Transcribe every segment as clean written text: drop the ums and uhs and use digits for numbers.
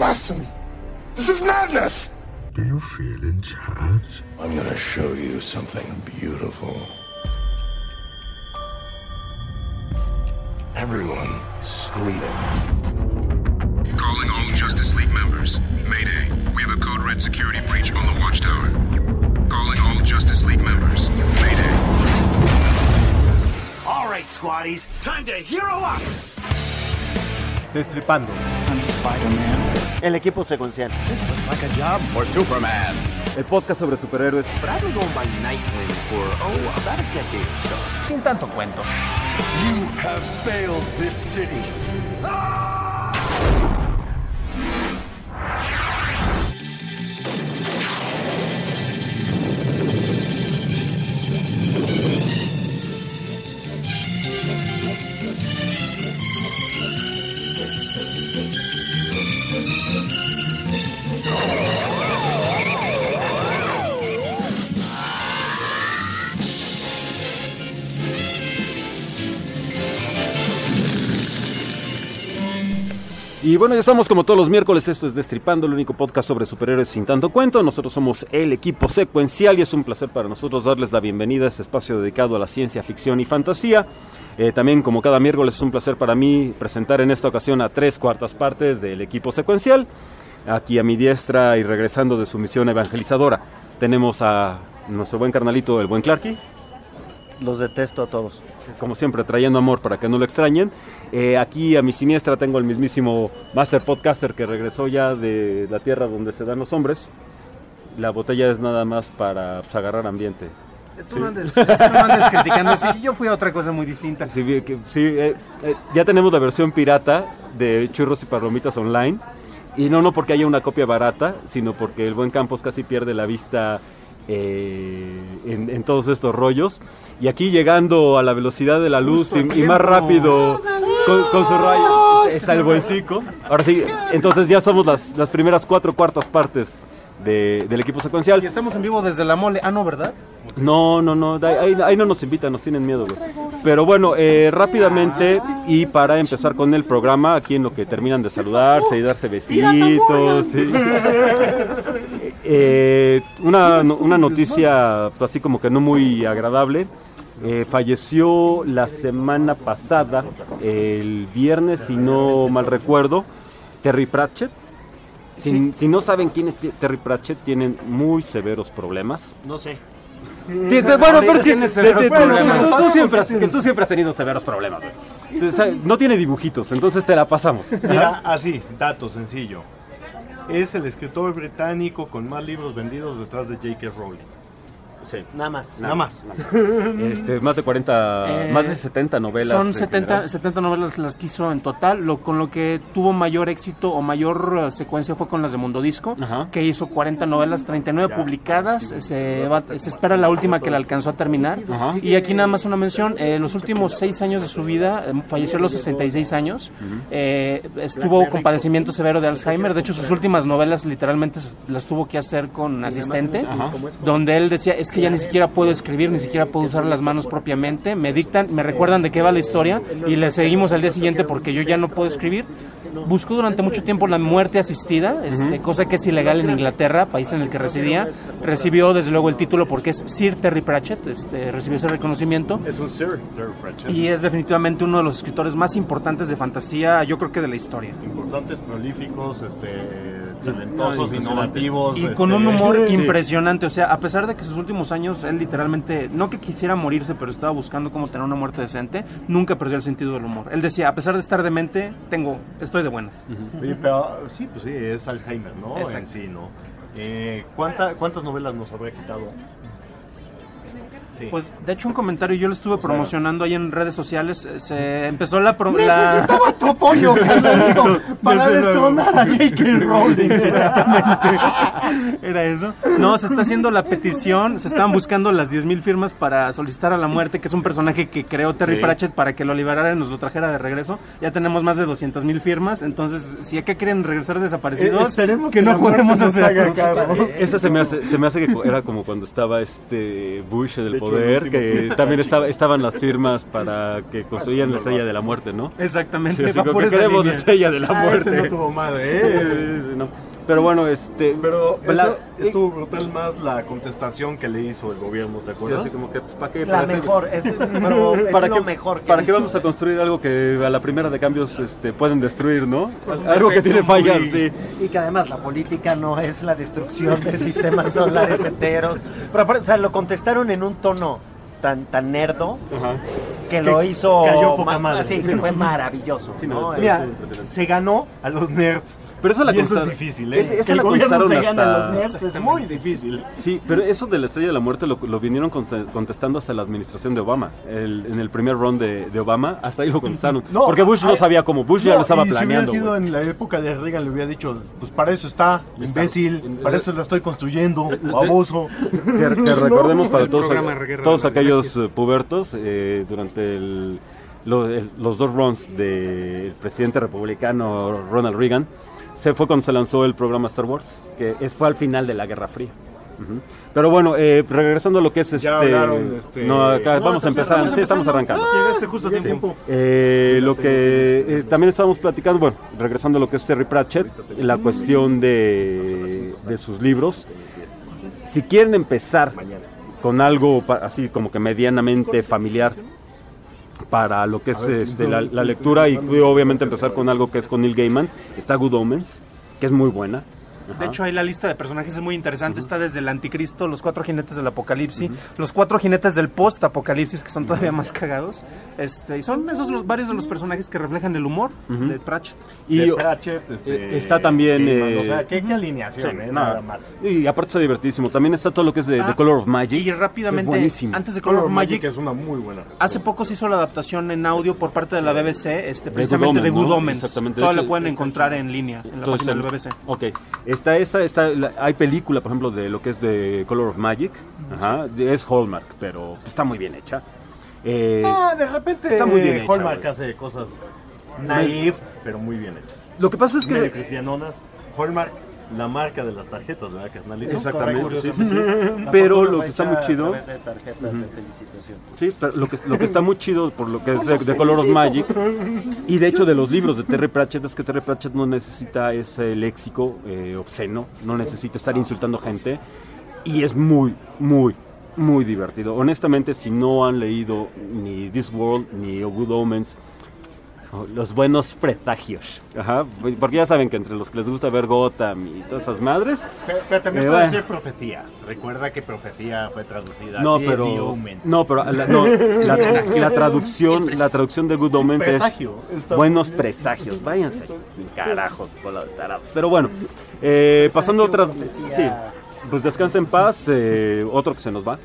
blasphemy. This is madness. Do you feel in charge? I'm gonna show you something beautiful. Everyone screaming. Calling all Justice League members. Mayday. We have a Code Red security breach on the Watchtower. Calling all Justice League members. Mayday. All right, squaddies. Time to hero up. Destripando. I'm Spider-Man. El equipo secuencial. Like a job for Superman. El podcast sobre superhéroes But I've been going by Nightwing for, about a decade or so. sin tanto cuento. You have failed this city. Y bueno, ya estamos como todos los miércoles, esto es Destripando, el único podcast sobre superhéroes sin tanto cuento. Nosotros somos el equipo secuencial y es un placer para nosotros darles la bienvenida a este espacio dedicado a la ciencia ficción y fantasía. También, como cada miércoles, es un placer para mí presentar en esta ocasión a 3/4 partes del equipo secuencial. Aquí a mi diestra y regresando de su misión evangelizadora, tenemos a nuestro buen carnalito, el buen Clarky. Los detesto a todos. Como siempre, trayendo amor para que no lo extrañen. Aquí a mi siniestra tengo el mismísimo Master Podcaster que regresó ya de la tierra donde se dan los hombres. La botella es nada más para agarrar ambiente. Tú no andes criticando, sí, yo fui a otra cosa muy distinta. Ya tenemos la versión pirata de Churros y Palomitas Online. Y no porque haya una copia barata, sino porque el buen Campos casi pierde la vista en todos estos rollos. Y aquí llegando a la velocidad de la luz y más rápido con su rayo está el buen Zico. Ahora sí, entonces ya somos las primeras 4/4 partes del equipo secuencial. Y estamos en vivo desde la mole. Ah, no, ¿verdad? No, ahí no nos invitan, nos tienen miedo, güey. Pero bueno, rápidamente y para empezar con el programa, aquí en lo que terminan de saludarse y darse besitos, ¿sí? Una noticia así como que no muy agradable. Falleció la semana pasada, el viernes, si no mal recuerdo, Terry Pratchett. Si no saben quién es Terry Pratchett, tienen muy severos problemas. No sé. Bueno, pero es que tú Tú siempre has tenido severos problemas, güey. Entonces, no tiene dibujitos, entonces te la pasamos. Mira, así, dato sencillo. Es el escritor británico con más libros vendidos detrás de J.K. Rowling. Sí. Nada más. Más de 40, más de 70 novelas. Son 70 novelas las que hizo en total. Con lo que tuvo mayor éxito o mayor secuencia fue con las de Mundo Disco, que hizo 40 novelas, 39 publicadas. Se espera la última que la alcanzó a terminar. Y aquí nada más una mención, los últimos 6 años de su vida, falleció a los 66 años. Estuvo con padecimiento severo de Alzheimer. De hecho, sus últimas novelas literalmente las tuvo que hacer con asistente, donde él decía, es que ya ni siquiera puedo escribir, ni siquiera puedo usar las manos propiamente, me dictan, me recuerdan de qué va la historia y le seguimos al día siguiente porque yo ya no puedo escribir. Buscó durante mucho tiempo la muerte asistida, cosa que es ilegal en Inglaterra, país en el que residía. Recibió desde luego el título porque es Sir Terry Pratchett, recibió ese reconocimiento. Es un Sir Terry Pratchett. Y es definitivamente uno de los escritores más importantes de fantasía, yo creo que de la historia. Importantes, prolíficos, talentosos, innovativos. Y con un humor impresionante, o sea, a pesar de que sus últimos años él literalmente, no que quisiera morirse, pero estaba buscando cómo tener una muerte decente, nunca perdió el sentido del humor. Él decía, a pesar de estar demente, estoy de buenas. Oye, pero sí, pues sí, es Alzheimer, ¿no? Exacto. En sí, ¿no? ¿Cuántas novelas nos habrá quitado? Sí. Pues, de hecho, un comentario, yo lo estuve promocionando ahí en redes sociales, se empezó la... Necesitaba tu apoyo, Carlito, para destronar a J.K. Rowling. ¿Era eso? No, se está haciendo la petición, se estaban buscando las 10,000 firmas para solicitar a la muerte, que es un personaje que creó Terry Pratchett para que lo liberara y nos lo trajera de regreso. Ya tenemos más de 200,000 firmas, entonces, si acá quieren regresar desaparecidos, esperemos que no podemos hacer. Esa se me hace que era como cuando estaba Bush, el poder, que también estaban las firmas para que construyeran la Estrella de la Muerte, ¿no? Exactamente. Sí, que queremos la Estrella de la Muerte. Ese no tuvo madre, Sí, no. Pero bueno, Pero estuvo brutal más la contestación que le hizo el gobierno, ¿te acuerdas? Sí, así como que, ¿para qué? La mejor, pero es ¿Para lo qué, mejor que ¿Para he qué visto. vamos a construir algo que a la primera de cambios pueden destruir, ¿no? Algo que tiene fallas, sí. Y que además la política no es la destrucción de sistemas solares enteros. Pero, o sea, lo contestaron en un tono tan nerdo que lo hizo cayó poca madre. así, que fue maravilloso. Sí, ¿no? Mira, se ganó a los nerds. Pero eso y eso es difícil, ¿eh? Esa que el la gobierno contestaron se gane a los hasta... nerds es muy difícil. Sí, pero eso de la Estrella de la Muerte lo vinieron contestando hasta la administración de Obama. En el primer round de Obama, hasta ahí lo contestaron. Porque Bush no sabía cómo, Bush ya lo estaba planeando. Si hubiera sido en la época de Reagan, le hubiera dicho, pues para eso está, imbécil, para eso lo estoy construyendo, baboso. Que recordemos para programa Guerra de todos las aquellos Galaxias. pubertos, durante los dos rounds del presidente republicano Ronald Reagan, fue cuando se lanzó el programa Star Wars, que fue al final de la Guerra Fría. Pero bueno, regresando a lo que es Ya hablaron, no, acá vamos a empezar, sí, estamos arrancando. Llegaste justo a tiempo. Lo que también estábamos platicando, bueno, regresando a lo que es Terry Pratchett, la cuestión de sus libros. Si quieren empezar con algo así como que medianamente familiar para lo que es la lectura, y obviamente empezar con algo que es con Neil Gaiman, está Good Omens, que es muy buena. De hecho, ahí la lista de personajes es muy interesante. Está desde el Anticristo, los 4 jinetes del Apocalipsis, los 4 jinetes del Post-Apocalipsis, que son todavía más cagados. Y son esos varios de los personajes que reflejan el humor de Pratchett. Y Pratchett, está también... Gaiman, o sea, qué alineación, sí, nada más. Y aparte está divertísimo. También está todo lo que es de The Color of Magic. Y rápidamente, es buenísimo. antes de Color of Magic, es una muy buena. hace poco se hizo la adaptación en audio por parte de la BBC, precisamente Good Omens, de Good ¿no? Omens. Exactamente. Toda De la hecho, pueden encontrar en línea, en la página del BBC. Ok, hay película, por ejemplo, de lo que es de Color of Magic. Es Hallmark, pero está muy bien hecha. De repente está muy bien hecha, Hallmark güey. hace cosas naif, pero muy bien hechas. Lo que pasa es Medio que... cristianonas. Hallmark, la marca de las tarjetas, ¿verdad, carnalito? Exactamente, sí, sí, Curiosamente. sí. Pero lo que está muy chido... De tarjetas de felicitación. Sí, pero lo que está muy chido por lo que es de Color of Magic, y de hecho de los libros de Terry Pratchett, es que Terry Pratchett no necesita ese léxico obsceno, no necesita estar insultando gente, y es muy, muy, muy divertido. Honestamente, si no han leído ni This World ni Good Omens, los buenos presagios, porque ya saben que entre los que les gusta ver Gotham y todas esas madres, Pero también puede ser profecía. Recuerda que profecía fue traducida no, a The pero Omen. la traducción de Good Omens Presagio. es buenos presagios. Váyanse, carajo, bola de tarados. Pero bueno, pasando a otras, sí, pues descansa en paz. Otro que se nos va.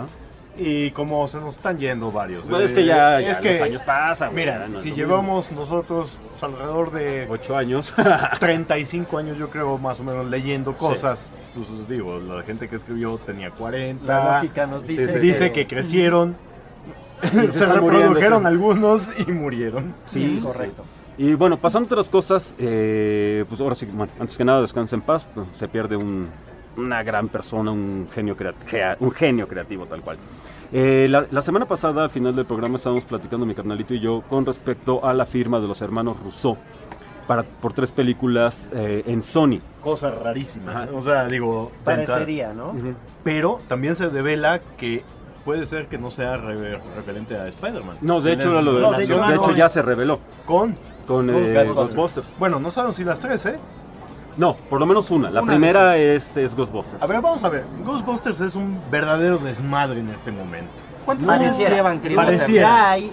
Y como se nos están yendo varios. Bueno, es que ya es los años pasan. Mira, no, si no, llevamos nosotros alrededor de 8 años, 35 años, yo creo, más o menos leyendo cosas, pues digo, la gente que escribió tenía 40. La lógica nos dice, dice que crecieron, se están reprodujeron muriendo, algunos y murieron. sí, correcto. Y bueno, pasando a otras cosas, pues ahora sí, bueno, antes que nada, descansa en paz. Pues, se pierde una gran persona, un genio creativo tal cual. La semana pasada, al final del programa, estábamos platicando mi carnalito y yo con respecto a la firma de los hermanos Rousseau por 3 películas en Sony. Cosa rarísima. O sea, digo, Parecería, ¿no? pero también se devela que puede ser que no sea referente a Spider-Man. No, de hecho, de hecho, ya se reveló Con Ghostbusters. Bueno, no saben si las 3, ¿eh? No, por lo menos una. La primera es Ghostbusters. A ver, vamos a ver. Ghostbusters es un verdadero desmadre en este momento. ¿Cuántos años llevan, querido? Pareciera. Ya hay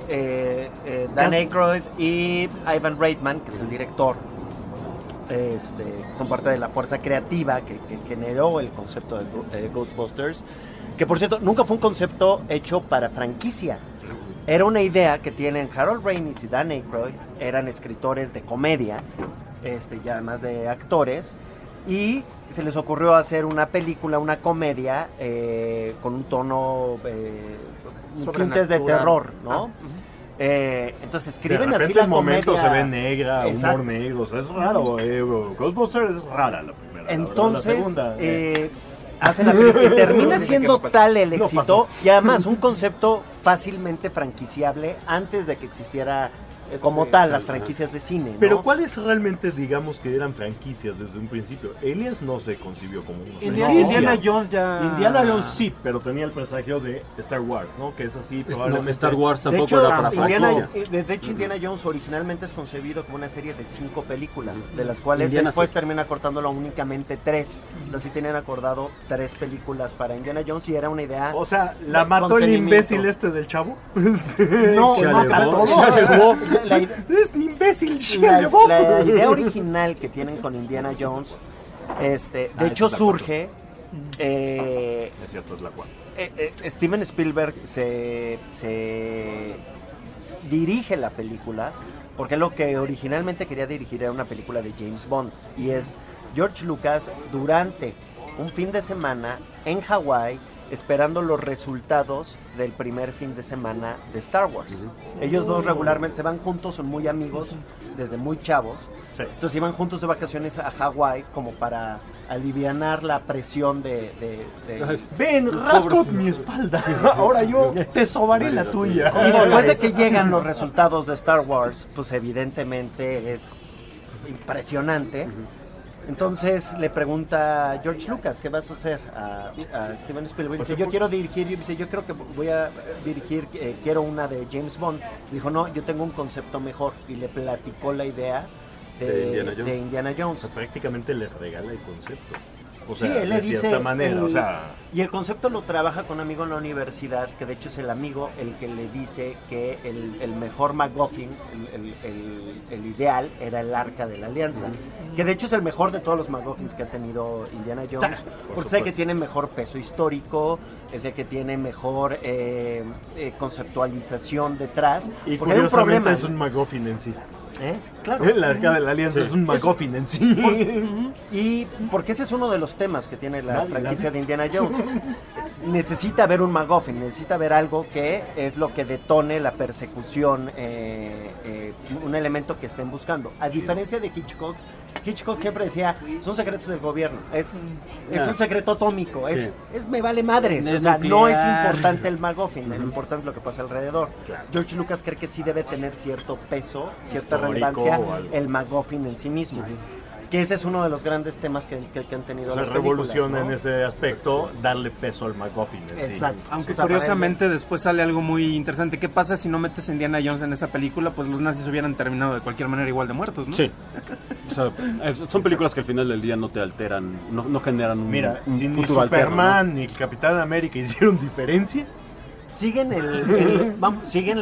Dan Aykroyd y Ivan Reitman, que es el director, son parte de la fuerza creativa que generó el concepto de Ghostbusters, que por cierto nunca fue un concepto hecho para franquicia. Era una idea que tienen Harold Ramis y Dan Aykroyd, eran escritores de comedia, y además de actores, y se les ocurrió hacer una película, una comedia con un tono tintes de terror, ¿no? Entonces escriben de así repente la el momento comedia. se ve negra, Exacto. humor negro, o sea, es raro. Ghostbusters es rara la primera. Entonces, la segunda, hacen la película y termina siendo tal el éxito y además un concepto fácilmente franquiciable antes de que existiera como tal las franquicias de cine, ¿no? Pero ¿cuáles realmente digamos que eran franquicias desde un principio? Aliens no se concibió como una franquicia. Indiana Jones ya... Indiana Jones sí, pero tenía el presagio de Star Wars, ¿no? Que es así probablemente... No, Star Wars De tampoco hecho, era para franquicia. de hecho, Indiana Jones originalmente es concebido como una serie de 5 películas, de las cuales Indiana después sí. termina cortándolo a únicamente 3. O sea, sí tenían acordado 3 películas para Indiana Jones y era una idea... O sea, ¿la mató el imbécil este del chavo? No, Shia no, LaBeouf. Es un imbécil, la idea original que tienen con Indiana Jones, de hecho surge... Es cierto, es la cual. Steven Spielberg se dirige la película porque lo que originalmente quería dirigir era una película de James Bond y es George Lucas durante un fin de semana en Hawái esperando los resultados del primer fin de semana de Star Wars. Ellos dos regularmente se van juntos, son muy amigos desde muy chavos. Sí. Entonces iban juntos de vacaciones a Hawái como para alivianar la presión de Ven, rasco mi espalda. Ahora yo te sobaré la tuya. Y después de que llegan los resultados de Star Wars, pues evidentemente es impresionante. Entonces le pregunta George Lucas, ¿qué vas a hacer? A Steven Spielberg. Dice, yo quiero dirigir, dice, yo creo que voy a dirigir, quiero una de James Bond. Dijo, no, yo tengo un concepto mejor. Y le platicó la idea de Indiana Jones. O sea, prácticamente le regala el concepto. O Sí, sea, él le de dice, cierta manera, o sea... Y el concepto lo trabaja con un amigo en la universidad, que de hecho es el amigo el que le dice que el mejor MacGuffin, el ideal, era el Arca de la Alianza. Que de hecho es el mejor de todos los MacGuffins que ha tenido Indiana Jones, porque es el que tiene mejor peso histórico, es el que tiene mejor conceptualización detrás. Y porque hay un curiosamente problema. es un MacGuffin en sí. Claro. El Arca de la Alianza es un MacGuffin en sí. Y porque ese es uno de los temas que tiene la franquicia de Indiana Jones. Necesita haber un MacGuffin, necesita haber algo que es lo que detone la persecución, un elemento que estén buscando. A diferencia de Hitchcock, Hitchcock siempre decía, son secretos del gobierno, es un secreto atómico, me vale madres, o sea, no es importante el MacGuffin, lo importante es lo que pasa alrededor. George Lucas cree que sí debe tener cierto peso, cierta relevancia el MacGuffin en sí mismo. Que ese es uno de los grandes temas que han tenido las revolución, películas, ¿no? En ese aspecto, darle peso al MacGuffin en sí. Exacto. Aunque O sea, curiosamente después sale algo muy interesante. ¿Qué pasa si no metes a Indiana Jones en esa película? Pues los nazis hubieran terminado de cualquier manera igual de muertos, ¿no? Sí. O sea, son películas que al final del día no te alteran, no generan un, Mira, un si ni futuro Superman alterno, ¿no? ni Capitán América hicieron diferencia. siguen siguen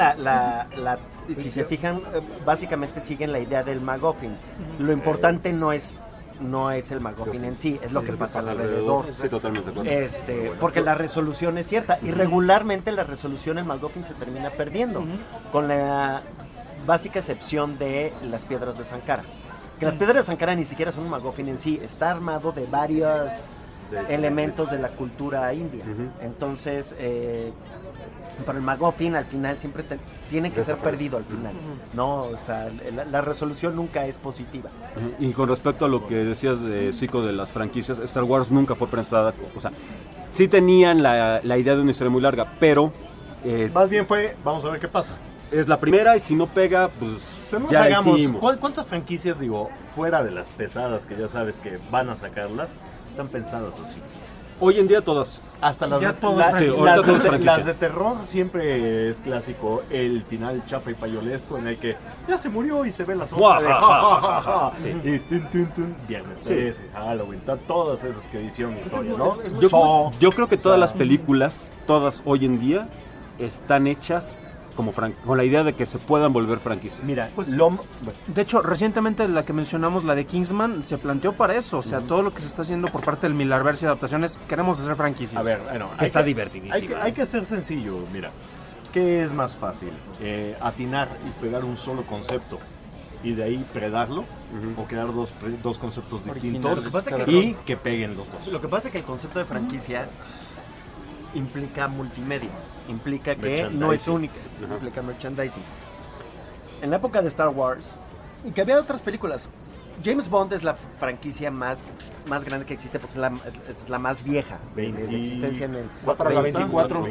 si se fijan, básicamente siguen la idea del MacGuffin. Lo importante no es el MacGuffin en sí, es lo que pasa alrededor. Sí, totalmente de acuerdo. Porque la resolución es cierta y regularmente la resolución en MacGuffin se termina perdiendo, con la básica excepción de las piedras de Sankara. Que las piedras de Sankara ni siquiera son un MacGuffin en sí, está armado de varios elementos de la cultura india. Entonces, pero el MacGuffin al final siempre tiene que ser perdido al final, ¿no? O sea, la resolución nunca es positiva. Y con respecto a lo que decías de Zico de las franquicias, Star Wars nunca fue pensada, o sea, sí tenían la idea de una historia muy larga, pero... Más bien fue, vamos a ver qué pasa. Es la primera y si no pega, pues Pero ya hagamos, hicimos. ¿cuántas franquicias, digo, fuera de las pesadas que ya sabes que van a sacarlas, están pensadas así? Hoy en día todas. Hasta las, Ya todas las, franquicias. Sí, ahorita todo es las franquicia. de terror siempre es clásico el final chafa y payolesco en el que ya se murió y se ve la sombra de ja. Y tun, Viernes 13, Halloween, todas esas que hicieron historia, ¿no? Yo creo que todas las películas, todas hoy en día, están hechas como con la idea de que se puedan volver franquicias. Mira, De hecho, recientemente la que mencionamos, la de Kingsman, se planteó para eso. O sea, todo lo que se está haciendo por parte del Millarverse y adaptaciones, queremos hacer franquicias. a ver, bueno, Está divertidísima. Hay que ser sencillo, mira. ¿Qué es más fácil? ¿Atinar y pegar un solo concepto y de ahí predarlo? ¿O crear dos conceptos distintos Lo que pasa es que- y que peguen los dos? Lo que pasa es que el concepto de franquicia implica multimedia, implica que no es única, implica merchandising. En la época de Star Wars, y que había otras películas, James Bond es la franquicia más grande que existe porque es la más vieja de existencia en el 24.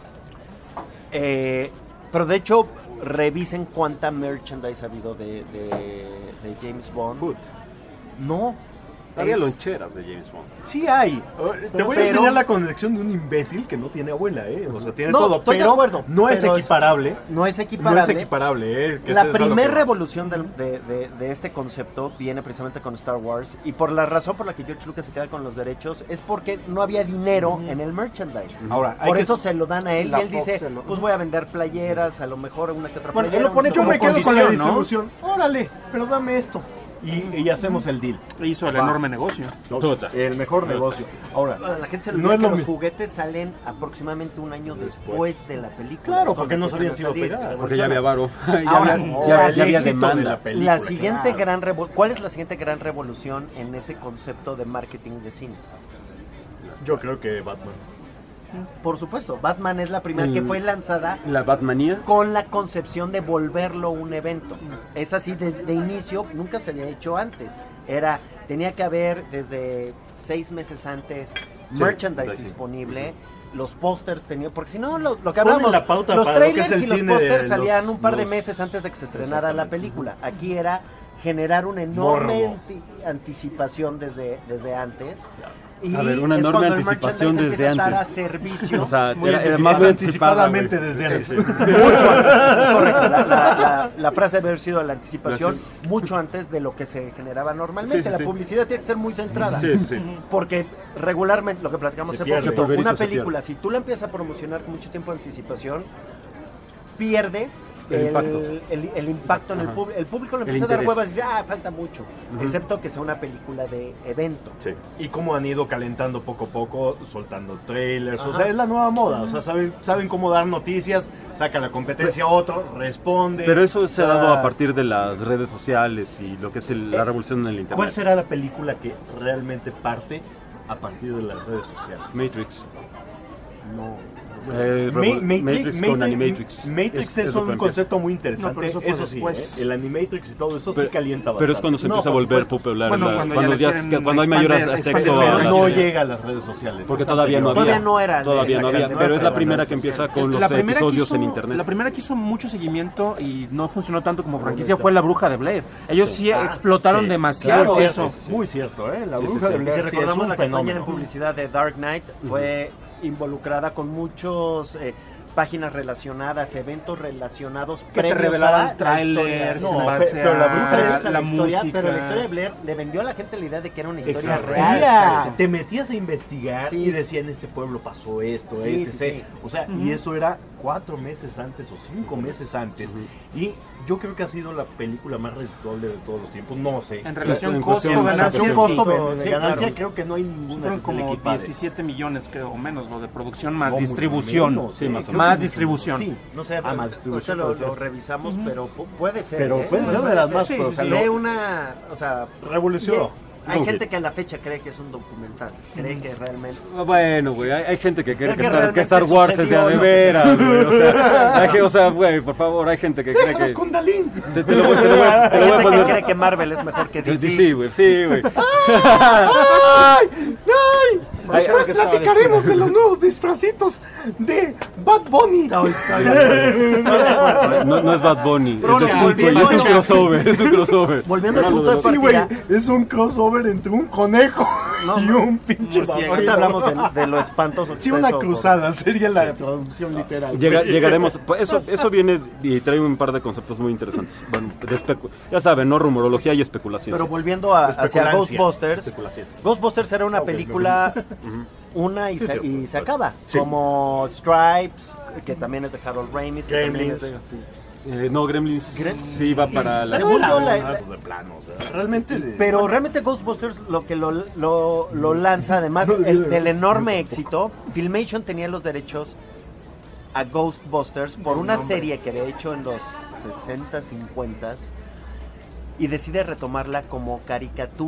Pero de hecho, revisen cuánta merchandise ha habido de James Bond. Food. No. Había loncheras de James Bond. Sí hay. Te voy a enseñar la conexión de un imbécil que no tiene abuela, O sea, tiene todo, estoy de pero acuerdo, no es pero equiparable. No es equiparable. Que La eso es a lo que primera vas. revolución de este concepto viene precisamente con Star Wars, y por la razón por la que George Lucas se queda con los derechos es porque no había dinero en el merchandise. Ahora, por eso se lo dan a él, y él dice, Fox pues voy a vender playeras, a lo mejor una que otra Bueno, playera. él lo pone Yo como me quedo con la condición, ¿no? distribución. Órale, pero dame esto. Y hacemos el deal. Hizo el enorme negocio. El mejor negocio. Ahora, La gente se no olvida es que lo los mismo. juguetes salen aproximadamente un año después de la película. Claro, Es porque cuando no sabían empiezan si iba a salir. pegar. Porque ya había varo. Ahora, ya el había éxito de demanda. la película. La siguiente claro. ¿Cuál es la siguiente gran revolución en ese concepto de marketing de cine? Yo creo que Batman. Por supuesto, Batman es la primera que fue lanzada La Batmanía. con la concepción de volverlo un evento. Es así, de inicio nunca se había hecho antes. Tenía que haber desde 6 meses antes merchandise sí. disponible. Los pósters tenían, porque si no, lo que Ponen hablamos, la pauta los para lo que trailers es el y los cine pósters de salían los- un par de los- meses antes de que se estrenara la Exactamente. película. Aquí era generar una enorme Morbo. anticipación desde antes. Y A ver, una es enorme cuando el anticipación merchandise desde empieza a estar antes. a servicio. O sea, Muy era más anticipadamente anticipada, güey. desde antes. Mucho antes, es correcto. La frase debe haber sido la anticipación mucho antes de lo que se generaba normalmente. Sí, sí, la sí. publicidad tiene que ser muy centrada. Sí, sí. Porque regularmente, lo que platicamos Se hace pierde. poquito, Se pulveriza, una se película, si tú la empiezas a promocionar con mucho tiempo de anticipación, pierdes El impacto. el impacto en el Ajá. público. El público le El empieza a dar interés. huevas, ya falta mucho. Excepto que sea una película de evento. Sí. Y cómo han ido calentando poco a poco, soltando trailers. O Ajá. sea, es la nueva moda. O sea, saben cómo dar noticias, saca la competencia a otro, responde. Pero eso se ha dado Ah, a partir de las redes sociales y lo que es la revolución en el internet. ¿Cuál será la película que realmente parte a partir de las redes sociales? Matrix. No. Matrix con Animatrix. Matrix es lo que un empieza. concepto muy No, interesante. pero eso fue eso después. sí, el Animatrix y todo eso Pero- sí calienta bastante. Pero es cuando se No, empieza a por volver supuesto. popular. Bueno, cuando hay mayor acceso expandir, a Pero la no gente. llega a las redes sociales. Porque Es todavía no había. Todavía no era. Todavía no había. Exactamente. Pero es la No, primera no, que no, empieza no, con La los primera que episodios hizo- en internet. La primera que hizo mucho seguimiento y no funcionó tanto como franquicia fue La Bruja de Blair. Ellos sí explotaron Sí, demasiado claro, eso. Muy cierto, La Sí, sí, bruja sí. de Y Blair si sí es recordamos un la campaña de fenómeno. publicidad de Dark Knight, fue involucrada con muchos páginas relacionadas, eventos relacionados Que te previos revelaban a la trailers, historia. en No, base pero La a Bruja de Previos a la historia, música. pero la historia de Blair le vendió a la gente la idea de que era una historia Existía. real. Te metías a investigar Sí. y decían en este pueblo pasó esto, Sí, etc. sí, sí. O sea, y eso era 4 meses antes o 5 meses antes. Y yo creo que ha sido la película más redituable de todos los tiempos. No sé. En relación En cuestión- costo-ganancia, Un sí, costo sí, de ganancia, claro. creo que no hay ninguna fueron que se le como equipare. 17 millones, creo, o menos, lo de producción más No, mucho distribución. menos, Sí, más o creo Más que mucho distribución. menos. No sé, más ahorita distribución lo puede ser. revisamos, pero puede ser. Pero puede ser de las más, Sí, pero sí, o sea, sí. lo- Ve una, o sea, Revolucionó. Hay ¿Cómo gente que? que a la fecha cree que es un documental, cree que realmente... Bueno, güey, hay gente que cree Creo que que realmente Star Wars es de a de sucedió, veras, güey. O sea, güey, por favor, hay gente que cree Déjanos que... con Dalín. Te lo voy a Hay gente que poner... cree que Marvel es mejor que Sí, DC. sí, güey, sí, güey. Ay, después platicaremos de los nuevos disfracitos de Bad Bunny. Estoy de acuerdo. No es Bad Bunny, es Bruno, de Kiko y volviendo es un a- crossover, es un crossover. Volviendo al Era lo punto de de- Sí, güey, partida, es un crossover entre un conejo y un pinche murciélago. ahorita hablamos de lo espantoso que Sí, está una eso, cruzada sería la traducción literal. Llegaremos, pues, eso viene y trae un par de conceptos muy interesantes. Bueno, ya saben, ¿no? Rumorología y especulación. Pero volviendo hacia Especulancia. Ghostbusters, Especulaciones. Ghostbusters era una película una y se acaba, como Stripes, que también es de Harold Ramis, que también es de... No, Gremlins sí va para la... Según yo, De plano, o sea, realmente. pero realmente Ghostbusters lo que lo lanza, además No, del enorme éxito, Filmation tenía los derechos a Ghostbusters por una serie que había hecho en los 60, 50 y decide retomarla como caricatura.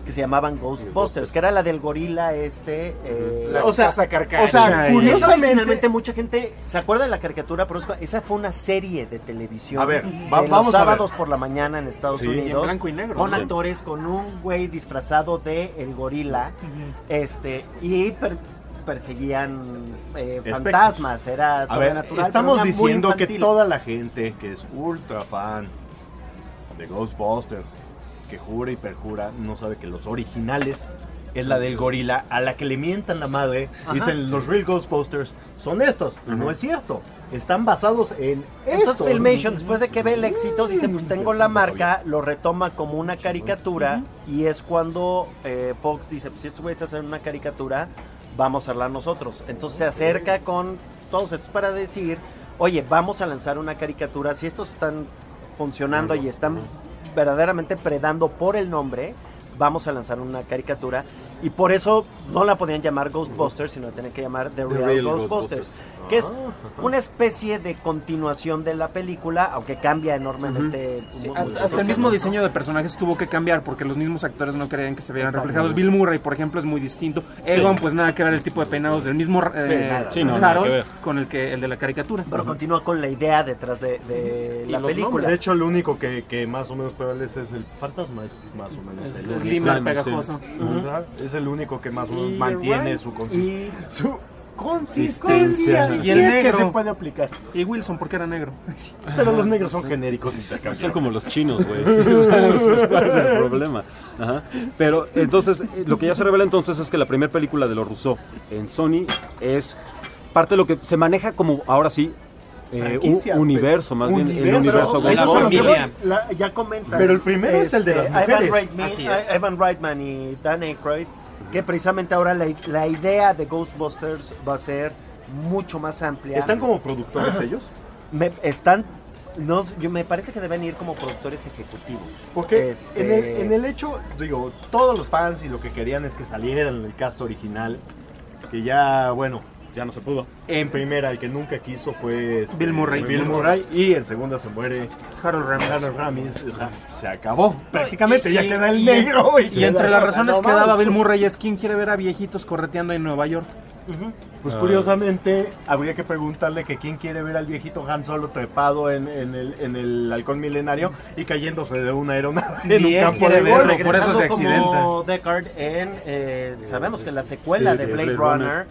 que se llamaban Ghostbusters, que era la del gorila Casa Carcachá. o sea, curiosamente, eso originalmente mucha gente se acuerda de la caricatura, pero esa fue una serie de televisión. A ver, los vamos a sábados ver. por la mañana en Estados Sí, Unidos, en blanco y negro, con ¿no? actores, con un güey disfrazado de el gorila, y perseguían fantasmas, era A ver, sobrenatural. estamos pero era muy diciendo que infantil. toda la gente que es ultra fan de Ghostbusters, que jura y perjura, no sabe que los originales es la del gorila, a la que le mientan la madre, dicen los real Ghostbusters son estos, y no es cierto, están basados en Entonces estos. Filmation, después de que ve el éxito, dice, pues tengo la marca, lo retoma como una caricatura, y es cuando Fox dice, pues si estos güeyes hacen una caricatura, vamos a hacerla nosotros. Entonces se acerca con todos estos para decir, oye, vamos a lanzar una caricatura, si estos están funcionando y están verdaderamente predando por el nombre, vamos a lanzar una caricatura, y por eso no la podían llamar Ghostbusters, sino la tenían que llamar The Real Ghostbusters, que es una especie de continuación de la película, aunque cambia enormemente. Sí, hasta el mismo diseño de personajes tuvo que cambiar porque los mismos actores no querían que se vieran reflejados. Bill Murray, por ejemplo, es muy distinto. Egon, pues nada que ver el tipo de peinados del mismo Harold con el de la caricatura. Pero continúa con la idea detrás de la película. De hecho, el único que más o menos prevalece es el fantasma, es más o menos el Slimer pegajoso. Es el único que más o menos mantiene su consistencia. Y el negro. Que se puede aplicar. Y Wilson, porque era negro. Pero los negros son genéricos y se cambian. Son como los chinos, güey. ¿Cuál es el problema? Ajá. Pero entonces, lo que ya se revela entonces es que la primera película de los Rousseau en Sony es parte de lo que se maneja como, ahora sí, un universo, más bien el universo Pero, Ghostbusters. familia. Ya comentan. Pero el primero es el de las mujeres. Evan Reitman y Dan Aykroyd, que precisamente ahora la idea de Ghostbusters va a ser mucho más amplia. ¿Están como productores ellos? Me parece que deben ir como productores ejecutivos. Porque en el hecho, digo, todos los fans y lo que querían es que salieran en el cast original, que ya, bueno, ya no se pudo. En primera, el que nunca quiso fue Bill Murray. Y en segunda se muere Harold Ramis. O sea, se acabó. Prácticamente ya queda el negro. Y entre las razones que daba Bill Murray es ¿quién quiere ver a viejitos correteando en Nueva York? Pues curiosamente habría que preguntarle que quién quiere ver al viejito Han Solo trepado en el halcón milenario y cayéndose de una aeronave en un campo de verlo, golf. por eso se accidenta. Como Deckard sabemos que la secuela de Blade Runner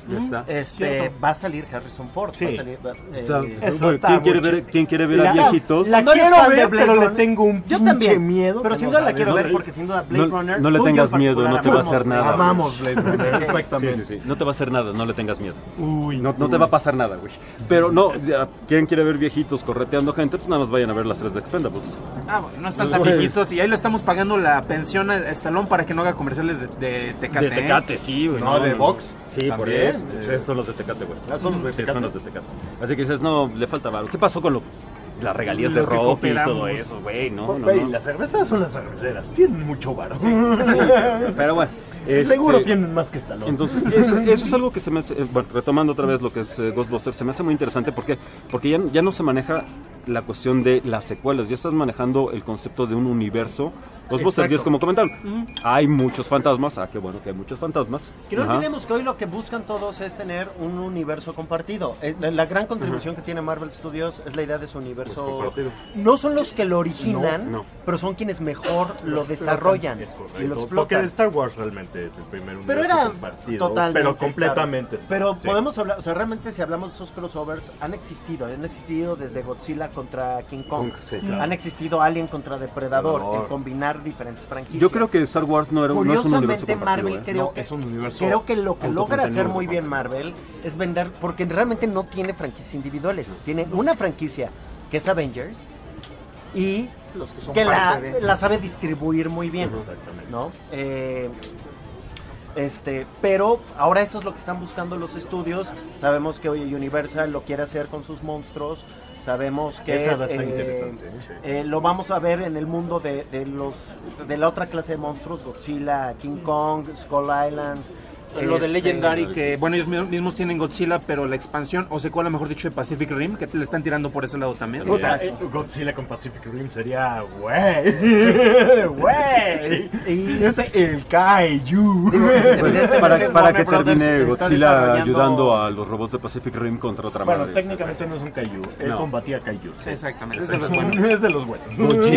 va a salir Harrison Ford. Sí. Va a salir, Eso está ¿Quién quiere ver a viejitos? La No quiero eres fan ver, de pero Blade le Runner. tengo un Yo pinche también, miedo. Pero que sin no duda la sabes, quiero ¿no? ver porque sin duda Blade Runner. No le tú y yo tengas en miedo, no te va a particular hacer nada. Amamos Blade Runner, exactamente. Sí. No te va a hacer nada, no le tengas miedo. Uy, No te va a pasar nada, güey. Pero no, ¿quién quiere ver viejitos correteando gente? Pues nada más vayan a ver las 3 de Expendables. Bueno, no están tan viejitos y ahí le estamos pagando la pensión a Stallone para que no haga comerciales de Tecate. De Tecate, sí, güey. No, de Vox. Sí, por También. eso. Esos son los de Tecate, güey. Son los de Sí, Tecate. son los de Tecate. Así que dices, no, le falta valor. ¿Qué pasó con las regalías de Lo que rock y cooperamos. todo eso, güey? No. Güey, las cerveceras son las cerveceras, tienen mucho varo. Pero bueno. Seguro tienen más que Stallone. Entonces, eso es algo que se me hace, bueno, retomando otra vez lo que es Ghostbusters, se me hace muy interesante porque ya no se maneja la cuestión de las secuelas, ya estás manejando el concepto de un universo. Ghostbusters 10, como comentaron, hay muchos fantasmas, qué bueno que hay muchos fantasmas. Que no olvidemos que hoy lo que buscan todos es tener un universo compartido. La gran contribución que tiene Marvel Studios es la idea de su universo. compartido. No son los que lo originan, No. pero son quienes mejor lo desarrollan Es y lo correcto, explotan. porque de Star Wars realmente es el primer universo Pero era compartido, totalmente pero completamente Star Wars. Pero sí. podemos hablar, o sea, realmente si hablamos de esos crossovers, han existido desde Godzilla contra King Kong. Sí, claro. Han existido Alien contra Depredador, en combinar diferentes franquicias. Yo creo que Star Wars no es un universo Curiosamente, compartido. Marvel creo que es un universo creo que lo que logra hacer autocontenido. muy bien Marvel es vender, porque realmente no tiene franquicias individuales, tiene una franquicia que es Avengers y Los que son que parte de... la sabe distribuir muy bien, Exactamente. ¿no? Pero ahora eso es lo que están buscando los estudios. Sabemos que hoy Universal lo quiere hacer con sus monstruos. Sabemos que Esa va a estar interesante, sí. lo vamos a ver en el mundo de la otra clase de monstruos, Godzilla, King Kong, Skull Island, Lo de Legendary, que bueno, ellos mismos tienen Godzilla, pero la expansión, o secuela, mejor dicho, de Pacific Rim, que le están tirando por ese lado también. O sea, Godzilla con Pacific Rim sería, güey, ese el Kaiju. Para que termine Godzilla ayudando a los robots de Pacific Rim contra otra madre. Bueno, técnicamente no es un Kaiju, él combatía Kaiju. Sí, exactamente, es de los buenos. Es de los buenos.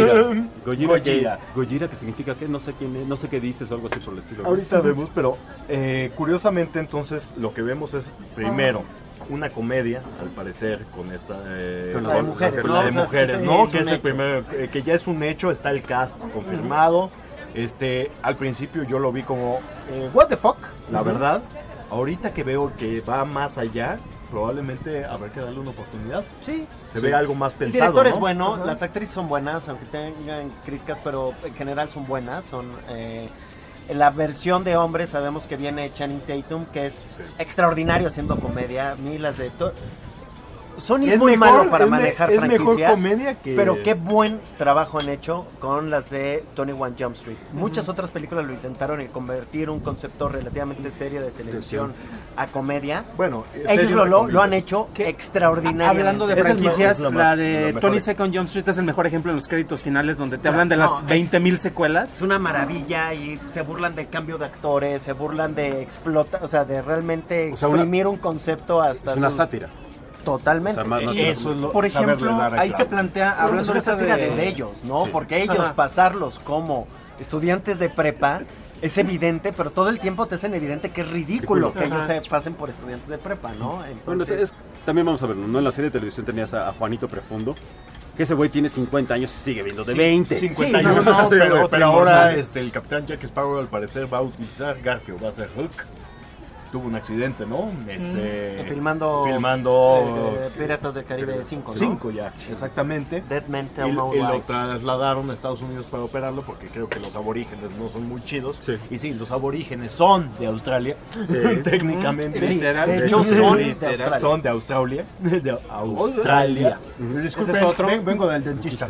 Gojira, que significa que no sé quién es, no sé qué dices o algo así por el estilo. Ahorita vemos, pero curiosamente entonces lo que vemos es primero una comedia, al parecer, con esta la de mujeres, ¿no? Que es el primero, que ya es un hecho, está el cast confirmado. Al principio yo lo vi como what the fuck, la verdad. Ahorita que veo que va más allá, probablemente habrá que darle una oportunidad. Sí. Se ve algo más pensado. El director es ¿no? bueno, las actrices son buenas, aunque tengan críticas, pero en general son buenas. Son en la versión de hombres sabemos que viene Channing Tatum, que es extraordinario haciendo comedia. A mí las de Sony es muy malo para manejar franquicias, pero qué buen trabajo han hecho con las de 21 Jump Street. Muchas otras películas lo intentaron en convertir un concepto relativamente serio de televisión a comedia. Bueno, ellos lo han hecho extraordinario. Hablando de franquicias, la de 22 Jump Street es el mejor ejemplo en los créditos finales, donde te hablan de las 20,000 secuelas. Es una maravilla y se burlan del cambio de actores, se burlan de de realmente exprimir un concepto hasta... Es una sátira. Totalmente. O sea, eso es por ejemplo, ahí se plantea, hablando de esta de ellos, ¿no? Sí. Porque ellos pasarlos como estudiantes de prepa es evidente, pero todo el tiempo te hacen evidente que es ridículo que ellos se pasen por estudiantes de prepa, ¿no? Entonces... Bueno, también vamos a verlo, ¿no? En la serie de televisión tenías a Juanito Profundo, que ese güey tiene 50 años y sigue viendo de 20. 51, pero ahora el Capitán Jack Sparrow al parecer va a utilizar Garfio, va a ser Hulk. Tuvo un accidente, ¿no? Filmando Piratas del Caribe 5, ¿no? 5 ya, exactamente. Dead Man y lo trasladaron a Estados Unidos para operarlo porque creo que los aborígenes no son muy chidos. Sí. Y sí, los aborígenes son de Australia, técnicamente. Sí, de hecho son de Australia. De Australia. Disculpe, es otro. Vengo del dentista.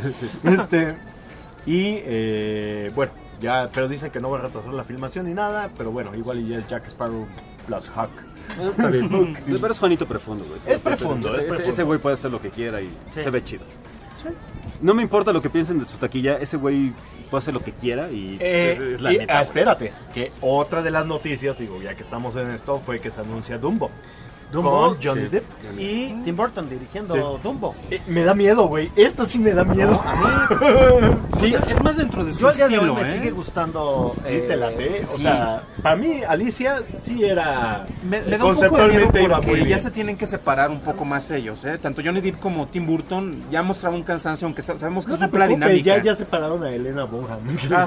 Bueno, ya, pero dicen que no va a retrasar la filmación ni nada, pero bueno, igual y ya es Jack Sparrow plus Huck. Está bien, pero es Juanito Profundo, güey. Es profundo, ese güey puede hacer lo que quiera y se ve chido. Sí. No me importa lo que piensen de su taquilla, ese güey puede hacer lo que quiera y es la neta. Espérate, que otra de las noticias, digo, ya que estamos en esto, fue que se anuncia Dumbo. Con Johnny Depp y Tim Burton dirigiendo Dumbo. Me da miedo, güey. Esta sí me da miedo. A mí sí, o sea, es más dentro de su estilo, me sigue gustando. Sí, te la ve. O sea, para mí Alicia sí era me da conceptualmente un poco de miedo porque ya se tienen que separar un poco más ellos, Tanto Johnny Depp como Tim Burton ya mostraron un cansancio, aunque sabemos que es una dinámica. Ya separaron a Elena Bonham.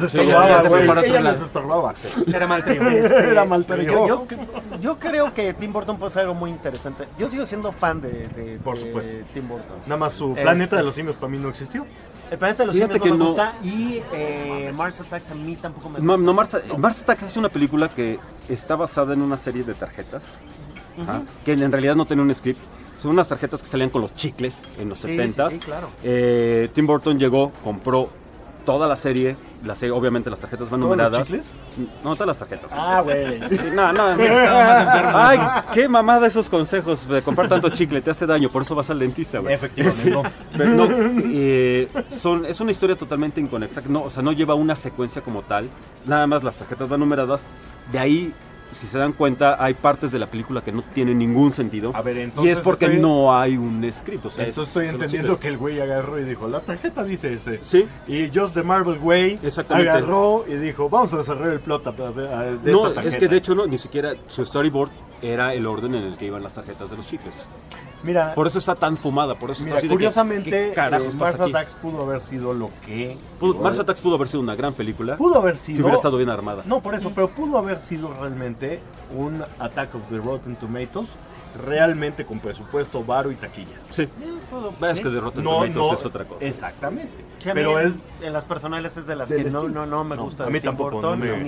Ella les estorbaba. Era mal trío. Era mal trío. Yo creo que Tim Burton puede ser algo muy interesante. Yo sigo siendo fan de por supuesto, Tim Burton. Nada más su Planeta de los Simios para mí no existió. El Planeta de los Simios no me gusta y Mars Attacks a mí tampoco me gusta. Mars Attacks es una película que está basada en una serie de tarjetas que en realidad no tiene un script. Son unas tarjetas que salían con los chicles en los 70s. Sí, claro. Tim Burton llegó, compró toda la serie, obviamente las tarjetas van numeradas. ¿Los chicles? No, todas las tarjetas. Ah, güey. Sí, no. Ay, qué mamada esos consejos de comprar tanto chicle, te hace daño, por eso vas al dentista, güey. Efectivamente, es una historia totalmente inconexa, o sea, no lleva una secuencia como tal, nada más las tarjetas van numeradas, de ahí... Si se dan cuenta, hay partes de la película que no tienen ningún sentido. A ver, entonces y es porque no hay un script. O sea, entonces estoy entendiendo que el güey agarró y dijo, la tarjeta dice ese. Sí. Y Just the Marvel güey agarró y dijo, vamos a desarrollar el plot de esta tarjeta. Es que de hecho ni siquiera su storyboard era el orden en el que iban las tarjetas de los chicles. Mira, por eso está tan fumada, por eso está así curiosamente, Mars Attacks pudo haber sido lo que... Mars Attacks pudo haber sido una gran película. Pudo haber sido... Si hubiera estado bien armada. No, por eso, pero pudo haber sido realmente un Attack of the Rotten Tomatoes realmente con presupuesto, varo y taquilla. Sí. Ves que de Rotten Tomatoes es otra cosa. Exactamente. Sí, pero en las personales es de las que no me gusta. A mí tampoco. A mí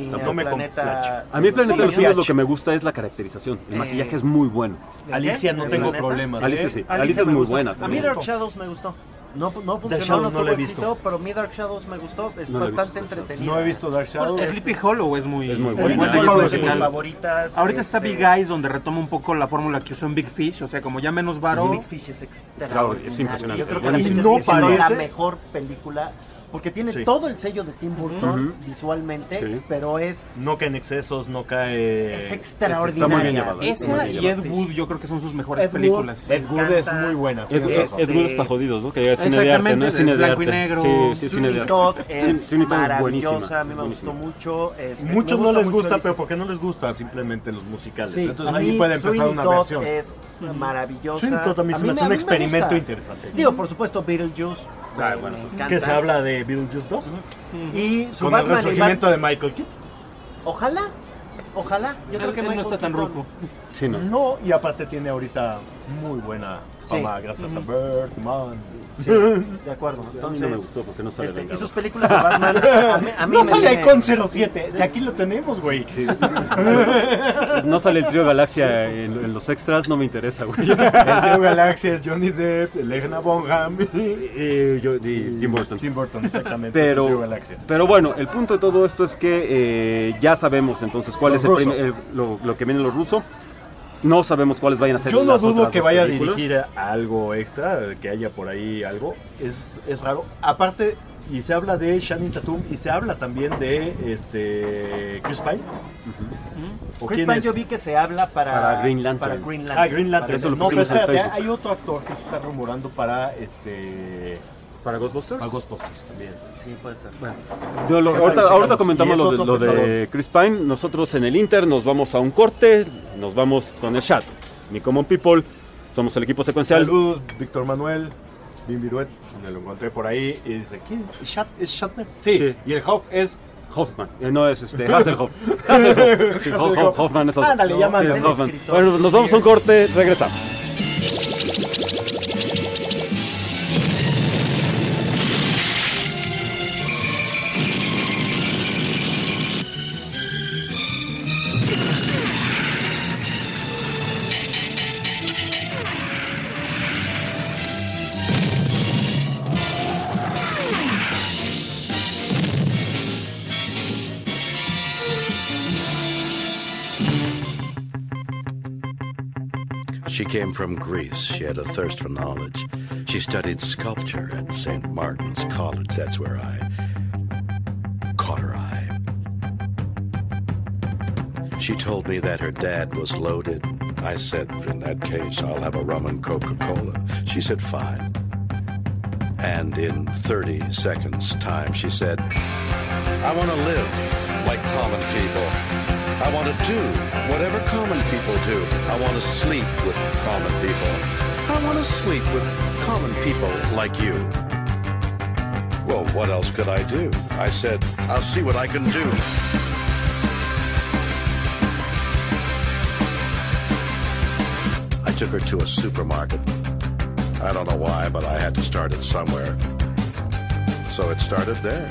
el Planeta de los Simios lo que me gusta es la caracterización. El maquillaje es muy bueno. Alicia no tengo problemas. Alicia sí. Alicia es muy buena. A mí Dark Shadows me gustó. No funcionó, Shadow no no tuvo lo he visto. éxito, pero mi Dark Shadows me gustó, es bastante entretenido. No he visto Dark Shadow. Sleepy Hollow es muy muy buena. buena. Sleepy Es Hollow es de mis musical. favoritas. Ahorita está Big Eyes, donde retoma un poco la fórmula que usó en Big Fish, o sea, como ya menos varo. Big Fish es extraordinario. Es impresionante. Yo creo que Y la fecha no sigue siendo la parece- mejor película porque tiene Sí. todo el sello de Tim Burton visualmente, Sí. pero es No cae en excesos, no cae... extraordinaria. Está muy bien llevado. Esa y Ed Wood yo creo que son sus mejores Ed Wood, películas. Ed Wood es muy buena. tienes razón. Ed Wood es para jodidos, ¿no? Que es cine de arte, no es Exactamente, cine es de blanco y arte. negro. Sí, cine de Sweeney arte. Todd Sí, es Sweeney Todd es maravillosa, buenísima, a mí me gustó buenísima. mucho. Muchos me no les mucho gusta, Alicia. pero porque no les gustan simplemente los musicales. Sí, Entonces a ahí mí puede empezar Sweeney una Todd versión. es maravillosa. Sweeney Todd también se me hace a un mí experimento gusta. interesante. Digo, por supuesto, Beetlejuice. me encanta. Que se habla de Beetlejuice 2 Y su con el Batman y resurgimiento de Michael Keaton. Ojalá. Yo creo que él no Michael está tan Keaton- ruco. Sí, no. No, y aparte tiene ahorita muy buena fama gracias a Birdman. Sí, de acuerdo. A mí Entonces, no me gustó porque no sale y Vengador. sus películas de Batman a mí No me sale tiene- Halcón 07, si aquí lo tenemos, güey. No sale el trío Galaxia en los extras, no me interesa, güey. El Trio Galaxia es Johnny Depp, Helena Bonham y Tim Burton. Tim Burton, exactamente. es el Trio Pero, Galaxia. pero bueno, el punto de todo esto es que ya sabemos entonces cuál Los es rusos. lo que viene en los rusos. No sabemos cuáles vayan a ser Yo no las dudo otras que dos vaya películas. a dirigir algo extra, que haya por ahí algo. Es raro. Aparte, y se habla de Channing Tatum y se habla también de Chris Pine. ¿O Chris quién Pine es? yo vi que se habla para Green Lantern. para Green Lantern. Ah, Green Lantern. Eso lo No, pero pusimos en espérate, Facebook. hay otro actor que se está rumorando para ¿Para Ghostbusters? a Ghostbusters también. Sí, puede ser. Ahorita comentamos Y es lo otro de Chris Pine. Nosotros en el Inter nos vamos a un corte, nos vamos con el chat. Mi Common People, somos el equipo secuencial. Saludos, Víctor Manuel, Bim Viruet, me lo encontré por ahí y dice, ¿quién? ¿Es Shatner? Sí, Sí. y el Hoff es... Hoffman, no es Hasselhoff. Hasselhoff. Sí, Hasselhoff. Hoffman es otro. Ándale, llama Sí, al es Hoffman. escritor. Bueno, nos vamos a un corte, regresamos. She came from Greece. She had a thirst for knowledge. She studied sculpture at St. Martin's College. That's where I caught her eye. She told me that her dad was loaded. I said, in that case, I'll have a rum and Coca-Cola. She said, fine. And in 30 seconds' time, she said, I want to live like common people. I want to do whatever common people do. I want to sleep with common people. I want to sleep with common people like you. Well, what else could I do? I said, I'll see what I can do. I took her to a supermarket. I don't know why, but I had to start it somewhere. So it started there.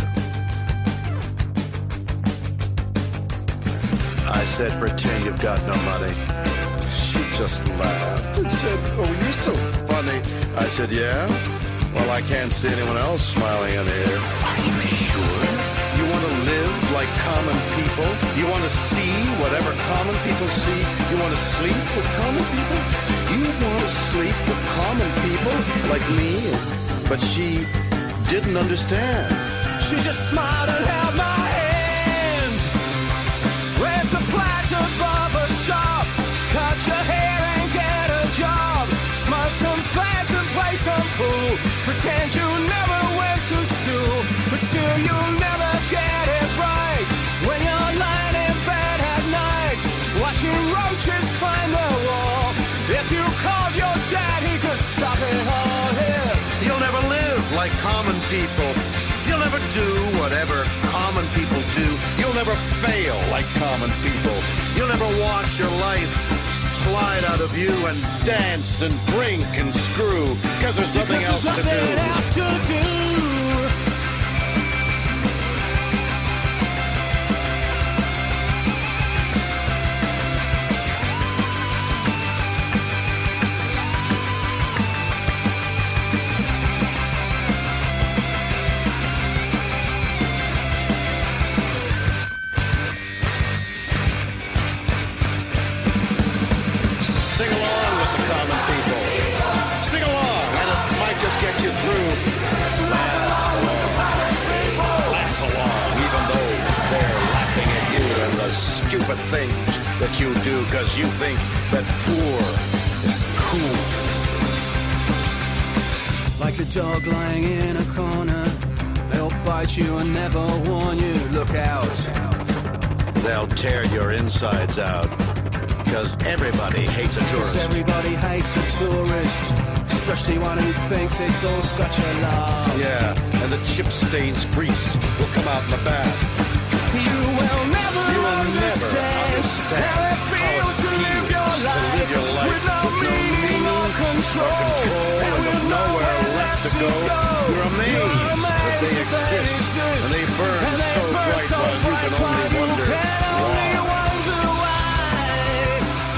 I said, pretend you've got no money. She just laughed and said, oh, you're so funny. I said, yeah? Well, I can't see anyone else smiling in here. Are you sure? You want to live like common people? You want to see whatever common people see? You want to sleep with common people? You want to sleep with common people like me? But she didn't understand. She just smiled and held my hand. Went to flags above a shop. Cut your hair and get a job. Smoke some fags and play some pool. Pretend you never went to school. But still you'll never get it right. When you're lying in bed at night, watching roaches climb the wall. If you called your dad, he could stop it all here. You'll never live like common people. You'll never do whatever common people do. You'll never fail like common people. You'll never watch your life slide out of you and dance and drink and screw. Because there's nothing else to do. Else to do. stupid things that you do because you think that poor is cool. Like a dog lying in a corner, they'll bite you and never warn you. Look out. They'll tear your insides out because everybody hates a tourist. Everybody hates a tourist, especially one who thinks it's all such a lie. Yeah, and the chip stains grease will come out in the bath. You will never understand how it feels to live your life with no meaning or control, and with nowhere left to go. You're amazed that they exist, and they burn so bright while you can only wonder why.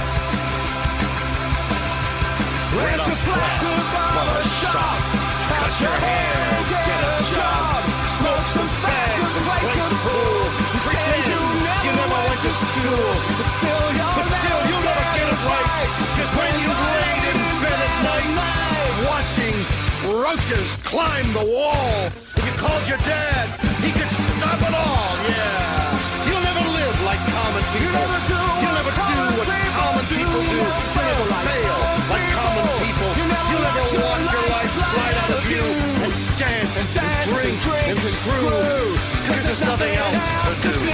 Rent a flat above a shop, cut your hair, get a job, smoke some fags and play some pool. Pretend you never went to school, but still you'll never get it right. Because when you laid in bed at night, watching roaches climb the wall, if you called your dad, he could stop it all, yeah. You'll never live like common people. You'll never do what common people do. You'll never fail like common people. You'll never watch your life slide out of you and dance and drink and screw. Because there's nothing else to do.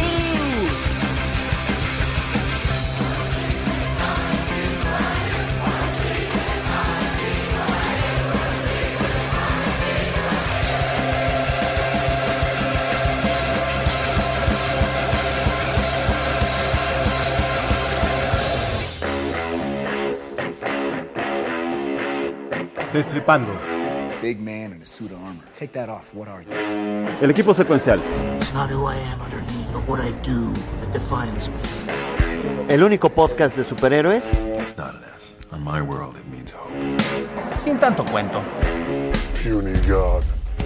Destripando. Big man in a suit of armor. Take that off. What are you? El equipo secuencial. It's not who I am underneath, but what I do that defines me. El único podcast de superhéroes. It's not an S. On my world, it means hope. Sin tanto cuento. Puny God.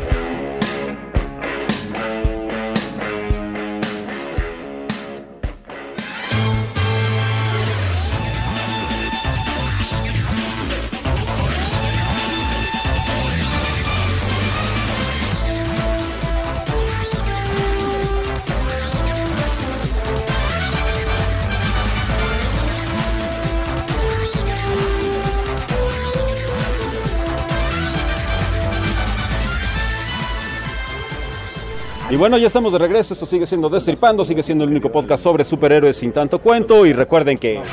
Y bueno, ya estamos de regreso, esto sigue siendo Destripando, sigue siendo el único podcast sobre superhéroes sin tanto cuento, y recuerden que...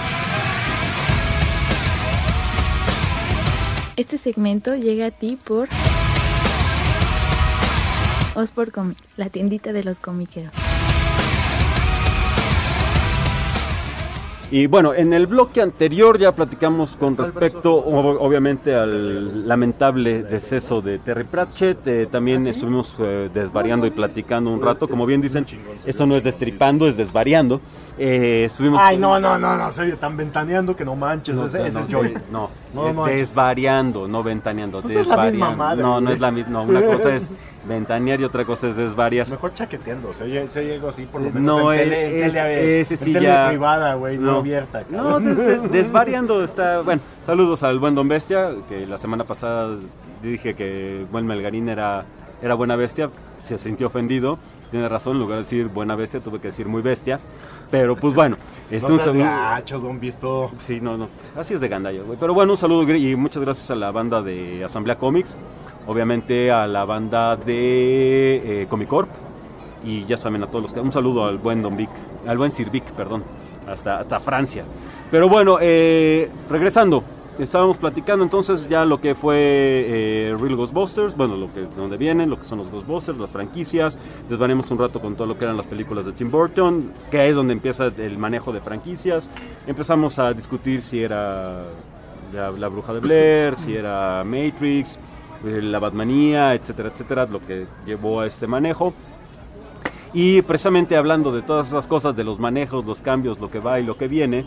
Este segmento llega a ti por Osport Comics, la tiendita de los comiqueros. Y bueno, en el bloque anterior ya platicamos con respecto, obviamente, al lamentable deceso de Terry Pratchett. También estuvimos desvariando y platicando un rato. Como bien dicen, esto no es destripando, es desvariando. Estuvimos... Ay, no, soy tan ventaneando que no manches, ese es Joy. No, desvariando, no ventaneando, pues desvariando. Es la misma madre, no es la misma, una cosa es ventanear y otra cosa es desvariar. Mejor chaqueteando, se oye algo así, por lo menos no, en tele privada, güey, no abierta. No, desvariando está... Bueno, saludos al buen Don Bestia, que la semana pasada dije que Buen Melgarín era buena bestia, se sintió ofendido. Tiene razón, en lugar de decir buena bestia, tuve que decir muy bestia. Pero pues bueno, no seas gacho, Don Visto. Sí, no, así es de gandalla, güey. Pero bueno, un saludo y muchas gracias a la banda de Asamblea Comics, obviamente a la banda de Comic Corp, y ya saben, a todos los que... Un saludo al buen Don Vic, al buen Sir Vic, perdón, hasta Francia. Pero bueno, regresando, estábamos platicando entonces ya lo que fue Real Ghostbusters, bueno, donde vienen, lo que son los Ghostbusters, las franquicias. Desvariamos un rato con todo lo que eran las películas de Tim Burton, que es donde empieza el manejo de franquicias. Empezamos a discutir si era la Bruja de Blair, si era Matrix, la Batmanía, etcétera, etcétera, lo que llevó a este manejo. Y precisamente hablando de todas esas cosas, de los manejos, los cambios, lo que va y lo que viene,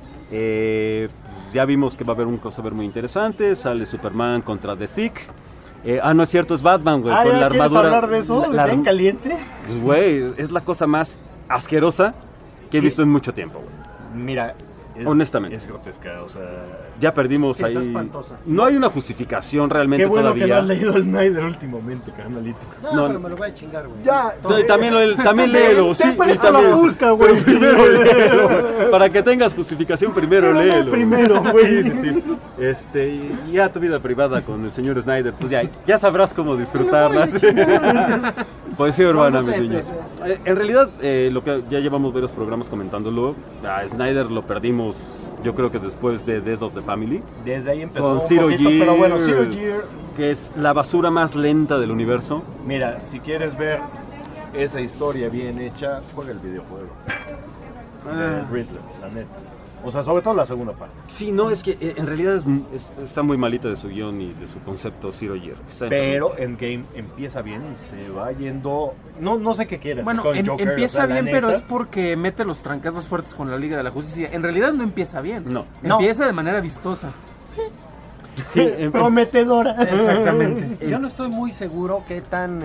ya vimos que va a haber un crossover muy interesante. Sale Superman contra The Thick. No es cierto, es Batman, güey, con la armadura. ¿Quieres hablar de eso? ¿Bien caliente? Güey, es la cosa más asquerosa que he visto en mucho tiempo, güey. Mira, honestamente. Es grotesca, o sea... Ya perdimos Está ahí. espantosa. No hay una justificación realmente Qué bueno todavía. que no has leído Snyder últimamente, carnalito. No, pero me lo voy a chingar, güey. Ya, También léelo, sí. Te también. la busca, güey. Pero primero léelo. Para que tengas justificación, primero léelo. Primero, güey. Sí. Y ya tu vida privada con el señor Snyder, pues ya sabrás cómo disfrutarla. Poesía urbana, mis niños. En realidad, lo que ya llevamos varios programas comentándolo, a Snyder lo perdimos, yo creo que después de Death of the Family. Desde ahí empezó con un Zero poquito, Year, pero bueno, Zero Year... que es la basura más lenta del universo. Mira, si quieres ver esa historia bien hecha, juega el videojuego de Riddler, la neta. O sea, sobre todo la segunda parte. Sí, no, es que en realidad está muy malita de su guión y de su concepto Zero Year. Pero Endgame empieza bien y se va yendo... No sé qué quieres. Bueno, con Joker, empieza o sea, bien, la pero neta. es porque mete los trancazos fuertes con la Liga de la Justicia. En realidad no empieza bien. No. Empieza de manera vistosa. Sí, prometedora. Exactamente. Yo no estoy muy seguro qué tan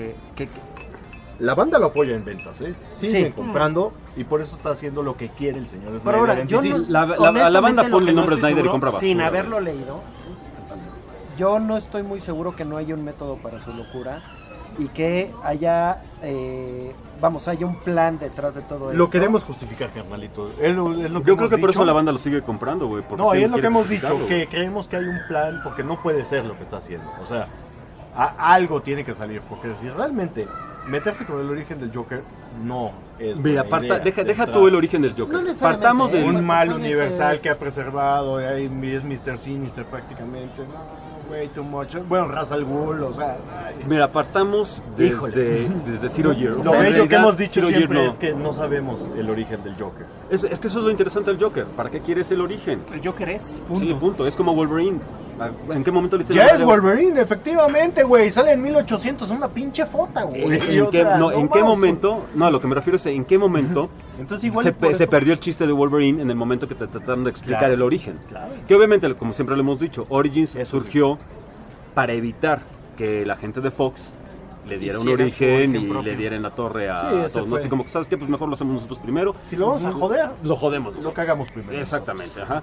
La banda lo apoya en ventas, ¿eh? Siguen Sí. comprando y por eso está haciendo lo que quiere el señor Snyder. Pero ahora, en yo DC. no, la banda honestamente, ponle el lo nombre que no estoy Snyder y seguro, compra basura, sin güey. haberlo leído, yo no estoy muy seguro que no haya un método para su locura y que haya, haya un plan detrás de todo esto. Lo queremos justificar, carnalito. Es lo que Yo hemos creo que por dicho. eso la banda lo sigue comprando, güey. porque No, y es lo quiere que hemos dicho, justificarlo, que creemos que hay un plan porque no puede ser lo que está haciendo. O sea, algo tiene que salir, porque si realmente meterse con el origen del Joker no es Mira, buena idea. deja tú el origen del Joker. No necesariamente, Partamos de Un mal puede universal ser. que ha preservado, es Mr. Sinister prácticamente. No, way too much. Bueno, Ra's al Ghul, o sea... Mira, partamos desde Zero Year. O Lo sea, en bello que realidad, hemos dicho Zero Year siempre no. es que no sabemos el origen del Joker. Es que eso es lo interesante del Joker. ¿Para qué quieres el origen? El Joker es. Punto. Sí, punto. Es como Wolverine. ¿En qué momento le hicieron Ya la es madre? Wolverine, efectivamente, güey. Sale en 1800, una pinche foto, güey. ¿En O qué, sea, no, ¿en qué mames. momento? No, a lo que me refiero es en qué momento Entonces igual se, y por se eso- perdió el chiste de Wolverine en el momento que te trataron de explicar Claro, el origen. claro. Que obviamente, como siempre lo hemos dicho, Origins Eso surgió para evitar que la gente de Fox le diera un Hiciera su origen origen y propio. le diera en la torre a Sí, ese todos. ¿no? fue. Así como que, ¿sabes qué? Pues mejor lo hacemos nosotros primero. Si lo vamos a joder, Lo jodemos nosotros. lo cagamos primero. Exactamente, ajá.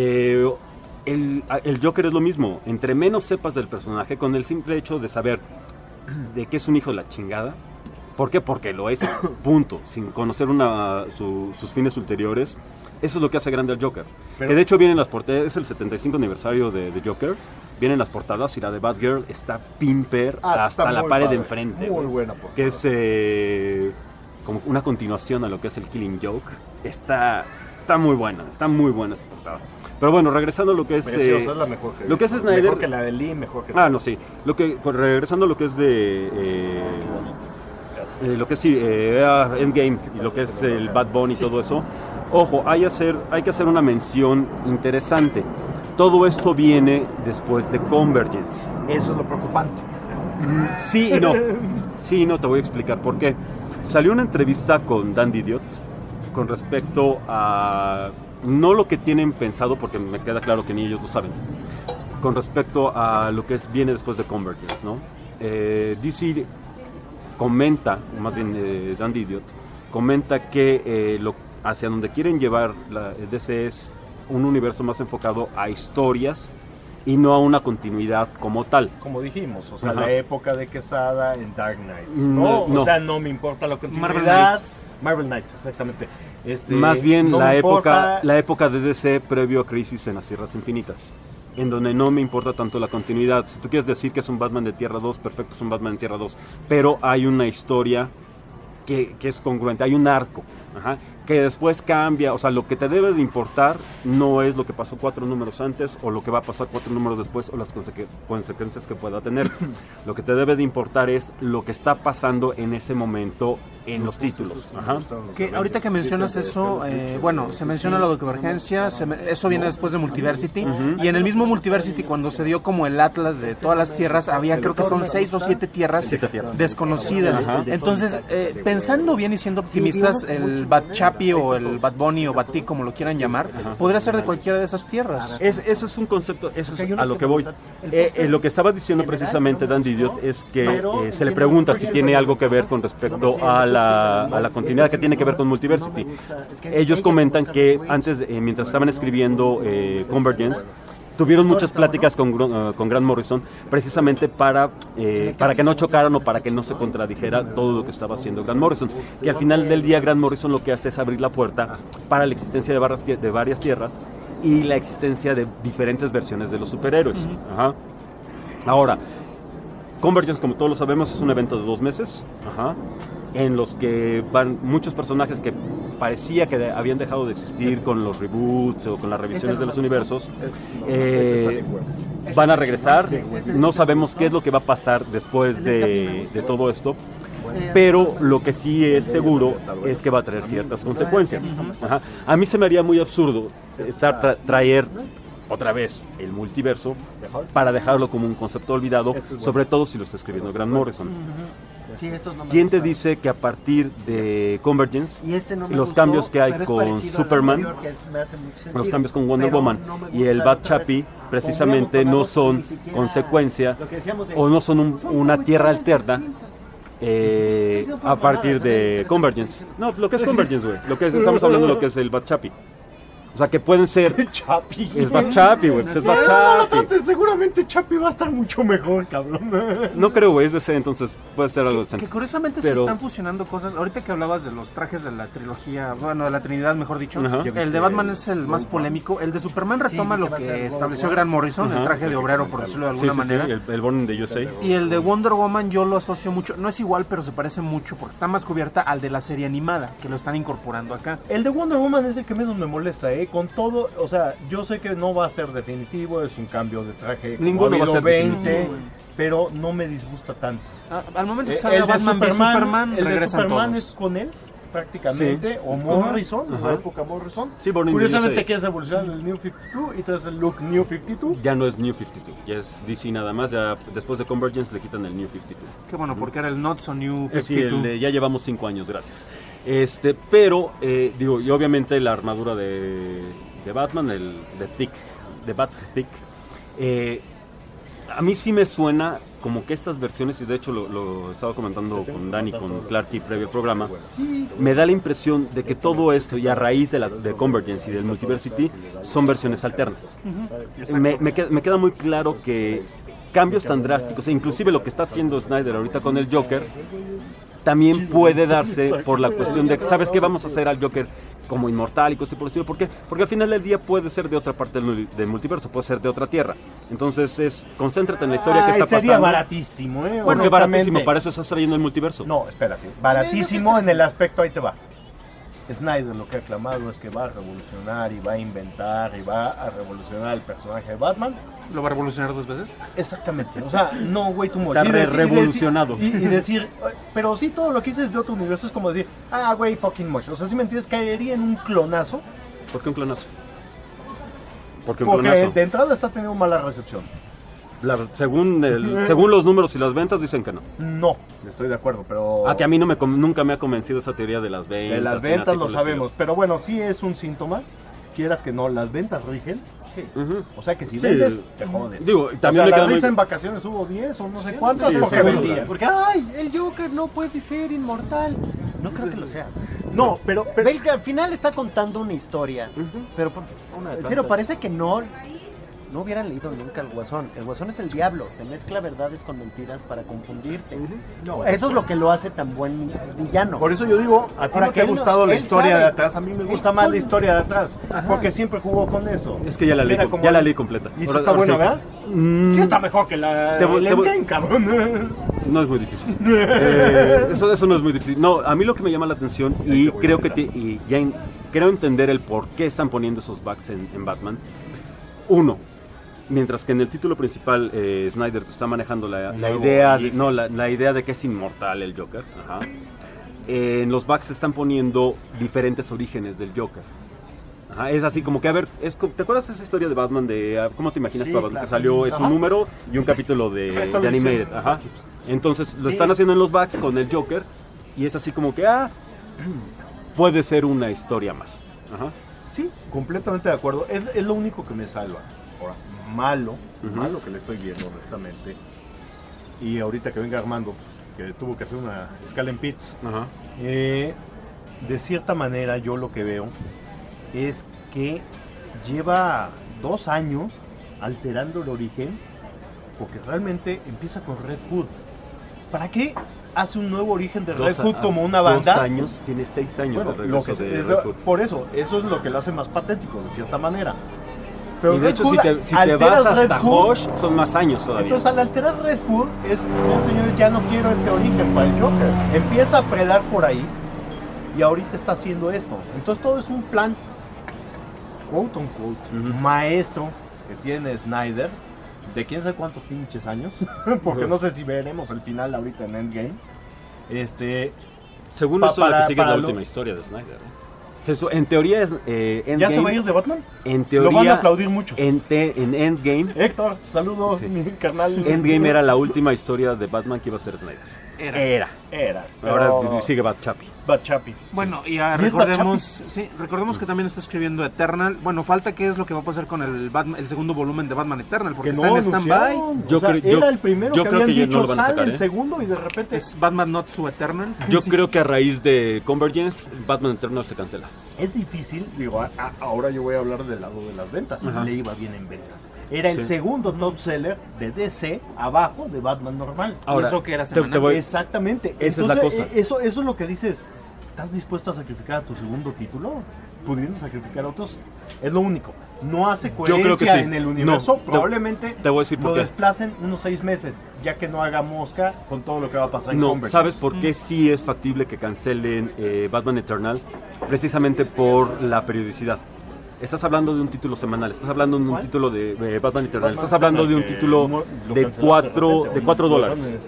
El Joker es lo mismo. Entre menos sepas del personaje, con el simple hecho de saber de que es un hijo de la chingada. ¿Por qué? Porque lo es, punto. Sin conocer sus fines ulteriores. Eso es lo que hace grande al Joker. Pero- que de hecho vienen las portadas, es el 75 aniversario de Joker. Vienen las portadas y la de Batgirl está pimper Ah, hasta está la muy pared de padre. enfrente. Muy güey. buena portada. Que es como una continuación a lo que es el Killing Joke. Está muy buena esa portada. Pero bueno, regresando a lo que es... Preciosa, es la mejor que lo que es visto. Snyder... Mejor que la de Lee, mejor que... No, sí. Regresando a lo que es de... lo que es Endgame y lo que es el Bad Bunny y todo eso. Ojo, hay que hacer una mención interesante. Todo esto viene después de Convergence. Eso es lo preocupante. Sí y no. Sí y no, te voy a explicar por qué. Salió una entrevista con Dan Didiot con respecto a... No lo que tienen pensado, porque me queda claro que ni ellos lo saben. Con respecto a lo que viene después de Convergence, ¿no? DC comenta, más bien Dan Didiot, comenta que hacia donde quieren llevar la DC es un universo más enfocado a historias y no a una continuidad como tal. Como dijimos, o sea, Ajá. la época de Quesada en Dark Knights, No, ¿no? no. O sea, no me importa la continuidad. Marvel Knights, exactamente. Más bien no me importa- la época de DC previo a Crisis en las Tierras Infinitas, en donde no me importa tanto la continuidad. Si tú quieres decir que es un Batman de Tierra 2, perfecto, es un Batman de Tierra 2, pero hay una historia que es congruente, hay un arco, ajá, que después cambia. O sea, lo que te debe de importar no es lo que pasó 4 números antes o lo que va a pasar 4 números después o las consecuencias que pueda tener. Lo que te debe de importar es lo que está pasando en ese momento en los títulos. Ajá. Que ahorita que mencionas eso, bueno, se menciona la convergencia, eso viene después de Multiversity, y en el mismo Multiversity cuando se dio como el atlas de todas las tierras, había creo que son 6 o 7 tierras desconocidas. Ajá. Entonces, pensando bien y siendo optimistas, el Bat Chappie o el Bat Bunny o Bat T, como lo quieran llamar, podría ser de cualquiera de esas tierras. Eso es un concepto, eso es a lo que voy. Lo que estaba diciendo precisamente Dan Didiot es que se le pregunta si tiene algo que ver con respecto a la continuidad que tiene que ver con Multiversity. Ellos comentan que antes, mientras estaban escribiendo Convergence, tuvieron muchas pláticas con Grant Morrison precisamente para que no chocaran o para que no se contradijera todo lo que estaba haciendo Grant Morrison. Y al final del día Grant Morrison lo que hace es abrir la puerta para la existencia de varias tierras y la existencia de diferentes versiones de los superhéroes. Ajá. Ahora, Convergence, como todos lo sabemos, es un evento de 2 meses. Ajá. En los que van muchos personajes que parecía que habían dejado de existir con los reboots o con las revisiones de los universos, van a regresar. No sabemos qué es lo que va a pasar después de todo esto, pero lo que sí es seguro es que va a traer ciertas consecuencias. Ajá. A mí se me haría muy absurdo traer otra vez el multiverso para dejarlo como un concepto olvidado, sobre todo si lo está escribiendo Grant Morrison. ¿Quién te dice que a partir de Convergence, los cambios que hay con Superman, los cambios con Wonder Woman y el Bad Chappie, precisamente no son consecuencia o no son una tierra alterna a partir de Convergence? No, lo que es Convergence, güey. Lo que estamos hablando de lo que es el Bad Chappie. O sea, que pueden ser... Chappie. Es Bad Chappie, güey. Es Bad Chappie. Seguramente Chappie va a estar mucho mejor, cabrón. No creo, güey. Es DC, entonces puede ser algo decente. Que curiosamente se están fusionando cosas. Ahorita que hablabas de los trajes de la trilogía, bueno, de la Trinidad, mejor dicho. Ajá. El de Batman es el más polémico. El de Superman retoma lo que estableció Grant Morrison, el traje de obrero, por decirlo de alguna manera. El Born in the USA. Y el de Wonder Woman yo lo asocio mucho. No es igual, pero se parece mucho porque está más cubierta al de la serie animada, que lo están incorporando acá. El de Wonder Woman es el que menos me molesta, con todo. O sea, yo sé que no va a ser definitivo, es un cambio de traje. Ninguno va a ser 20, pero no me disgusta tanto. Al momento que sale Batman v Superman, el de Superman todos. Es con él, prácticamente, o Morrison, la época Morrison. Sí, curiosamente quieres evolucionar el New 52 y traes el look New 52. Ya no es New 52, ya es DC nada más, ya después de Convergence le quitan el New 52. Qué bueno, porque era el Not So New 52. Sí, ya llevamos 5 años, gracias. Pero, digo, y obviamente la armadura de Batman, de Bat Thick, a mí sí me suena como que estas versiones, y de hecho lo estaba comentando con Dani, con Clarky previo al programa, me da la impresión de que todo esto, y a raíz de Convergence y del Multiversity, son versiones alternas. Me queda muy claro que cambios tan drásticos, e inclusive lo que está haciendo Snyder ahorita con el Joker, también puede darse por la cuestión de, ¿sabes qué? Vamos a hacer al Joker como inmortal y cosas por el estilo. ¿Por qué? Porque al final del día puede ser de otra parte del multiverso, puede ser de otra tierra. Entonces, concéntrate en la historia que está pasando. Sería baratísimo, ¿Por qué baratísimo? Para eso estás trayendo el multiverso. No, espérate. Baratísimo en el aspecto, ahí te va. Snyder lo que ha aclamado es que va a revolucionar y va a inventar y va a revolucionar el personaje de Batman. ¿Lo va a revolucionar 2 veces? Exactamente. O sea, no, güey, tú está revolucionado. Y decir, pero sí, todo lo que dices de otro universo es como decir, güey, fucking much. O sea, si me entiendes, caería en un clonazo. ¿Por qué un clonazo? Porque de entrada está teniendo mala recepción. Según los números y las ventas dicen que no. No, estoy de acuerdo, pero... que a mí nunca me ha convencido esa teoría de las ventas. De las ventas lo sabemos, pero bueno, sí es un síntoma. Quieras que no, las ventas rigen. Sí. O sea que si vendes, te jodes. Digo, también me queda la risa en vacaciones hubo 10 o no sé cuántas. Porque, el Joker no puede ser inmortal. No creo que lo sea. No, pero el que al final está contando una historia. Pero, en serio, parece que no hubieran leído nunca el Guasón. El Guasón es el diablo, te mezcla verdades con mentiras para confundirte. Eso es lo que lo hace tan buen villano. Por eso yo digo, a ti no te ha gustado la historia de atrás, a mí me gusta más la historia de atrás, porque siempre jugó con eso. Es que ya la leí completa. ¿Y si está buena, verdad? Sí está mejor que la Endgame, cabrón. No es muy difícil. Eso no es muy difícil. No, a mí lo que me llama la atención, y creo que creo entender el por qué están poniendo esos bugs en Batman. Uno, mientras que en el título principal Snyder está manejando la idea de que es inmortal el Joker. Ajá. En los bugs se están poniendo diferentes orígenes del Joker. Ajá, es así como que, ¿te acuerdas de esa historia de Batman cómo te imaginas para Batman? Claro. Que salió, es un número y un capítulo de Animated. Ajá. Entonces lo están haciendo en los bugs con el Joker y es así como que, puede ser una historia más. Ajá. Sí, completamente de acuerdo. Es lo único que me salva. Ahora, malo que le estoy viendo honestamente, y ahorita que venga Armando, que tuvo que hacer una escala en pits. De cierta manera, yo lo que veo es que lleva 2 años alterando el origen, porque realmente empieza con Red Hood. ¿Para qué hace un nuevo origen de Red Hood como una banda? 2 años, tiene 6 años de regreso de Red Hood. Por eso es lo que lo hace más patético, de cierta manera. Pero y de Red hecho, Hood, si te vas hasta Hosh, son más años todavía. Entonces, al alterar Red Hood, señores, ya no quiero este origen para el Joker. Empieza a predar por ahí, y ahorita está haciendo esto. Entonces, todo es un plan, quote unquote, maestro, que tiene Snyder, de quién sabe cuántos pinches años, porque no sé si veremos el final ahorita en Endgame. Según eso, la que sigue es la última historia de Snyder, en teoría es Endgame. ¿Ya se va a ir de Batman? En teoría, lo van a aplaudir mucho. En Endgame, Héctor, saludos, mi carnal. Endgame era la última historia de Batman que iba a ser Snyder. Era. Ahora sigue Batchappy. Bueno, y recordemos que también está escribiendo Eternal. Bueno, falta qué es lo que va a pasar con el segundo volumen de Batman Eternal, porque está en stand-by. Era el primero yo que creo habían que dicho, no lo van a sacar, el segundo, y de repente es Batman Not Su Eternal. Yo creo que a raíz de Convergence, Batman Eternal se cancela. Es difícil, digo, ahora yo voy a hablar del lado de las ventas. Le iba bien en ventas. Era el segundo top seller de DC, abajo de Batman normal. Ahora, eso que era semanal. Exactamente. Esa es la cosa. Eso es lo que dices. ¿Estás dispuesto a sacrificar a tu segundo título? Pudiendo sacrificar a otros. Es lo único. No hace coherencia en el universo. Probablemente te voy a decir lo desplacen unos 6 meses, ya que no haga mosca con todo lo que va a pasar en Convergence. ¿Sabes por qué sí es factible que cancelen Batman Eternal? Precisamente por la periodicidad. Estás hablando de un título semanal, estás hablando de un título de Batman Eternal, estás hablando de un título de $4.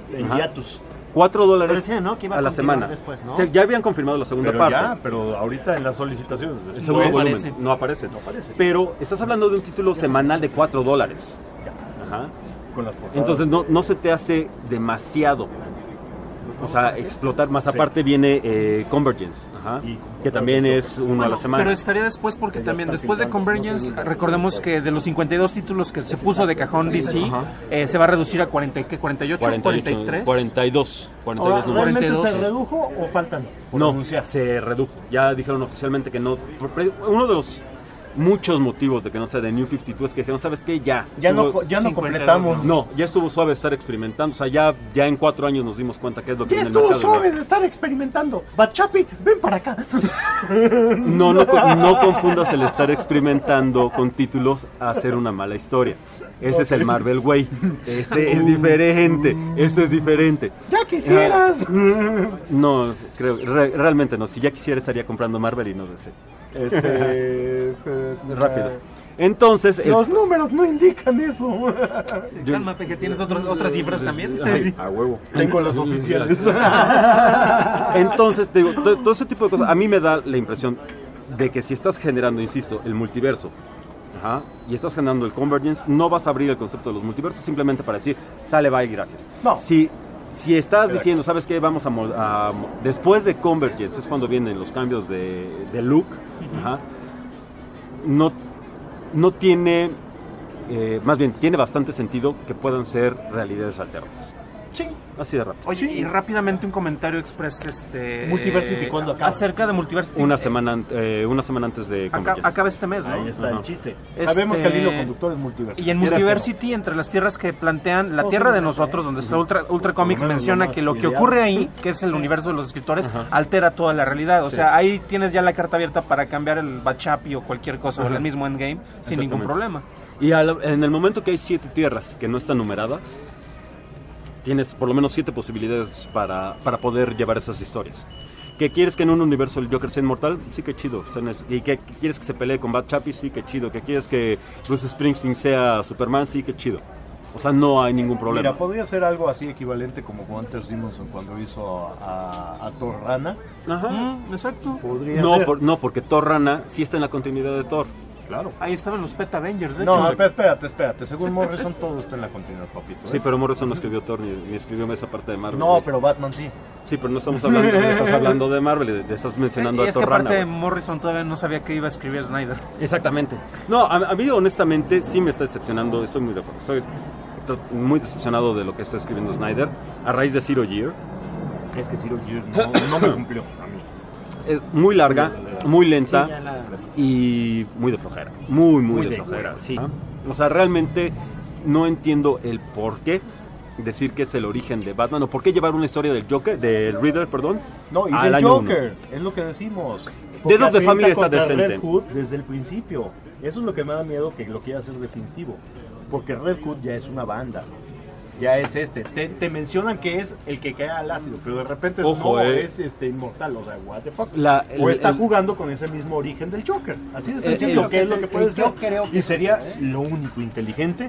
$4 ¿no? Que iba a la semana. Después, ¿no? Ya habían confirmado la segunda parte. Pero ahorita en las solicitaciones el segundo volumen no aparece. Pero estás hablando de un título semanal de $4. Ajá. Entonces no se te hace demasiado. O sea, explotar más. Aparte viene Convergence, que también es uno a la semana. Pero estaría después, porque también después de Convergence, recordemos que de los 52 títulos que se puso de cajón DC, se va a reducir a 48, 43. 42 ¿Realmente se redujo o faltan? No, se redujo. Ya dijeron oficialmente que no. Uno de los muchos motivos de que no sea de New 52 es que dijeron, ¿sabes qué? Ya no completamos. No, ya estuvo suave estar experimentando. O sea, ya en 4 años nos dimos cuenta que es lo que ya viene en el mercado. estuvo suave de estar experimentando. Batchappy, ven para acá. No confundas el estar experimentando con títulos a hacer una mala historia. Ese es el Marvel Way. Este es diferente. Esto es diferente. ¡Ya quisieras! No, creo, realmente no. Si ya quisiera estaría comprando Marvel y no DC. Rápido. Entonces los números no indican eso. Cálmate, que tienes otras cifras también. Sí. A huevo. Tengo las oficiales. Entonces, te digo, todo ese tipo de cosas a mí me da la impresión de que si estás generando, insisto, el multiverso, y estás generando el Convergence, no vas a abrir el concepto de los multiversos simplemente para decir, sale, bye, gracias. No. Si estás diciendo, ¿sabes qué? Vamos a después de Convergence es cuando vienen los cambios de look, no tiene, más bien tiene bastante sentido que puedan ser realidades alternas. Sí. Así de rápido. Oye, y rápidamente un comentario express Multiversity, ¿cuándo acaba? Acerca de Multiversity. Una semana antes de Convergence. Acaba este mes, ¿no? Ahí está el chiste. Sabemos que el hilo conductor es Multiversity. Y en Multiversity, entre las tierras que plantean, la tierra de nosotros, donde está Ultra Comics, menciona que lo que ocurre ahí, que es el universo de los escritores, altera toda la realidad. O sea, ahí tienes ya la carta abierta para cambiar el Batchappy o cualquier cosa, o el mismo Endgame, sin ningún problema. Y en el momento que hay 7 tierras que no están numeradas, tienes por lo menos 7 posibilidades para poder llevar esas historias. ¿Que quieres que en un universo el Joker sea inmortal? Sí, que chido. ¿Y que quieres que se pelee con Batchappy? Sí, que chido. ¿Que quieres que Bruce Springsteen sea Superman? Sí, que chido. O sea, no hay ningún problema. Mira, podría ser algo así equivalente como Hunter Simonson cuando hizo a Thor Rana. Exacto. No, porque Thor Rana sí está en la continuidad de Thor. Claro. Ahí estaban los Pet Avengers, de hecho. No, espérate. Según Morrison, todo está en la continuidad, papito. Sí, pero Morrison no escribió Thor ni escribió esa parte de Marvel. No, pero Batman sí. Sí, pero no estás hablando de Marvel, estás mencionando a Thor Rana. Y es que aparte Morrison todavía no sabía que iba a escribir Snyder. Exactamente. No, a mí honestamente sí me está decepcionando, estoy muy de acuerdo. Estoy muy decepcionado de lo que está escribiendo Snyder a raíz de Zero Year. Es que Zero Years no me cumplió a mí. Es muy larga, muy lenta y muy de flojera. Muy de flojera, sí. O sea, realmente no entiendo el por qué decir que es el origen de Batman o por qué llevar una historia del Joker, del Riddler, perdón. No, y del Joker, es lo que decimos. Death of the Family está decente. Red Hood desde el principio. Eso es lo que me da miedo, que lo quiera hacer definitivo. Porque Red Hood ya es una banda. Ya es te mencionan que es el que cae al ácido, pero de repente es inmortal, o sea, what the fuck. O está jugando con ese mismo origen del Joker. Así de sencillo, que es lo que puede ser. Y sería lo único inteligente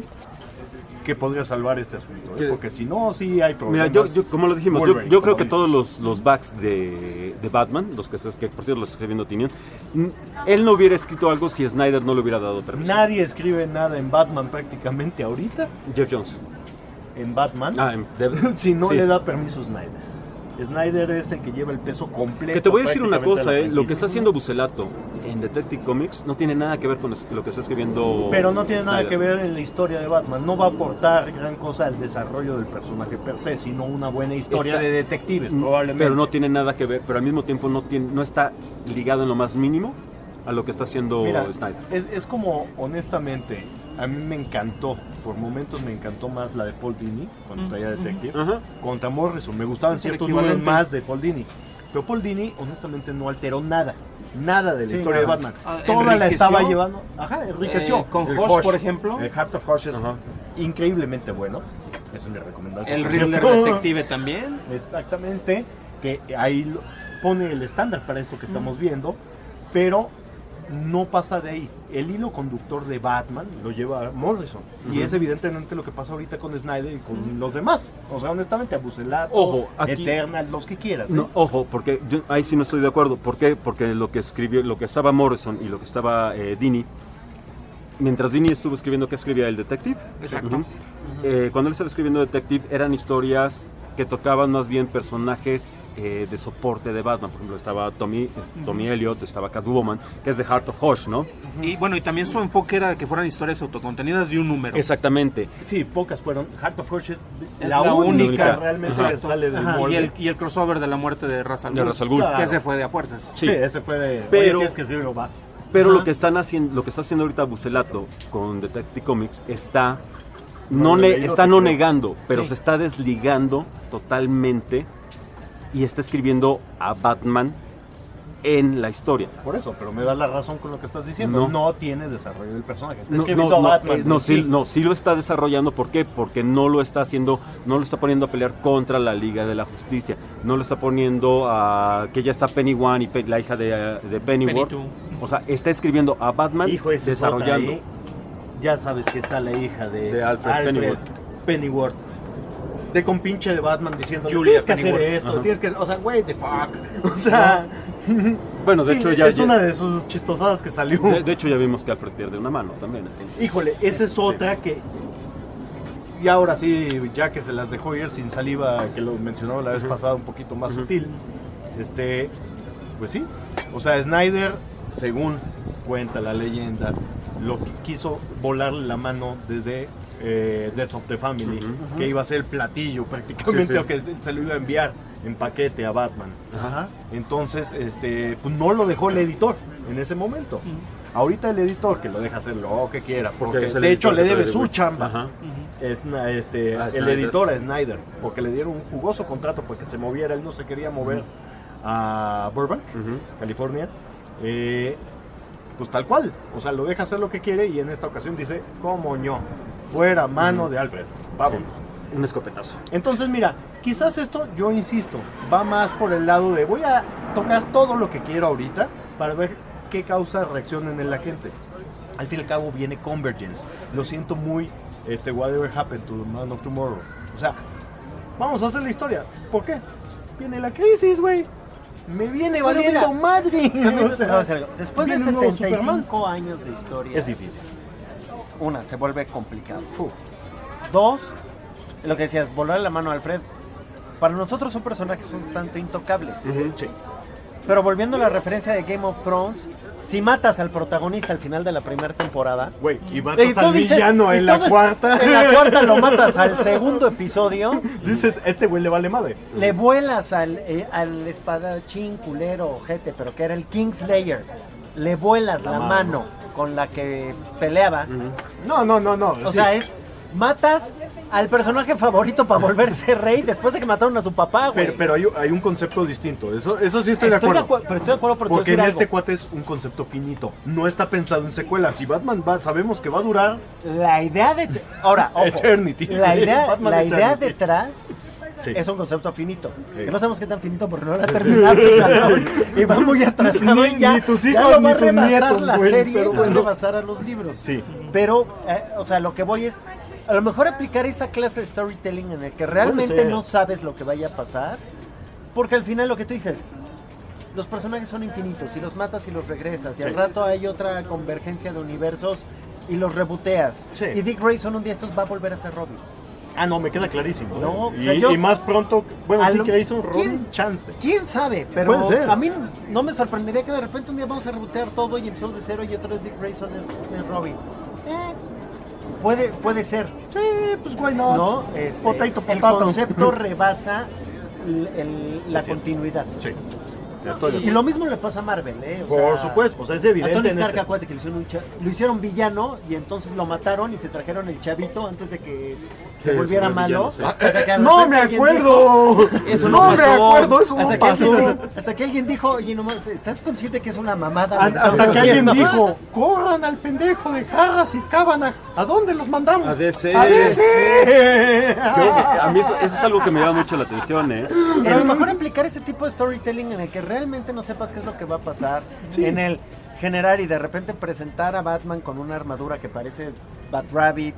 que podría salvar este asunto, porque si no, sí hay problemas. Mira, yo como lo dijimos, yo creo que todos los backs de Batman, los que por cierto los está escribiendo Tynion, él no hubiera escrito algo si Snyder no le hubiera dado permiso. Nadie escribe nada en Batman prácticamente ahorita. Jeff Jones. En Batman, si no le da permiso Snyder. Snyder es el que lleva el peso completo. Que te voy a decir una cosa, lo que está haciendo Bucelato en Detective Comics no tiene nada que ver con lo que está escribiendo. Pero no tiene nada que ver en la historia de Batman. No va a aportar gran cosa al desarrollo del personaje per se, sino una buena historia de detectives, probablemente. Pero no tiene nada que ver, pero al mismo tiempo no está ligado en lo más mínimo a lo que está haciendo Snyder. Es como, honestamente, a mí me encantó, por momentos me encantó más la de Paul Dini, cuando traía Detective, contra Morrison. Me gustaban ciertos números más de Paul Dini. Pero Paul Dini, honestamente, no alteró nada de la historia de Batman. Toda la estaba llevando. Enriqueció. Con Hush, por ejemplo. El Heart of Hush es increíblemente bueno. Esa es mi recomendación. El Riddler Detective también. Exactamente. Que ahí pone el estándar para esto que estamos viendo. Pero no pasa de ahí. El hilo conductor de Batman lo lleva Morrison. Y es evidentemente lo que pasa ahorita con Snyder y con los demás. O sea, honestamente, a Bucelato, Eternal, los que quieras. No, ojo, porque yo ahí sí no estoy de acuerdo. ¿Por qué? Porque lo que estaba Morrison y lo que estaba Dini, mientras Dini estuvo escribiendo, ¿qué escribía el Detective? Exacto. Cuando él estaba escribiendo Detective, eran historias que tocaban más bien personajes de soporte de Batman. Por ejemplo, estaba Tommy Elliot, estaba Catwoman, que es de Heart of Hush, ¿no? Y bueno, y también su enfoque era que fueran historias autocontenidas de un número. Exactamente. Sí, pocas fueron. Heart of Hush es la única realmente que sale del molde. Y el crossover de la muerte de Ra's al Ghul. Claro. Que ese fue de a fuerzas. Sí, ese fue de... Pero, oye, que escribirlo, va. Pero lo que está haciendo ahorita Bucelato con Detective Comics está no negando, pero se está desligando totalmente y está escribiendo a Batman en la historia. Por eso, pero me da la razón con lo que estás diciendo. No tiene desarrollo del personaje. Está escribiendo a Batman. Sí lo está desarrollando. ¿Por qué? Porque no lo está poniendo a pelear contra la Liga de la Justicia. No lo está poniendo a que ya está Penny One y la hija de Pennyworth. O sea, está escribiendo a Batman, desarrollando. Ya sabes que está la hija de Alfred Pennyworth. De compinche de Batman diciendo Julia tienes que hacer esto, tienes que, o sea, güey, the fuck. O sea, bueno, de hecho es una de sus chistosadas que salió. De hecho ya vimos que Alfred pierde una mano también. Entonces. Híjole, esa es otra que y ahora sí, ya que se las dejó ir sin saliva, que lo mencionó la vez pasada un poquito más sutil. Pues sí. O sea, Snyder, según cuenta la leyenda, lo que quiso volarle la mano desde Death of the Family, que iba a ser el platillo prácticamente, o que se lo iba a enviar en paquete a Batman. Entonces, pues no lo dejó el editor en ese momento. Ahorita el editor, que lo deja hacer lo que quiera, porque de hecho le debe su chamba, el editor a Snyder, porque le dieron un jugoso contrato porque se moviera, él no se quería mover a Burbank, California. Pues tal cual, o sea, lo deja hacer lo que quiere y en esta ocasión dice, como ño, fuera mano de Alfred, vamos. Sí, un escopetazo. Entonces mira, quizás esto, yo insisto, va más por el lado de voy a tocar todo lo que quiero ahorita para ver qué causa reaccionen en la gente. Al fin y al cabo viene Convergence, lo siento muy, whatever happened to the Man of Tomorrow. O sea, vamos a hacer la historia, ¿por qué? Viene la crisis, güey. Me viene valiendo madre. Después de 75 años de historia es difícil. Una, se vuelve complicado. Dos, lo que decías, volar la mano a Alfred. Para nosotros son personajes un tanto intocables. Sí. Pero volviendo a la referencia de Game of Thrones, si matas al protagonista al final de la primera temporada, güey, y matas al villano en la cuarta. En la cuarta lo matas al segundo episodio. Dices, este güey le vale madre. Le vuelas al espadachín culero, ojete, pero que era el Kingslayer. Le vuelas la mano con la que peleaba. No. O sea, matas al personaje favorito para volverse rey después de que mataron a su papá, güey. Pero hay un concepto distinto. Eso sí estoy de acuerdo. Pero estoy de acuerdo porque en este cuate es un concepto finito. No está pensado en secuelas. Si Batman sabemos que va a durar. La idea de. Ahora, ojo. Eternity. La idea detrás. Sí. Es un concepto finito. Sí. Que no sabemos qué tan finito porque no la terminaste. Y va muy atrasado. Ni tus hijos, ya lo ni va a tus rebasar nietos, la güey, serie, va a rebasar a los libros. Sí. Pero, o sea, lo que voy es, a lo mejor aplicar esa clase de storytelling en el que realmente no sabes lo que vaya a pasar, porque al final lo que tú dices, los personajes son infinitos, y los matas y los regresas, y al rato hay otra convergencia de universos y los reboteas. Sí. Y Dick Grayson un día estos va a volver a ser Robin. Ah, no, me queda clarísimo. No, y más pronto, bueno, Dick Grayson, Robin, chance. ¿Quién sabe? Pero a mí no me sorprendería que de repente un día vamos a rebotear todo y empezamos de cero y otro es Dick Grayson es Robin. Puede ser. Sí, pues why not? ¿No? Potato. El concepto rebasa la continuidad. Sí. Y lo mismo le pasa a Marvel, Por supuesto, pues es evidente. A Tony Stark, acuérdate que lo hicieron villano y entonces lo mataron y se trajeron el chavito antes de que se volviera malo. No me acuerdo. Eso no me acuerdo, eso no pasó. Hasta que alguien dijo, oye, no, ¿estás consciente que es una mamada? Hasta que alguien dijo, corran al pendejo de Harras y Cavanagh. ¿A dónde los mandamos? A DC. A DC. A mí eso es algo que me llama mucho la atención, Pero a lo mejor aplicar ese tipo de storytelling en el que realmente no sepas qué es lo que va a pasar, en el generar y de repente presentar a Batman con una armadura que parece Bat Rabbit.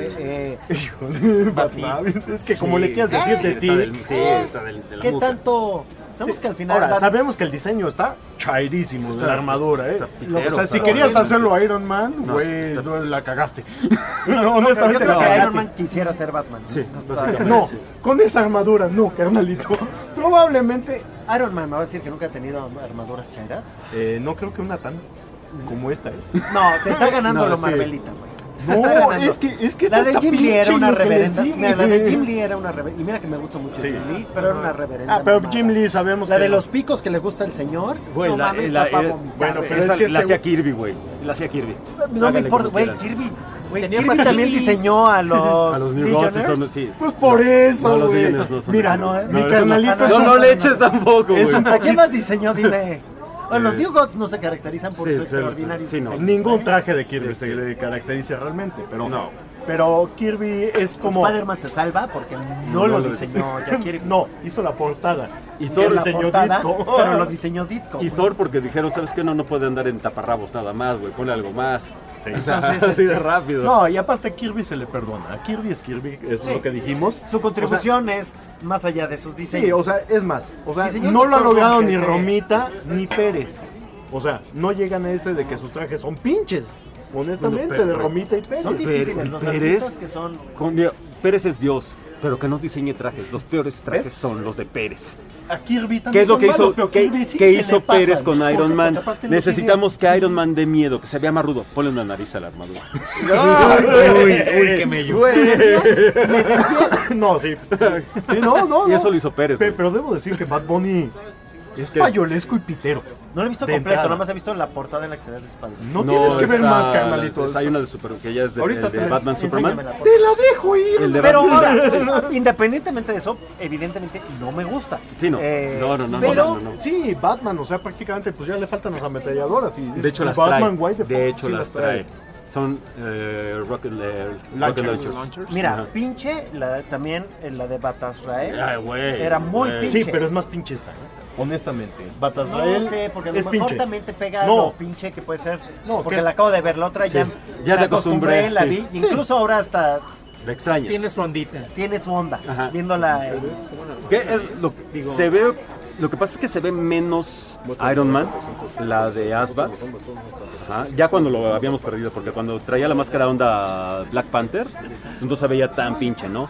Bat Rabbit. Es que como le quieras decir de ti. Está de la ¿Qué muca. tanto? Sabemos que al final. Ahora, sabemos que el diseño está chairísimo de la armadura, pitero, o sea, si querías hacerlo a Iron Man, güey, la cagaste. Honestamente, yo creo que Iron Man quisiera ser Batman. Sí, no, con esa armadura, no, carnalito. Probablemente. Iron Man me va a decir que nunca ha tenido armaduras chairas. No creo que una tan como esta. No, te está ganando lo Marvelita, güey. No, es que la de Jim Lee era una reverenda. Mira, la de Jim Lee era una reverenda. Y mira que me gusta mucho Jim Lee, pero era una reverenda. Pero Jim Lee sabemos la de los picos que le gusta al señor. Güey, no mames, está para vomitar. Bueno, pero es que la hacía Kirby, güey. La hacía Kirby. No me importa, güey, Kirby también diseñó a los New Gods. Pues por eso, güey. Mira, mi carnalito. No le eches tampoco, güey. ¿A quién más diseñó? Dime. Bueno, los New Gods no se caracterizan por su extraordinario diseño. Ningún traje de Kirby se caracteriza realmente, pero Pero Kirby es como... Spider-Man se salva porque no lo diseñó ya Kirby. No, hizo la portada. Y Thor diseñó Ditko. Pero lo diseñó Ditko. Y Thor porque dijeron, ¿sabes qué? No puede andar en taparrabos nada más, güey. Ponle algo más. Sí. Así de rápido. No, y aparte a Kirby se le perdona. Kirby es Kirby, es lo que dijimos. Su contribución es más allá de sus diseños. Sí, o sea, es más. O sea, no lo ha logrado ni Romita ni Pérez. O sea, no llegan a ese de que sus trajes son pinches. Honestamente, de Romita y Pérez. Son difíciles los artistas que son... Pérez es Dios, pero que no diseñe trajes. Los peores trajes son los de Pérez. A Kirby también. ¿Qué es lo que hizo, que hizo Pérez con Iron Man? Necesitamos que Iron Man dé miedo, que se vea más rudo. Ponle una nariz a la armadura. Uy, que me llueve. No, sí. Sí, no. Y eso lo hizo Pérez. Pero debo decir que Bad Bunny es payolesco y pitero. No lo he visto completo, nada más he visto la portada en la que se ve de espalda. No tienes que ver más, carnalitos. Hay una de Superman, que ya es de Batman Superman. Te la dejo ir. Pero ahora, independientemente de eso, evidentemente no me gusta. Sí, no. Pero sí, Batman, o sea, prácticamente pues ya le faltan las ametralladoras. De hecho las trae. Son Rocket Launchers. Mira, pinche, también la de Batasrael. Era muy pinche. Sí, pero es más pinche esta, honestamente. Batasrael. No sé, porque a lo mejor también te pega lo pinche que puede ser. No, porque la acabo de ver, la otra ya te acostumbré, la vi. Incluso ahora hasta... Me extraña. Tiene su ondita. Tiene su onda. Viéndola. Se ve Lo que pasa es que se ve menos Iron Man, la de Asbat. Ajá, ya cuando lo habíamos perdido, porque cuando traía la máscara onda Black Panther, no se veía tan pinche, ¿no?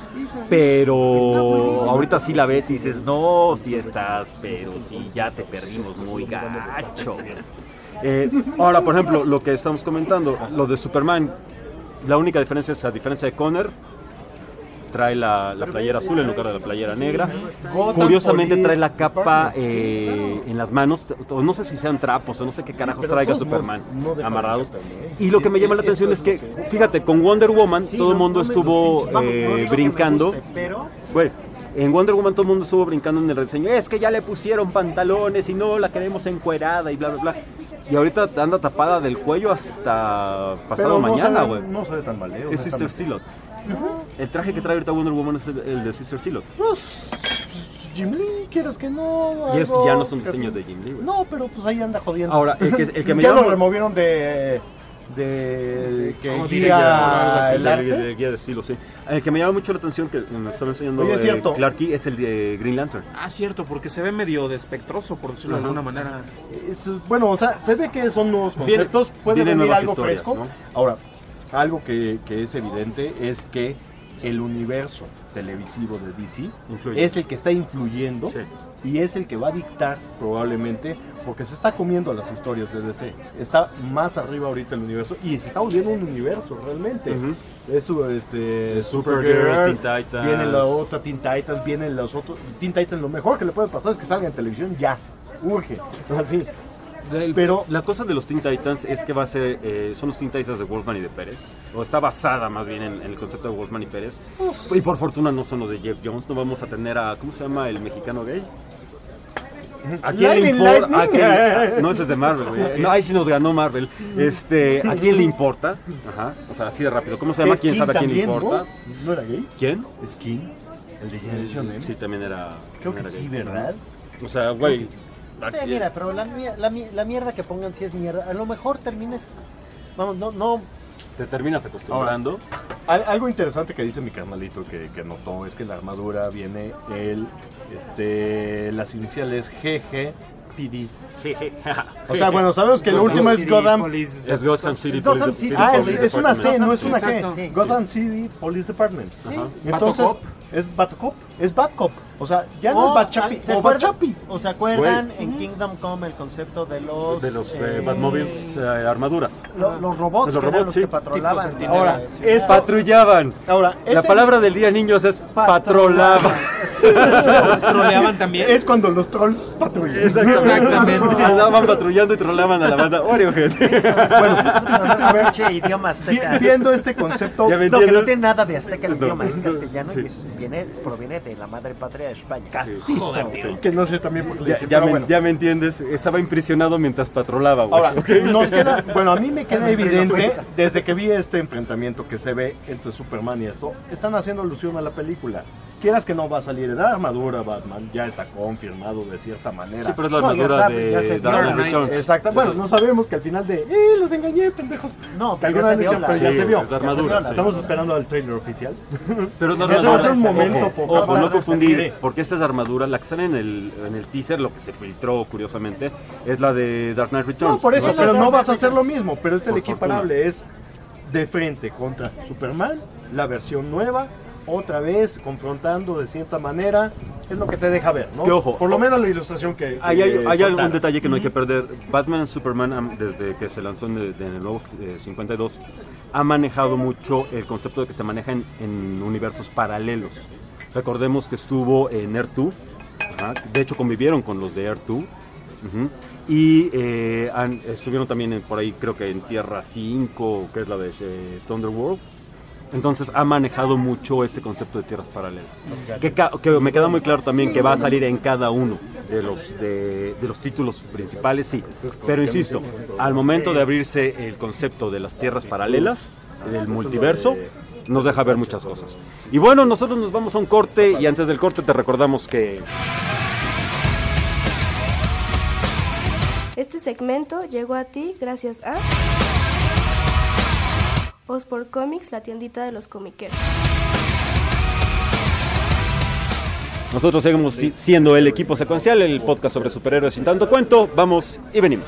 Pero ahorita sí la ves y dices, no, sí estás, pero sí ya te perdimos muy gacho. Ahora, por ejemplo, lo que estamos comentando, lo de Superman, la única diferencia es, a diferencia de Connor, trae la playera azul en lugar de la playera negra. Curiosamente trae la capa en las manos, no sé si sean trapos o no sé qué carajos traiga Superman amarrados. Y lo que me llama la atención es que, fíjate, con Wonder Woman todo el mundo estuvo brincando. Güey, en Wonder Woman todo el mundo estuvo brincando en el rediseño. Es que ya le pusieron pantalones y no la queremos encuerada y bla, bla, bla. Y ahorita anda tapada del cuello hasta pasado mañana, güey. No se ve tan mal, Es Sister Silhouette. El traje que trae ahorita Wonder Woman es el de Sister Silhouette. Pues, Jim Lee, quieres que no. Y ya no son diseños de Jim Lee, güey. No, pero pues ahí anda jodiendo. Ahora, el que me ya llama... lo removieron de que guía de guía de estilo, sí. El que me llama mucho la atención, que me estaba enseñando Clarky, es el de Green Lantern. Ah, cierto, porque se ve medio despectroso, por decirlo de alguna manera. Bueno, o sea, se ve que son nuevos conceptos, puede venir algo historias, fresco. ¿no? Ahora, algo que es evidente es que el universo televisivo de DC es el que está influyendo y es el que va a dictar probablemente, porque se está comiendo las historias de DC. Está más arriba ahorita el universo y se está volviendo un universo realmente. Es Supergirl, Teen Titans. Viene la otra Teen Titans, vienen los otros Teen Titans. Lo mejor que le puede pasar es que salga en televisión ya, urge, así. Pero la cosa de los Teen Titans es que va a ser, son los Teen Titans de Wolfman y de Pérez, o está basada más bien en el concepto de Wolfman y Pérez, y por fortuna no son los de Jeff Jones. No vamos a tener a, ¿cómo se llama el mexicano gay? ¿A quién le importa? No, ese es de Marvel, güey. No, ahí sí nos ganó Marvel. ¿A quién le importa? Ajá, o sea, así de rápido. ¿Cómo se llama? ¿Quién sabe a quién le importa? ¿No era gay? ¿Quién? Skin, el de Generation M. Sí, también era. Creo que sí, ¿verdad? O sea, güey. Sí, mira, pero la mierda que pongan sí es mierda. A lo mejor termines... Vamos, no... Te terminas acostumbrando. Algo interesante que dice mi carnalito que notó es que la armadura viene las iniciales GGPD. O sea, bueno, sabemos que lo último es Gotham. Es Gotham City Gotham Police City. Es una C, no es una Exacto. G. Gotham City Police Department. Entonces, es Batcop. Es Batcop. O sea, ya no es Batchapi. ¿O se acuerdan en Kingdom Come el concepto de los Batmobiles armadura? Los robots, que eran los que patrolaban. Ahora, patrullaban. Ahora, la palabra del día, niños, es patrolaban. ¿Troleaban también? Es cuando los trolls patrullan. Exactamente. Andaban patrullando y troleaban a la banda. Oreo, gente. Bueno, a ver, idioma azteca. Viendo este concepto, que no tiene nada de azteca, el idioma es castellano y proviene de la madre patria de España. Joder, que no sé también por qué. Ya me entiendes. Estaba impresionado mientras patrolaba, güey. Ahora, nos queda, bueno, a mí me queda evidente desde que vi este enfrentamiento que se ve entre Superman y esto, están haciendo alusión a la película. Quieras que no va a salir en la armadura Batman, ya está confirmado de cierta manera. Sí, pero es la armadura de Dark Knight. Exacto, bueno, no sabemos que al final de, los engañé, pendejos. No, pero ya se vio. La armadura, estamos esperando al trailer oficial. Pero ese va a ser un momento. Ojo, no confundir, porque esta es la armadura, la que sale en el teaser, lo que se filtró curiosamente, es la de Dark Knight Returns. No, por eso, pero no vas a hacer lo mismo, pero es el equiparable, es de frente contra Superman, la versión nueva, otra vez confrontando de cierta manera, es lo que te deja ver, ¿no? Que ojo, por lo menos la ilustración que hay algún detalle que no hay que perder. Batman y Superman, desde que se lanzó en el nuevo 52, ha manejado mucho el concepto de que se maneja en universos paralelos. Recordemos que estuvo en Earth 2, de hecho convivieron con los de Earth 2, y estuvieron también por ahí, creo que en Tierra 5, que es la de Thunderworld. Entonces ha manejado mucho este concepto de tierras paralelas. Que me queda muy claro también que va a salir en cada uno de los títulos principales, sí. Pero insisto, al momento de abrirse el concepto de las tierras paralelas, del multiverso, nos deja ver muchas cosas. Y bueno, nosotros nos vamos a un corte y antes del corte te recordamos que... Este segmento llegó a ti gracias a... Osport Comics, la tiendita de los comiqueros. Nosotros seguimos siendo el equipo secuencial, el podcast sobre superhéroes sin tanto cuento. Vamos y venimos.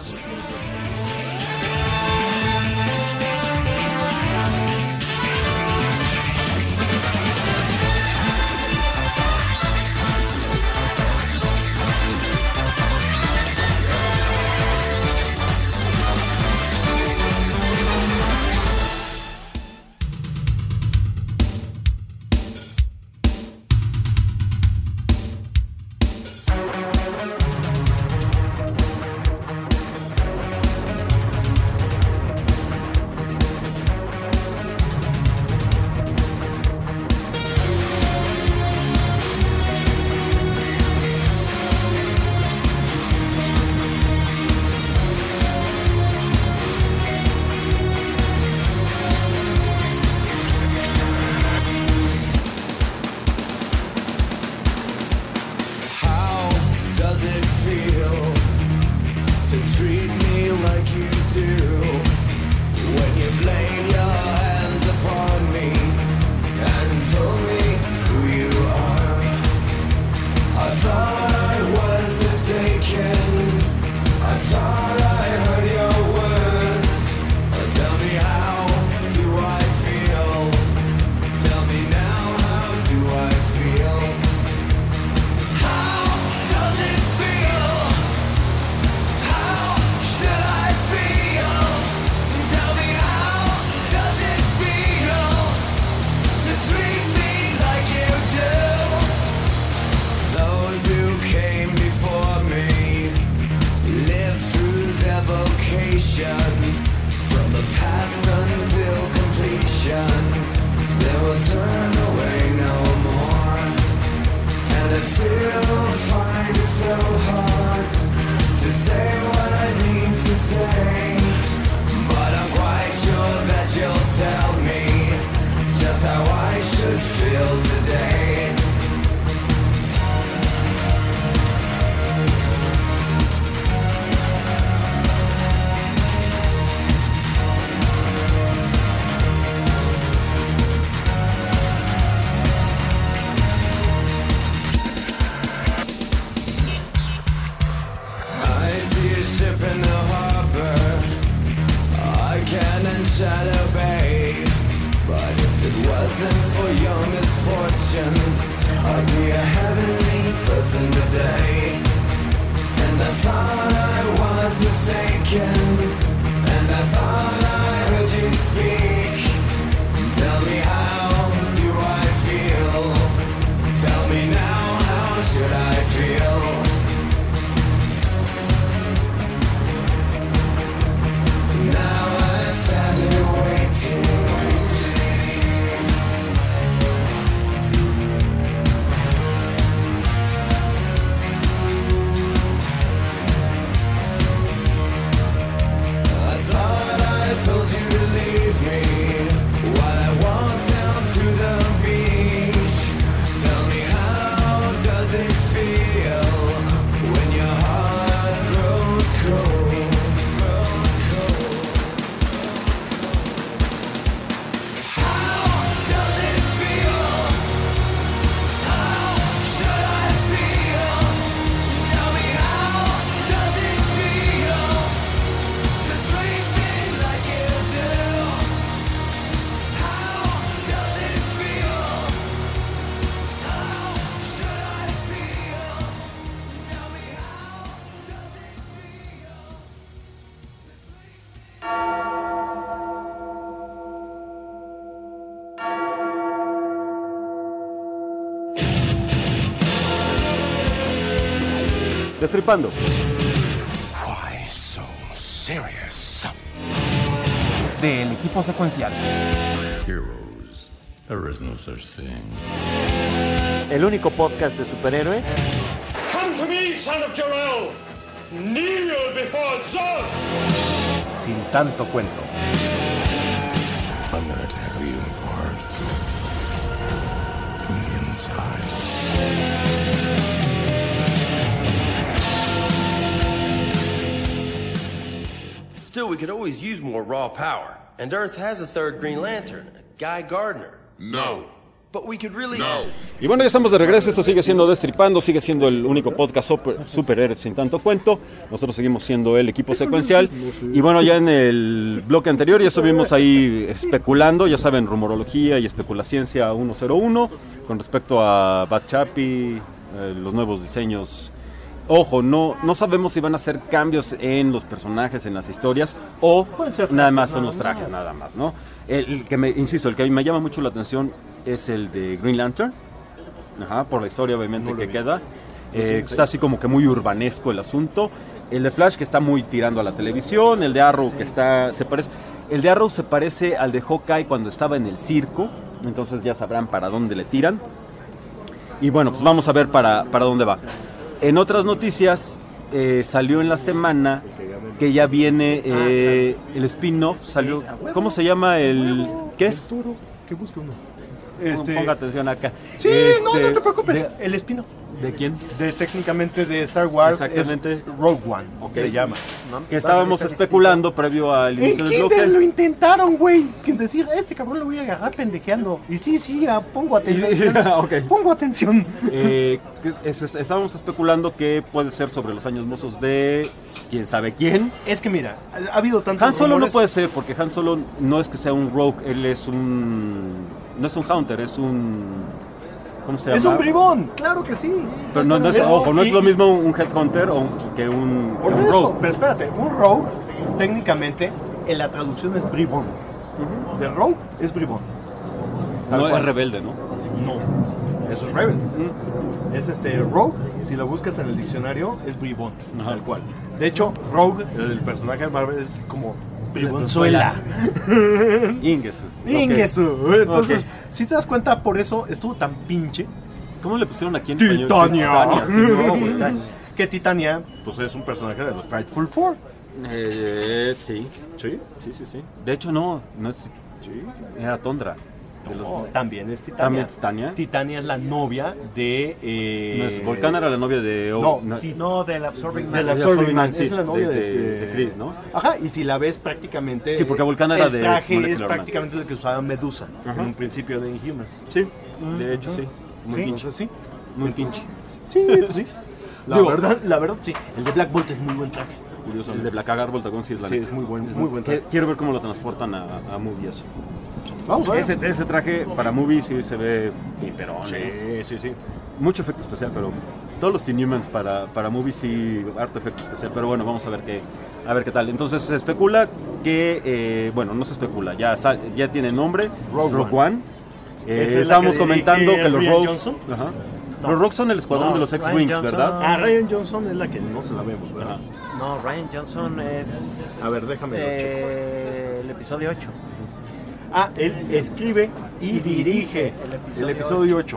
Destripando. Why so serious? Del equipo secuencial. Heroes. There is no such thing. El único podcast de superhéroes. Come to me, son of Jor-El. Kneel before Zod. Sin tanto cuento. I'm gonna tear you apart from the inside. Still, we could always use more raw power. And Earth has a third Green Lantern, Guy Gardner. No. But we could really... Y bueno, ya estamos de regreso. Esto sigue siendo Destripando, sigue siendo el único podcast superhéroes sin tanto cuento. Nosotros seguimos siendo el equipo secuencial. Y bueno, ya en el bloque anterior ya estuvimos ahí especulando, ya saben, rumorología y especulaciencia 101 con respecto a Bad Chappie, los nuevos diseños. Ojo, no sabemos si van a hacer cambios en los personajes, en las historias, o nada más son los trajes, nada más, ¿no? El que me llama mucho la atención es el de Green Lantern, por la historia obviamente que queda. Está así como que muy urbanesco el asunto. El de Flash, que está muy tirando a la televisión. El de Arrow, que el de Arrow se parece al de Hawkeye cuando estaba en el circo. Entonces ya sabrán para dónde le tiran. Y bueno, pues vamos a ver para dónde va. En otras noticias, salió en la semana que ya viene el spin-off. Salió, ¿cómo se llama el...? ¿Qué es? ¿Qué busca uno? Ponga atención acá. Sí, no te preocupes. El spin-off. ¿De quién? Técnicamente de Star Wars. Exactamente. Es Rogue One, se llama. Que estábamos especulando previo al inicio del bloque. Lo intentaron, güey. Que decir, este cabrón lo voy a agarrar pendejeando. Y sí, pongo atención. Pongo atención. Estábamos especulando que puede ser sobre los años mozos de quién sabe quién. Es que mira, ha habido tantos Han Solo rumores. no puede ser, porque Han Solo no es que sea un rogue, él es no es un hunter, es un... ¿Cómo se llama? Es un bribón, claro que sí. Pero no es lo mismo un headhunter que un rogue. Pero espérate, un rogue, técnicamente, en la traducción es bribón. De rogue es bribón. No es rebelde, ¿no? No, eso es rebelde. Es rogue, si lo buscas en el diccionario, es bribón, tal cual. De hecho, Rogue, el personaje de Marvel, es como bribonzuela. Ingesu. Entonces, si te das cuenta, por eso estuvo tan pinche. ¿Cómo le pusieron aquí en Titania. Titania. Que Titania, pues es un personaje de los Frightful Four. Sí. ¿Sí? Sí. De hecho, no es... Sí. Era Tondra. También es Titania. ¿También es Titania? Titania es la novia de... No es Volcán, era la novia de... No, del Absorbing Man. Del Absorbing Man, sí, es la novia de Creed, ¿no? Ajá, y si la ves prácticamente... Sí, porque Volcán era de... El traje es Molecular Man. prácticamente el que usaba Medusa en un principio de Inhumans. Sí, de hecho sí. Muy pinche. Sí. Muy pinche. Sí. La verdad, sí. El de Black Bolt es muy buen traje. El de Black Agar Voltagón sí es la es muy buen traje. Quiero ver cómo lo transportan a Movie eso. Vamos a ver. Ese traje para Movie sí se ve piperón. Sí. Mucho efecto especial, pero todos los Inhumans para Movie sí harto efecto especial. Pero bueno, vamos a ver qué tal. Entonces se especula que, no se especula, ya tiene nombre, Rogue One. Estábamos comentando que los Rogues... Los Rogues son el escuadrón de los X-Wings, ¿verdad? Ryan Johnson es la que no se la vemos, ¿verdad? No, Ryan Johnson es... A ver, déjame lo checo. El episodio 8. Él escribe y dirige el episodio 8.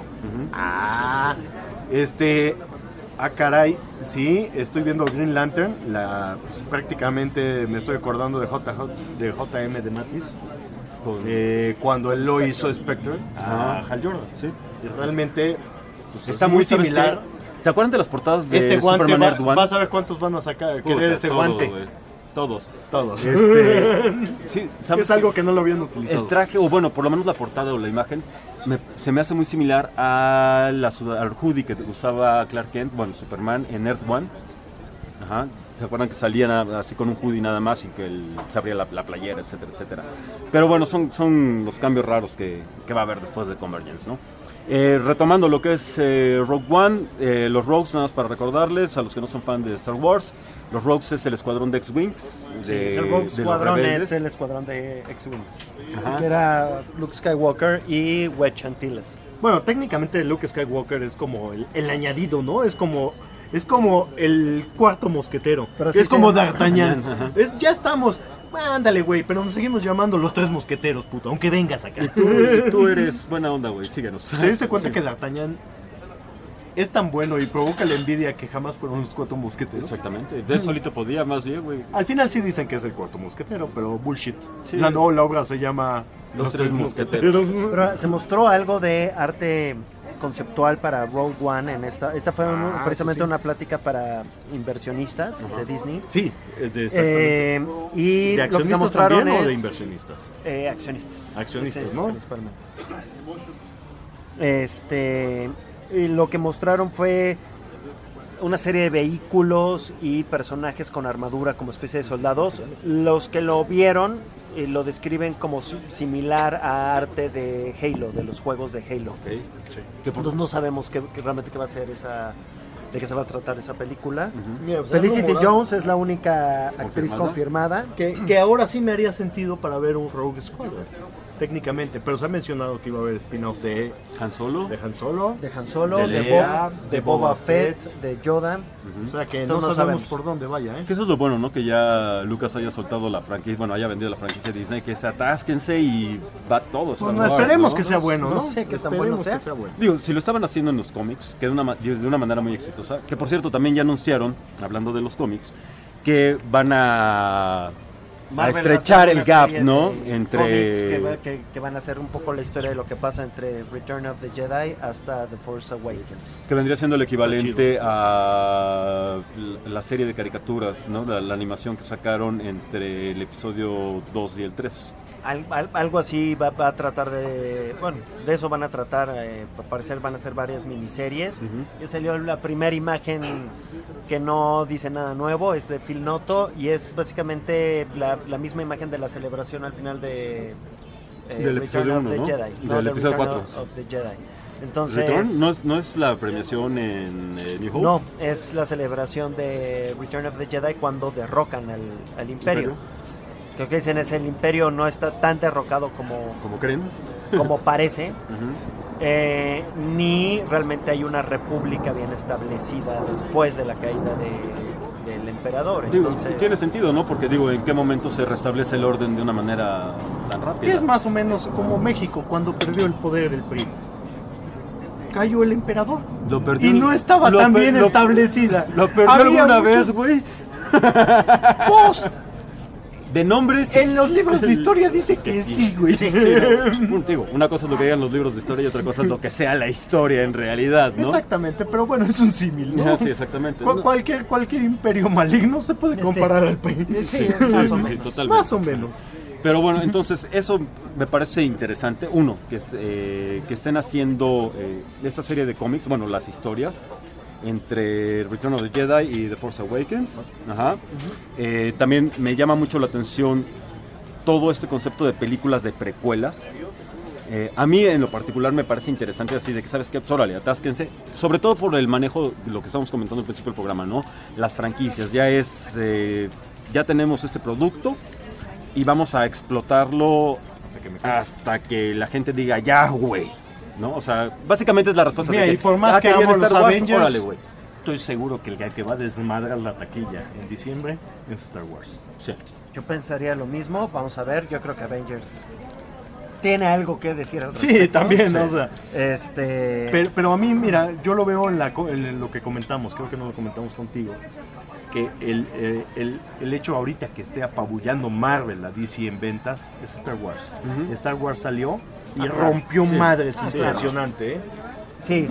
Caray, sí, estoy viendo Green Lantern, prácticamente me estoy acordando de JM de Mattis, cuando él lo hizo Spectre a Hal Jordan. Sí. Y realmente está muy similar. ¿Se acuerdan de las portadas de este guante? Superman Earth One? Vas a ver cuántos van a sacar, querer ese guante. Todos. Sí, es algo que no lo habían utilizado. El traje, o bueno, por lo menos la portada o la imagen, se me hace muy similar al hoodie que usaba Clark Kent, Superman en Earth One. ¿Se acuerdan que salían así con un hoodie nada más y que se abría la playera, etcétera? Pero bueno, son los cambios raros que va a haber después de Convergence, ¿no? Retomando lo que es Rogue One, los Rogues, nada más para recordarles a los que no son fan de Star Wars, los Rogues es el escuadrón de X-Wings. El Rogue Squadron es el escuadrón de X-Wings. Que era Luke Skywalker y Wedge Antilles. Bueno, técnicamente Luke Skywalker es como el añadido, ¿no? Es como el cuarto mosquetero. Pero es como D'Artagnan. Ya estamos... Ándale, güey, pero nos seguimos llamando los tres mosqueteros, puto, aunque vengas acá. Y tú eres buena onda, güey, síguenos. ¿Te diste cuenta que D'Artagnan es tan bueno y provoca la envidia que jamás fueron los cuatro mosqueteros? Exactamente, él solito podía, más bien, güey. Al final sí dicen que es el cuarto mosquetero, pero bullshit. Sí. La obra se llama Los tres mosqueteros. Pero se mostró algo de arte conceptual para Rogue One en esta fue precisamente una plática para inversionistas de Disney. Sí, exactamente. Y ¿de accionistas lo que se mostraron o de inversionistas? Accionistas, Accionistas, ¿no? Principalmente. Y lo que mostraron fue una serie de vehículos y personajes con armadura como especie de soldados. Los que lo vieron lo describen como similar a arte de Halo, de los juegos de Halo. Okay. Sí. Entonces no sabemos realmente qué va a ser de qué se va a tratar esa película. Mira, pues Felicity Jones es la única actriz confirmada. Que ahora sí me haría sentido para ver un Rogue Squadron, técnicamente, pero se ha mencionado que iba a haber spin-off de Han Solo, de Boba Fett, de Yoda. O sea que no sabemos por dónde vaya. Que eso es lo bueno, ¿no? Que ya Lucas haya soltado la franquicia, bueno, haya vendido la franquicia de Disney, que se atásquense y va todo. Pues esperemos que sea bueno, ¿no? No sé qué tan bueno sea. Digo, si lo estaban haciendo en los cómics, que de una manera muy exitosa, que por cierto también ya anunciaron, hablando de los cómics, que van a estrechar el gap, ¿no? Entre que van a hacer un poco la historia de lo que pasa entre Return of the Jedi hasta The Force Awakens. Que vendría siendo el equivalente a la serie de caricaturas, ¿no? La animación que sacaron entre el episodio 2 y el 3. Algo así va a tratar de... Bueno, de eso van a tratar, al parecer van a ser varias miniseries. Ya salió la primera imagen que no dice nada nuevo, es de Phil Noto y es básicamente la misma imagen de la celebración al final de del episodio 1, ¿no? Jedi, del episodio 4. Of the Jedi. Entonces, Return no es la premiación en New Hope. No, es la celebración de Return of the Jedi cuando derrocan al Imperio. Creo que dicen es el Imperio no está tan derrocado como creen, como parece. Ni realmente hay una república bien establecida después de la caída del emperador. Entonces, tiene sentido, ¿no? Porque digo, ¿en qué momento se restablece el orden de una manera tan rápida? Es más o menos como México cuando perdió el poder el PRI. Cayó el emperador y no estaba tan bien establecida. ¿Lo perdió alguna vez, güey? ¡Vos! De nombres. En los libros de historia dice que sí, güey. Sí, no. Digo, una cosa es lo que digan los libros de historia y otra cosa es lo que sea la historia en realidad, ¿no? Exactamente, pero bueno, es un símil, ¿no? Sí, exactamente. Cualquier imperio maligno se puede comparar al país. Sí, totalmente. Más o menos. Pero bueno, entonces eso me parece interesante. Uno, que estén haciendo esta serie de cómics, bueno, las historias entre Return of the Jedi y The Force Awakens. También me llama mucho la atención todo este concepto de películas de precuelas. A mí en lo particular me parece interesante así de que, ¿sabes qué? Pues órale, atásquense. Sobre todo por el manejo de lo que estamos comentando al principio del programa, ¿no? Las franquicias, ya tenemos este producto y vamos a explotarlo hasta que la gente diga, ya, güey. ¿No? O sea, básicamente es la respuesta. Mira, de que, y por más que hagamos los Avengers, órale, estoy seguro que el que va a desmadrar la taquilla en diciembre es Star Wars. Sí. Yo pensaría lo mismo. Vamos a ver, yo creo que Avengers tiene algo que decir al respecto. Sí, también, ¿no? O sea, pero a mí, mira, yo lo veo en lo que comentamos, creo que no lo comentamos contigo, que el hecho ahorita que esté apabullando Marvel a DC en ventas es Star Wars. Star Wars salió y rompió madres, impresionante, ¿eh? Sí.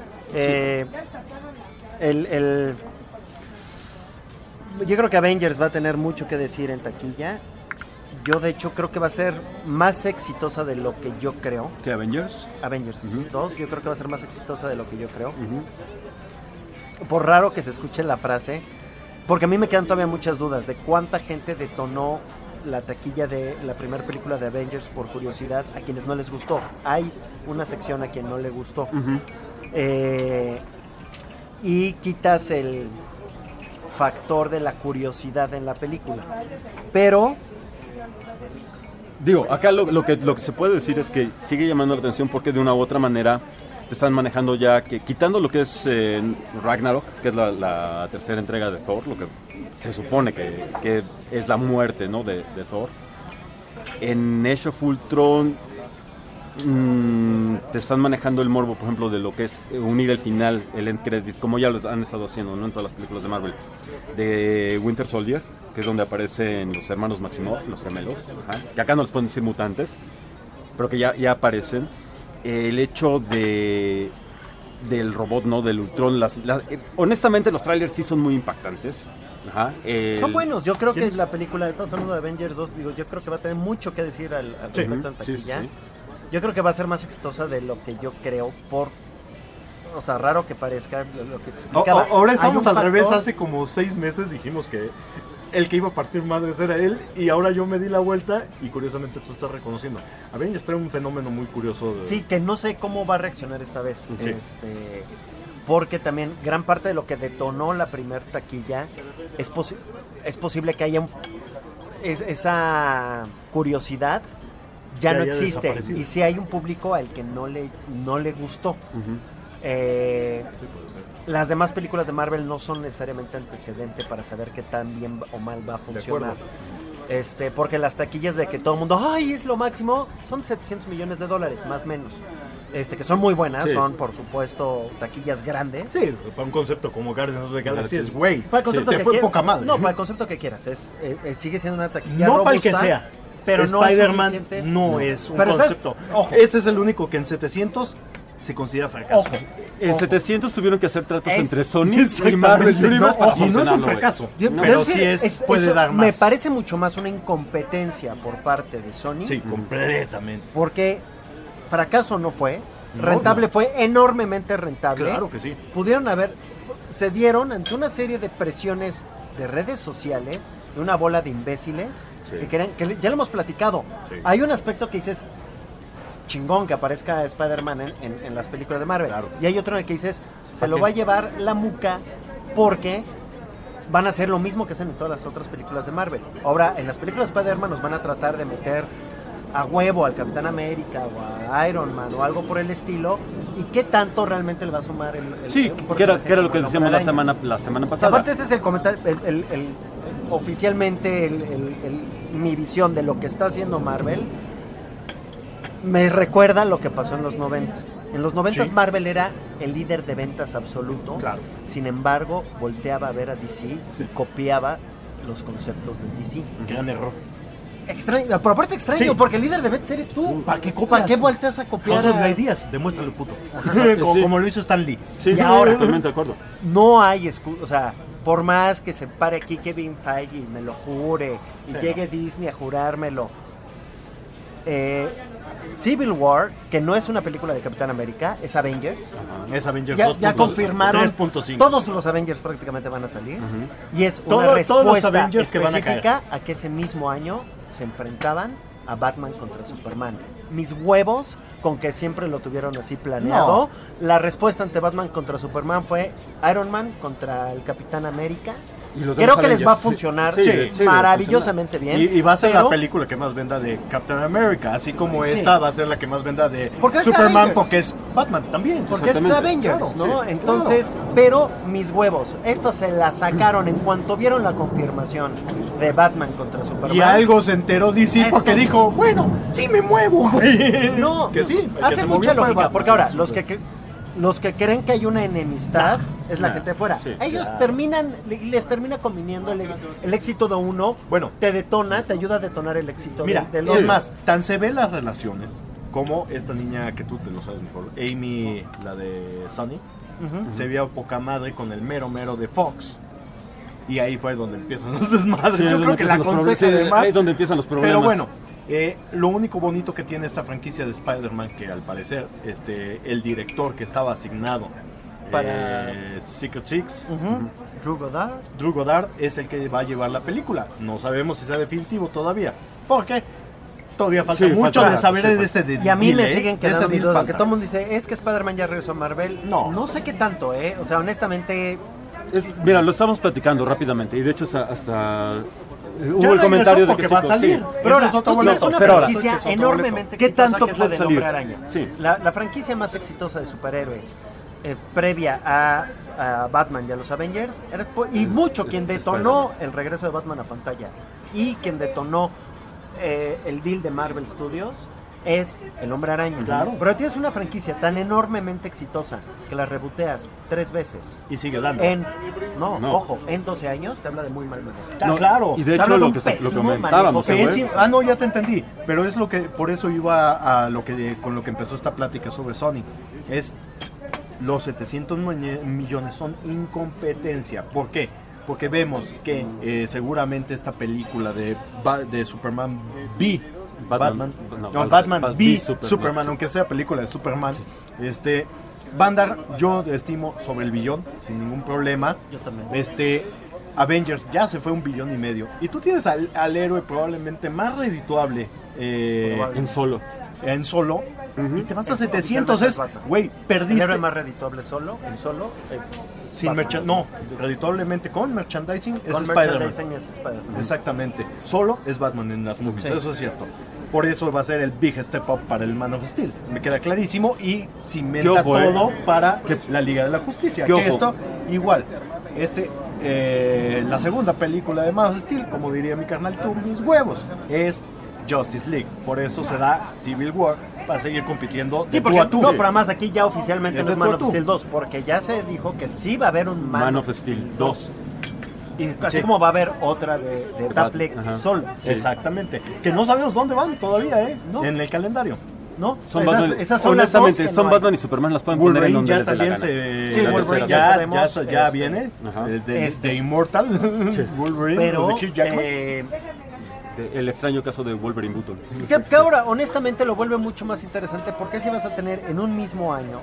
Yo creo que Avengers va a tener mucho que decir en taquilla. Yo de hecho creo que va a ser más exitosa de lo que yo creo. ¿Qué Avengers? Avengers 2, yo creo que va a ser más exitosa de lo que yo creo. Por raro que se escuche la frase, porque a mí me quedan todavía muchas dudas de cuánta gente detonó la taquilla de la primera película de Avengers por curiosidad a quienes no les gustó. Hay una sección a quien no le gustó. Y quitas el factor de la curiosidad en la película. Pero digo, acá lo que se puede decir es que sigue llamando la atención porque de una u otra manera te están manejando ya, que quitando lo que es Ragnarok, que es la tercera entrega de Thor, lo que se supone que es la muerte, ¿no? de Thor. En Age of Ultron te están manejando el morbo, por ejemplo, de lo que es unir el final, el end credit, como ya lo han estado haciendo, ¿no? En todas las películas de Marvel, de Winter Soldier, que es donde aparecen los hermanos Maximoff, los gemelos, que acá no les pueden decir mutantes, pero que ya aparecen. El hecho del robot, ¿no? Del Ultron, honestamente los trailers sí son muy impactantes. Son buenos. Yo creo que la película de todos hablando de Avengers 2, digo, yo creo que va a tener mucho que decir al respecto en taquilla. Yo creo que va a ser más exitosa de lo que yo creo o sea, raro que parezca lo que explicaba. Ahora estamos al revés. Hace como 6 meses dijimos que el que iba a partir madres era él, y ahora yo me di la vuelta y curiosamente tú estás reconociendo. Avengers trae un fenómeno muy curioso. Sí, que no sé cómo va a reaccionar esta vez. Sí. Porque también gran parte de lo que detonó la primer taquilla es posible que haya esa curiosidad ya no existe, y si hay un público al que no le gustó. Las demás películas de Marvel no son necesariamente antecedente para saber qué tan bien o mal va a funcionar. Porque las taquillas de que todo el mundo, ¡ay, es lo máximo!, son $700 millones, más o menos. Que son muy buenas, sí. Son por supuesto taquillas grandes. Sí, para un concepto como Guardians of the Galaxy es güey. Para el concepto que fue poca madre. No, para el concepto que quieras, sigue siendo una taquilla no robusta, para el que sea. Pero Spider-Man no es un concepto. Ese es el único que en 700 se considera fracaso. En 700 tuvieron que hacer tratos entre Sony y Marvel Universe para y no es un fracaso, pero sí puede dar más. Me parece mucho más una incompetencia por parte de Sony. Sí, completamente. Porque fracaso no fue, rentable fue enormemente rentable. Claro que sí. Se dieron ante una serie de presiones de redes sociales, de una bola de imbéciles, sí. que ya lo hemos platicado. Sí. Hay un aspecto que dices, chingón que aparezca Spider-Man en las películas de Marvel. Claro. Y hay otro en el que dices, se lo va a llevar la muca porque van a hacer lo mismo que hacen en todas las otras películas de Marvel. Ahora, en las películas de Spider-Man nos van a tratar de meter a huevo al Capitán América o a Iron Man o algo por el estilo, y qué tanto realmente le va a sumar el sí, que era lo que decíamos la semana pasada. Aparte, este es el comentario, oficialmente mi visión de lo que está haciendo Marvel. Me recuerda lo que pasó en los 90s. En los 90s sí. Marvel era el líder de ventas absoluto. Claro. Sin embargo, volteaba a ver a DC y copiaba los conceptos de DC. Gran error. Extraño, pero aparte extraño, porque el líder de ventas eres tú. ¿Para qué copias? ¿Para qué volteas a copiar? Todos los ideas, demuéstralo, puto. Como lo hizo Stan Lee. Sí, y ahora, totalmente de acuerdo. No hay o sea, por más que se pare aquí Kevin Feige y me lo jure, y llegue Disney a jurármelo. Civil War, que no es una película de Capitán América, es Avengers. Es Avengers ya confirmaron 3.5. Todos los Avengers prácticamente van a salir. Y es una respuesta Avengers específica a que ese mismo año se enfrentaban a Batman contra Superman. Mis huevos con que siempre lo tuvieron así planeado. No. La respuesta ante Batman contra Superman fue Iron Man contra el Capitán América. Creo que les va a funcionar maravillosamente bien. Y va a ser la película que más venda de Captain America, así como esta va a ser la que más venda de Superman, porque es Batman también. Porque es Avengers, ¿no? Entonces, pero mis huevos, esta se la sacaron en cuanto vieron la confirmación de Batman contra Superman. Y algo se enteró DC porque dijo, bueno, sí me muevo. No, que sí, hace mucha lógica, porque ahora, los que creen que hay una enemistad es la gente de fuera. Sí, ellos les termina conviniendo el éxito de uno. Bueno, te detona, te ayuda a detonar el éxito de los demás. Tan se ven las relaciones como esta niña que tú te lo sabes mejor, Amy, la de Sony, se vio poca madre con el mero de Fox. Y ahí fue donde empiezan los desmadres. Sí, yo creo que la conseja además. Ahí es donde empiezan los problemas. Pero bueno, lo único bonito que tiene esta franquicia de Spider-Man, que al parecer el director que estaba asignado para Secret Six, Drew Goddard es el que va a llevar la película. No sabemos si sea definitivo todavía, porque todavía falta mucho de saber de ese detalle. Y a mí me siguen quedando mis dudas, que todo el mundo dice, es que Spider-Man ya regresó a Marvel. No sé qué tanto, o sea, honestamente... Mira, lo estamos platicando rápidamente, y de hecho hasta... hubo el comentario de que va a salir. Sí. Pero ahora, tú tienes una franquicia enormemente exitosa, que es la del Hombre Araña. Sí. La franquicia más exitosa de superhéroes previa a Batman y a los Avengers, y mucho quien detonó el regreso de Batman a pantalla y quien detonó el deal de Marvel Studios es el Hombre Araña. Claro. Pero tienes una franquicia tan enormemente exitosa que la reboteas 3 veces y sigue dando. Ojo, en 12 años te habla de muy mal manejo. Claro. Y de hecho lo que comentábamos, ya te entendí, pero es lo que por eso iba a con lo que empezó esta plática sobre Sony. Es los 700 millones son incompetencia. ¿Por qué? Porque vemos que seguramente esta película de Superman B Batman Batman v v Superman, aunque sea película de Superman. Sí. Va a andar, yo estimo, sobre el billón, sin ningún problema. Yo también. Avengers ya se fue $1.5 billion. Y tú tienes al héroe probablemente más redituable en solo. Y te vas a 700. Güey, perdiste. ¿El héroe más redituable solo? ¿En solo? Sin no, redituablemente con merchandising es Spider-Man. Exactamente. Solo es Batman en las movies, eso es cierto. Por eso va a ser el big step up para el Man of Steel. Me queda clarísimo y cimenta todo para la Liga de la Justicia. Que esto, igual, la segunda película de Man of Steel, como diría mi carnal, tú mis huevos, es Justice League. Por eso se da Civil War para seguir compitiendo de tú a tú. No, pero además aquí ya oficialmente no es Man of Steel 2, porque ya se dijo que sí va a haber un Man of Steel 2. Y así como va a haber otra de Batfleck solo. Exactamente. Que no sabemos dónde van todavía, ¿no? En el calendario. No, son honestamente, son Batman y Superman, las pueden poner en donde les dé la gana. Wolverine ya viene, de Immortal, Wolverine, pero de Hugh Jackman. El extraño caso de Wolverine Button. Que ahora, honestamente, lo vuelve mucho más interesante, porque así vas a tener en un mismo año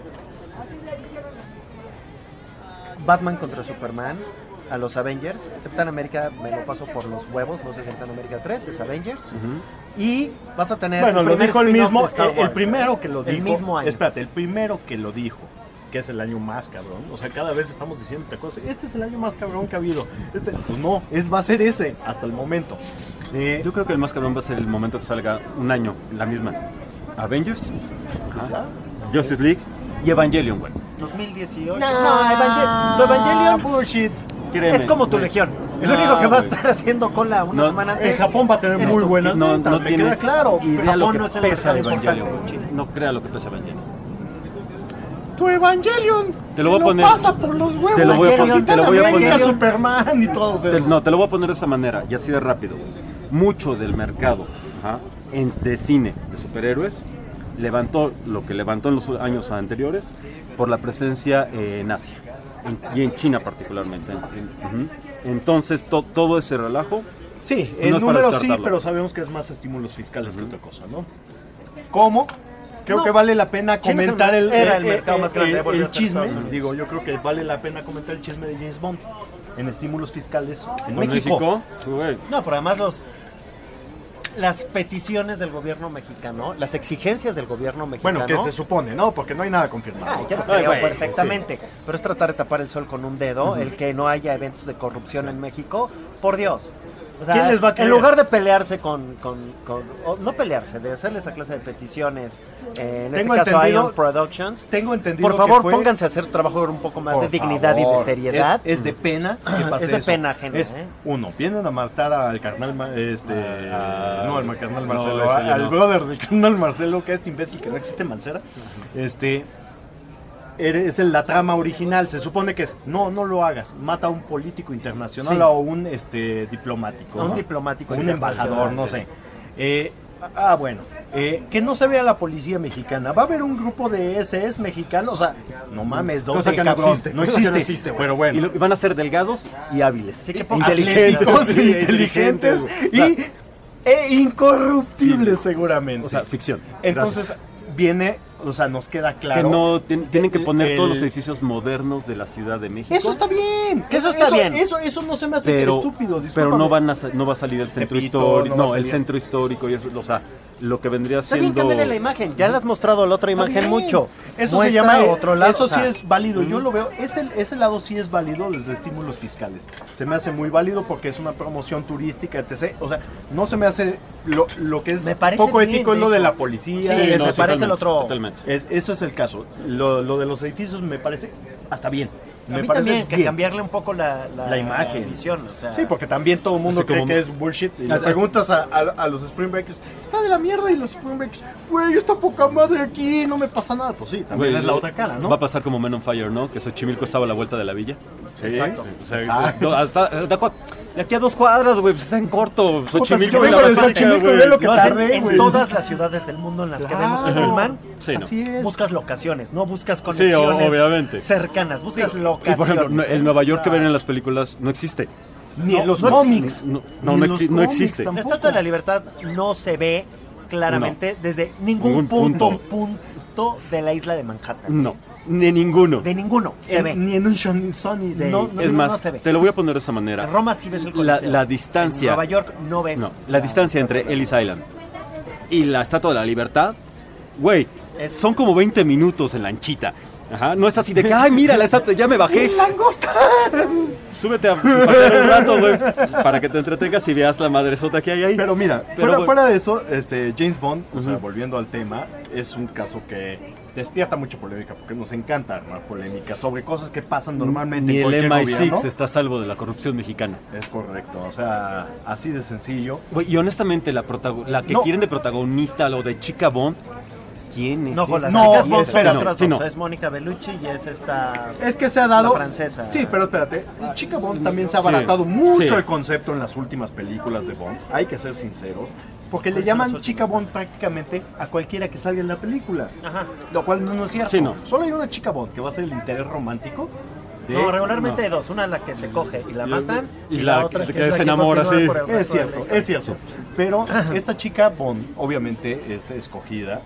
Batman contra Superman, a los Avengers. Capitán América me lo paso por los huevos, no sé, Capitán América 3, es Avengers. Y vas a tener... Bueno, lo dijo el mismo, el primero que lo dijo. El mismo año. Espérate, el primero que lo dijo, que es el año más cabrón. O sea, cada vez estamos diciendo cosas. Este es el año más cabrón que ha habido. Pues no, va a ser ese hasta el momento. Yo creo que el más cabrón va a ser el momento que salga un año, la misma. Avengers, Justice League y Evangelion, güey. 2018. No, Evangelion bullshit. Créeme, es como tu Legión. El único que va a estar haendo cola una semana antes. En Japón va a tener muy buenas ventas, me queda claro. Idea lo que pesa Evangelion. No crea lo que pesa Evangelion. Tu Evangelion te lo voy a poner, pasa por los huevos. Te lo voy a poner Superman y todos esos. No, te lo voy a poner de esa manera y así de rápido. Mucho del mercado de cine de superhéroes levantó lo que levantó en los años anteriores por la presencia en Asia y en China particularmente. Entonces todo ese relajo, sí, en números sí, pero sabemos que es más estímulos fiscales que otra cosa, ¿no? ¿Cómo? Creo que vale la pena comentar el chisme. Digo, yo creo que vale la pena comentar el chisme de James Bond en estímulos fiscales en México. No, pero además las peticiones del gobierno mexicano, las exigencias del gobierno mexicano. Bueno, que se supone, ¿no? Porque no hay nada confirmado. Yo lo creo perfectamente. Sí. Pero es tratar de tapar el sol con un dedo, el que no haya eventos de corrupción en México. Por Dios. O sea, ¿quién les va a creer? En lugar de pelearse no pelearse, de hacerle esa clase de peticiones, en este caso Ion Productions, tengo entendido por favor, pónganse a hacer trabajo un poco más de dignidad y de seriedad. Es de pena que pase es de eso. Pena ajena. Uno, vienen a matar al carnal, no al carnal Marcelo, al brother del carnal Marcelo, que es este imbécil que no existe Mancera, es la trama original, se supone que es, no lo hagas, mata a un político internacional o un diplomático, un diplomático, un embajador, no sé. Bueno, que no se vea la policía mexicana, va a haber un grupo de SS mexicanos, o sea, no mames, cosa que no existe, pero bueno. Y van a ser delgados y hábiles, inteligentes e incorruptibles seguramente. O sea, ficción. Entonces viene, o sea, nos queda claro que no tienen que poner todos los edificios modernos de la Ciudad de México. Eso está bien, eso no se me hace estúpido, pero no va a salir el centro histórico, el centro histórico y eso, o sea, lo que vendría siendo. También cámbiale la imagen, ya le has mostrado la otra imagen mucho. Eso se llama otro lado. Eso sí es válido, yo lo veo, ese lado sí es válido desde estímulos fiscales. Se me hace muy válido porque es una promoción turística, etc. O sea, no se me hace lo que es poco ético es lo de la policía. Sí, me parece el otro. Totalmente. Eso es el caso. Lo de los edificios me parece hasta bien. Me parece también que cambiarle un poco la imagen, visión, o sea. Sí, porque también todo el mundo cree que es bullshit. Y le preguntas a los Spring Breakers, está de la mierda, y los Spring Breakers, güey, está poca madre aquí, no me pasa nada. Pues sí, también es la otra cara, ¿no? Va a pasar como Men on Fire, ¿no? Que Xochimilco estaba a la vuelta de la villa. Sí, exacto. De aquí a 2 cuadras, güey, pues está en corto. Xochimilco en todas las ciudades del mundo en las que vemos que filman. Así es. Buscas locaciones, no buscas conexiones obviamente. cercanas, buscas locaciones. Y por ejemplo, el Nueva York que ven en las películas no existe. Ni en los no cómics. No existe. La Estatua de la Libertad no se ve claramente desde ningún punto de la isla de Manhattan. No, de ninguno. De ninguno se ve. Ni en un Sunny Day. Es más, no se ve. te lo voy a poner de esa manera. En Roma sí ves el Coliseo. La distancia. En Nueva York no ves. No, la distancia entre Ellis Island y la Estatua de la Libertad, güey, son como 20 minutos en lanchita. Ajá, no está así de que, ay, mira la estatua, ya me bajé. ¡Langosta! Súbete a pasar un rato, güey, para que te entretengas y veas la madresota que hay ahí. Pero mira, fuera de eso, James Bond, o sea, volviendo al tema, es un caso que despierta mucha polémica, porque nos encanta armar polémica sobre cosas que pasan normalmente Ni en el cualquier MI6 gobierno. está a salvo de la corrupción mexicana. Es correcto, o sea, así de sencillo. Güey, y honestamente, la que quieren de protagonista, o de chica Bond, ¿quién es? No, con las No, chicas Bond espera, son otras sí, dos. no. Es Mónica Bellucci y es esta... Es que se ha dado... la francesa. Sí, pero espérate. Chica Bond también se ha abaratado mucho Sí. el concepto en las últimas películas de Bond. Hay que ser sinceros. Porque le llaman chica Bond prácticamente a cualquiera que salga en la película. Ajá. Lo cual no es cierto. Sí, no. Solo hay una chica Bond que va a ser el interés romántico. No, regularmente hay dos. Una la que se coge y la matan. y la otra que es la se enamora, continúa sí. por el Es resto de la cierto, historia. es cierto. Pero esta chica Bond, obviamente, escogida,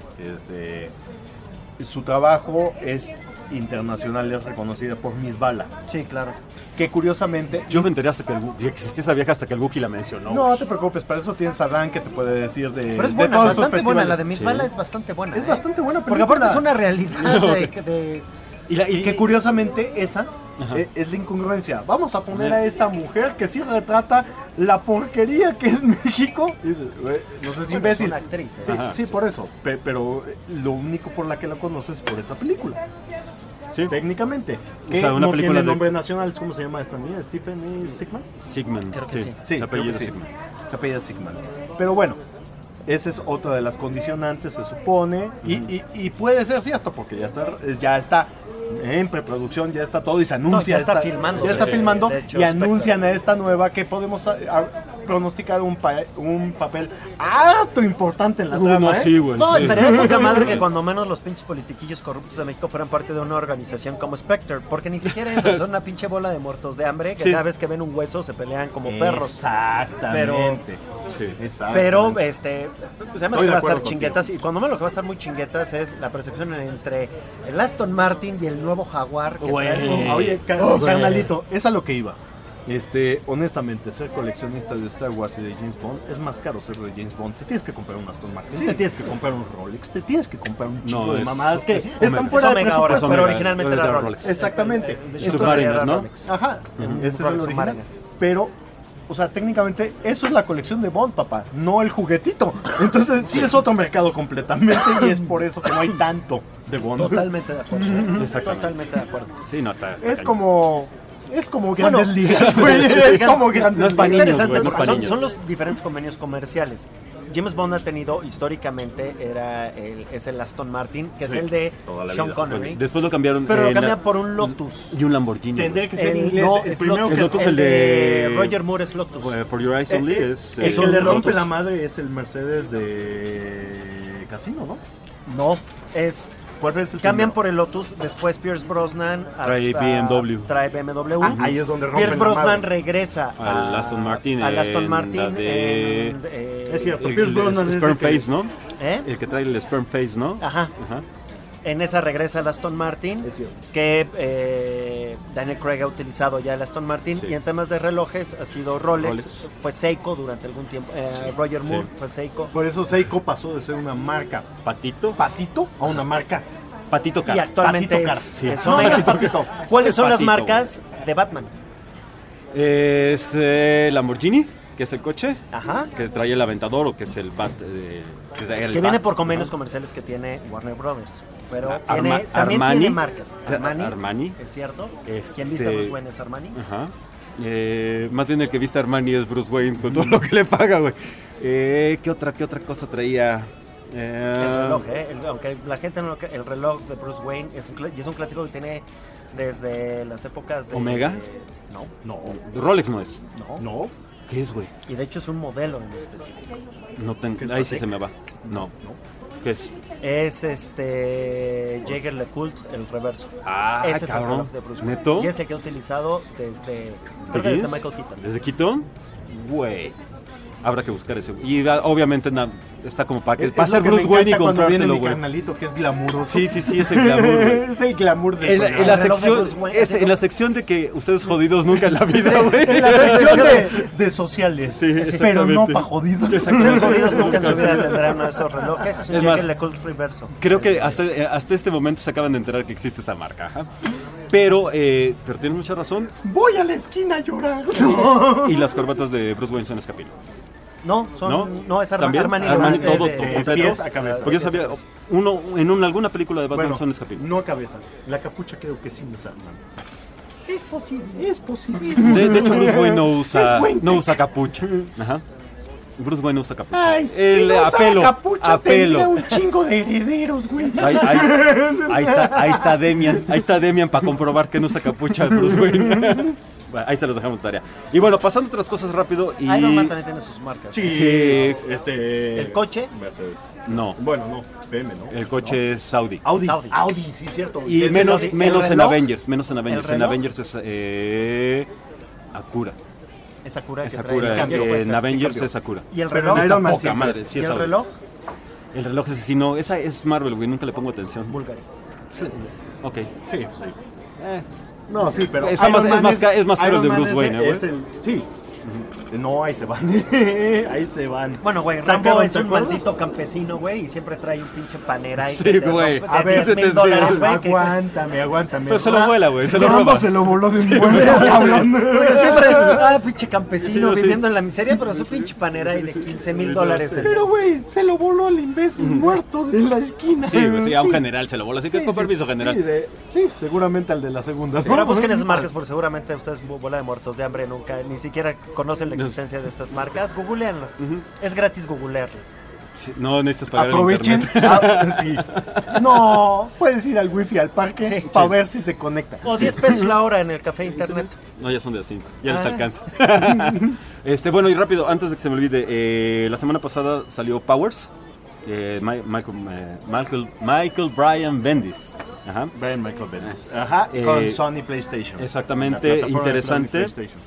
su trabajo es internacional, es reconocida por Miss Bala. Sí, claro. Que curiosamente... Yo me enteré hasta que existía esa vieja hasta que el Wookiee la mencionó. No te preocupes, para eso tienes a Dan que te puede decir de... Pero es de buena, todos esos bastante buena. festivales. La de Miss Bala es bastante buena. Es bastante buena Porque película. aparte es una realidad de... Y que curiosamente esa es la incongruencia. Vamos a poner a esta mujer que sí retrata la porquería que es México. Y dices, güey, no sé si imbécil. Es una actriz. Sí, por eso. Pero lo único por la que la conoces es por esa película. Sí. Técnicamente. O sea, una no película tiene nombre nacional. ¿Cómo se llama esta niña? ¿Stephanie Sigman? Sigman, Creo que sí. Sí, se apellida creo que sí. Sigman. Se apellida Sigman. Pero bueno, esa es otra de las condicionantes, se supone. Y puede ser cierto, porque ya está en preproducción, ya está todo y se anuncia. No, ya está filmando. Ya está filmando De hecho, y anuncian a esta nueva que podemos pronosticar un papel harto importante en la trama. No, sí, güey. No, sí. estaría de poca madre que cuando menos los pinches politiquillos corruptos de México fueran parte de una organización como Spectre, porque ni siquiera eso, son una pinche bola de muertos de hambre que Sí. cada vez que ven un hueso se pelean como perros. Exactamente. Pero, pues además que va a de estar acuerdo chinguetas, y cuando menos lo que va a estar muy chinguetas es la percepción entre el Aston Martin y el nuevo Jaguar. Que trae. Oye, güey. carnalito, es a lo que iba. Honestamente, ser coleccionista de Star Wars y de James Bond es más caro ser de James Bond. Te tienes que comprar un Aston Martin, te tienes que comprar un Rolex, te tienes que comprar un chico de mamadas que están fuera de Omega ahora, presupuesto. pero originalmente era Rolex. Exactamente. Submariner, ¿no? Ajá, ese es el Rolex original. Submariner. Pero, o sea, técnicamente eso es la colección de Bond, papá, no el juguetito. Entonces sí es otro mercado completamente y es por eso que no hay tanto de Bond. Totalmente de acuerdo. Exactamente. Totalmente de acuerdo. Sí, no, está Es cañón. como Grandes Ligas, güey. Sí, Es como Grandes No es pa' Ligas. niños, Interesante, güey, no es porque pa' niños. son los diferentes convenios comerciales. James Bond ha tenido históricamente es el Aston Martin, que es Sí, el de toda la Sean vida. Connery. Después lo cambiaron. Pero lo en cambian la- por un Lotus. Y un Lamborghini. Tendría que ser en El- inglés. no, el es primero Lotus, Es Lotus, el el de de Roger Moore es Lotus. For Your Eyes Only es. El que le rompe Lotus. la madre es el Mercedes de Casino, ¿no? No, es... ¿Cuál es el Cambian primero? por el Lotus, después Pierce Brosnan Trae BMW. Trae BMW. Ahí es donde rompen Pierce la Brosnan madre. regresa Al Aston Martin al Aston en Martin la de- Es cierto, El, Pierce Brosnan es Sperm el que- Face, ¿no? ¿Eh? El que trae el Sperm Face, ¿no? Ajá. En esa regresa el Aston Martin, Es cierto. que Daniel Craig ha utilizado ya el Aston Martin, Sí. y en temas de relojes ha sido Rolex, Rolex. fue Seiko durante algún tiempo, Roger Moore fue Seiko. Por eso Seiko pasó de ser una marca Patito. patito a una marca Patito Car. Y actualmente Patito Car. es No, Omega. no es Patito. ¿Cuáles Es son las Patito, marcas de Batman? Es Lamborghini, que es el coche. Ajá. Que trae el Aventador o que es el Bat. Que viene por convenios comerciales que tiene Warner Brothers. Pero también Armani. tiene marcas. Armani. Es cierto. Este- ¿Quién viste a Bruce Wayne es Armani? Ajá. Más bien el que viste a Armani es Bruce Wayne con todo lo que le paga, güey. ¿Qué otra cosa traía? El reloj, aunque la gente no lo cree, el reloj de Bruce Wayne es un clásico que tiene desde las épocas de... ¿Omega? No. Rolex no es. No. ¿Qué es, güey? Y de hecho es un modelo en específico. No tengo. Ahí sí se me va. No. ¿Qué es? Es Jaeger LeCoultre, el reverso. Ah, ese cabrón. es el reloj de Bruce Wayne. ¿Neto? Y ese que he utilizado creo que desde Michael Keaton. ¿Desde Keaton? Güey. Habrá que buscar ese. Y obviamente está como para ser Bruce Wayne y comprártelo, güey. Carnalito, que es glamuroso. Sí, es el glamour, güey. Es el glamour de en la sección de que ustedes jodidos nunca en la vida, güey. En la sección de sociales. Sí, pero no para jodidos. Los jodidos nunca en su vida tendrán uno de esos relojes. Es un Jaeger LeCoultre reverso. Creo que hasta este momento se acaban de enterar que existe esa marca. Ajá. Pero tienes mucha razón. Voy a la esquina a llorar. Y las corbatas de Bruce Wayne son escapino. No, es Armani todo de pies a cabeza. Porque yo sabía, alguna película de Batman son escapino. No a cabeza. La capucha creo que sí usa Armani. Es posible. De hecho, Bruce Wayne no usa capucha. Ajá. Bruce Wayne no usa capucha. Ay, si no usa capucha, apelo. tendría un chingo de herederos, güey. Ahí está Demian para comprobar que no usa capucha Bruce Wayne. Bueno, ahí se los dejamos de tarea. Y bueno, pasando otras cosas rápido. Iron Man también tiene sus marcas. Sí. ¿El coche? Mercedes. No. Bueno, no. PM, ¿no? El coche es Audi. Audi, sí, cierto. Y menos en Avengers. En Avengers es Acura. Es Acura. En Avengers es Acura. ¿Y el reloj? Está poca madre. ¿Y el reloj? El reloj es así, no. Esa es Marvel, güey. Nunca le pongo atención. Es Bulgari. Ok. Sí. No, sí, pero es más caro el de Bruce Wayne, güey. Sí. No, ahí se van. Ahí se van. Bueno, güey, Rambo es un maldito campesino, güey, y siempre trae un pinche panera. Sí, güey. A ver, $1,000, güey. Aguántame. Pero se lo vuela, güey. Se lo roba. Se lo voló de un vuelo, cabrón. Siempre pinche campesino viviendo en la miseria, pero su pinche panera y de $15,000. Pero, güey, se lo voló al imbécil muerto de la esquina. Sí, a un general se lo voló. Así que con permiso, general. Sí, seguramente al de la segunda. Ahora busquen esas marcas porque seguramente ustedes bola de muertos de hambre nunca, ni siquiera conocen la existencia de estas marcas. Googleanlas. Es gratis googlearlas. Sí, no necesitas pagar Aprovechen. el internet. Sí. No, puedes ir al wifi al parque para ver si se conecta. O $10 la hora en el café internet. No, ya son de así. Ya les alcanza. Bueno, y rápido, antes de que se me olvide, la semana pasada salió Powers. Michael Brian Bendis. Ajá. Michael Bendis. Ajá. Con Sony PlayStation. Exactamente, interesante.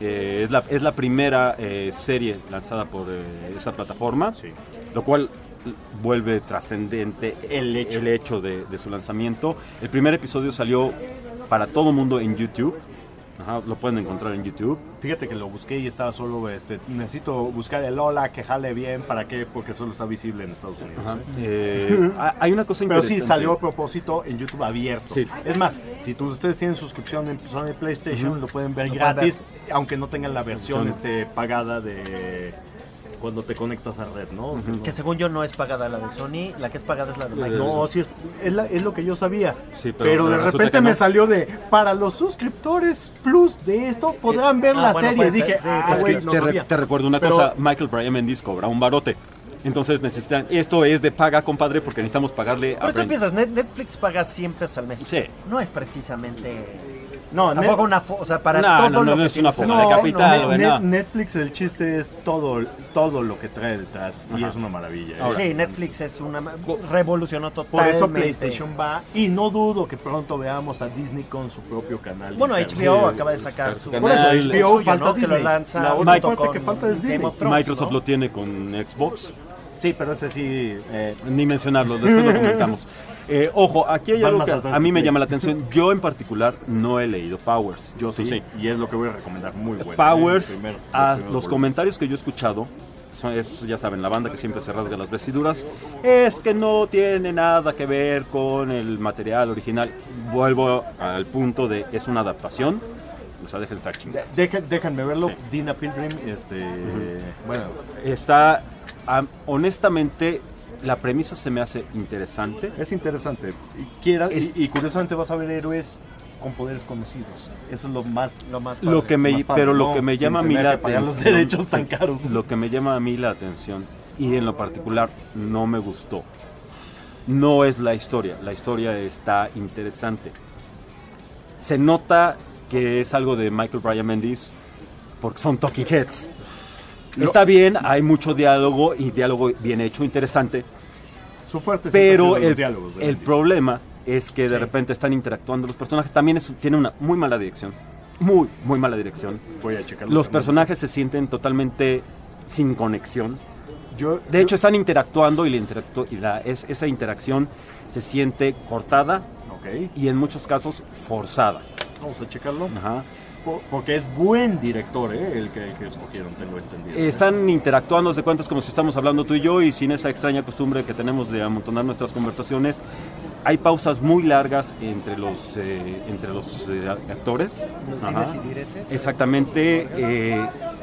Es la primera serie lanzada por esa plataforma, lo cual vuelve trascendente el hecho de su lanzamiento. El primer episodio salió para todo mundo en YouTube. Ajá, lo pueden encontrar en YouTube. Fíjate que lo busqué y estaba solo, necesito buscar el Lola que jale bien, ¿para qué? Porque solo está visible en Estados Unidos. Hay una cosa pero interesante. sí, salió a propósito en YouTube abierto. Sí. Es más, si ustedes tienen suscripción en Sony PlayStation, lo pueden ver gratis, aunque no tengan la versión pagada de cuando te conectas a red, ¿no? Que según yo no es pagada la de Sony, la que es pagada es la de Microsoft. No, sí es lo que yo sabía. Sí, pero de repente me salió para los suscriptores plus de esto podrán ver la serie. Dije, güey, no sabía. Te recuerdo una cosa, Michael Brian Bendis cobra un barote. Entonces esto es de paga, compadre, porque necesitamos pagarle a... Pero tú piensas, Netflix paga $100 al mes. Sí. No es precisamente... No, tampoco para todo lo que no es una fuga de capital. Netflix, el chiste es todo lo que trae detrás. Y es una maravilla. Ahora, sí, Netflix revolucionó totalmente. Por eso PlayStation va, y no dudo que pronto veamos a Disney con su propio canal. Bueno, HBO acaba de sacar su canal. Por eso HBO falta Disney. Que lo lanza Microsoft lo tiene con Xbox. Sí, pero ese sí... Ni mencionarlo, después lo comentamos. Ojo, aquí hay algo que a mí me llama la atención. Yo en particular no he leído Powers. Yo sí. Y es lo que voy a recomendar, muy bueno. Powers, los comentarios que yo he escuchado, ya saben, la banda que siempre se rasga las vestiduras, es que no tiene nada que ver con el material original. Vuelvo al punto de, es una adaptación. O sea, dejen estar chingando. Déjenme verlo. Sí. Dina Pilgrim, bueno. Está, honestamente... La premisa se me hace interesante. Es interesante. Y curiosamente vas a ver héroes con poderes conocidos. Eso es lo más padre. Pero lo que me llama a mí la atención, los derechos tan caros. Lo que me llama a mí la atención y en lo particular no me gustó. No es la historia. La historia está interesante. Se nota que es algo de Michael Brian Bendis porque son talking heads. Está bien, hay mucho diálogo y diálogo bien hecho, interesante. Su fuerte siempre pero ha sido los diálogos. el problema es que de repente están interactuando los personajes. También tiene una muy mala dirección. Muy, muy mala dirección. Voy a checarlo. Los personajes se sienten totalmente sin conexión. De hecho, están interactuando y esa interacción se siente cortada y en muchos casos forzada. Vamos a checarlo. Ajá. Porque es buen director, el que escogieron, tengo entendido. Están interactuando de cuentas como si estamos hablando tú y yo, y sin esa extraña costumbre que tenemos de amontonar nuestras conversaciones. Hay pausas muy largas entre los actores. Los dimes y diretes. Exactamente.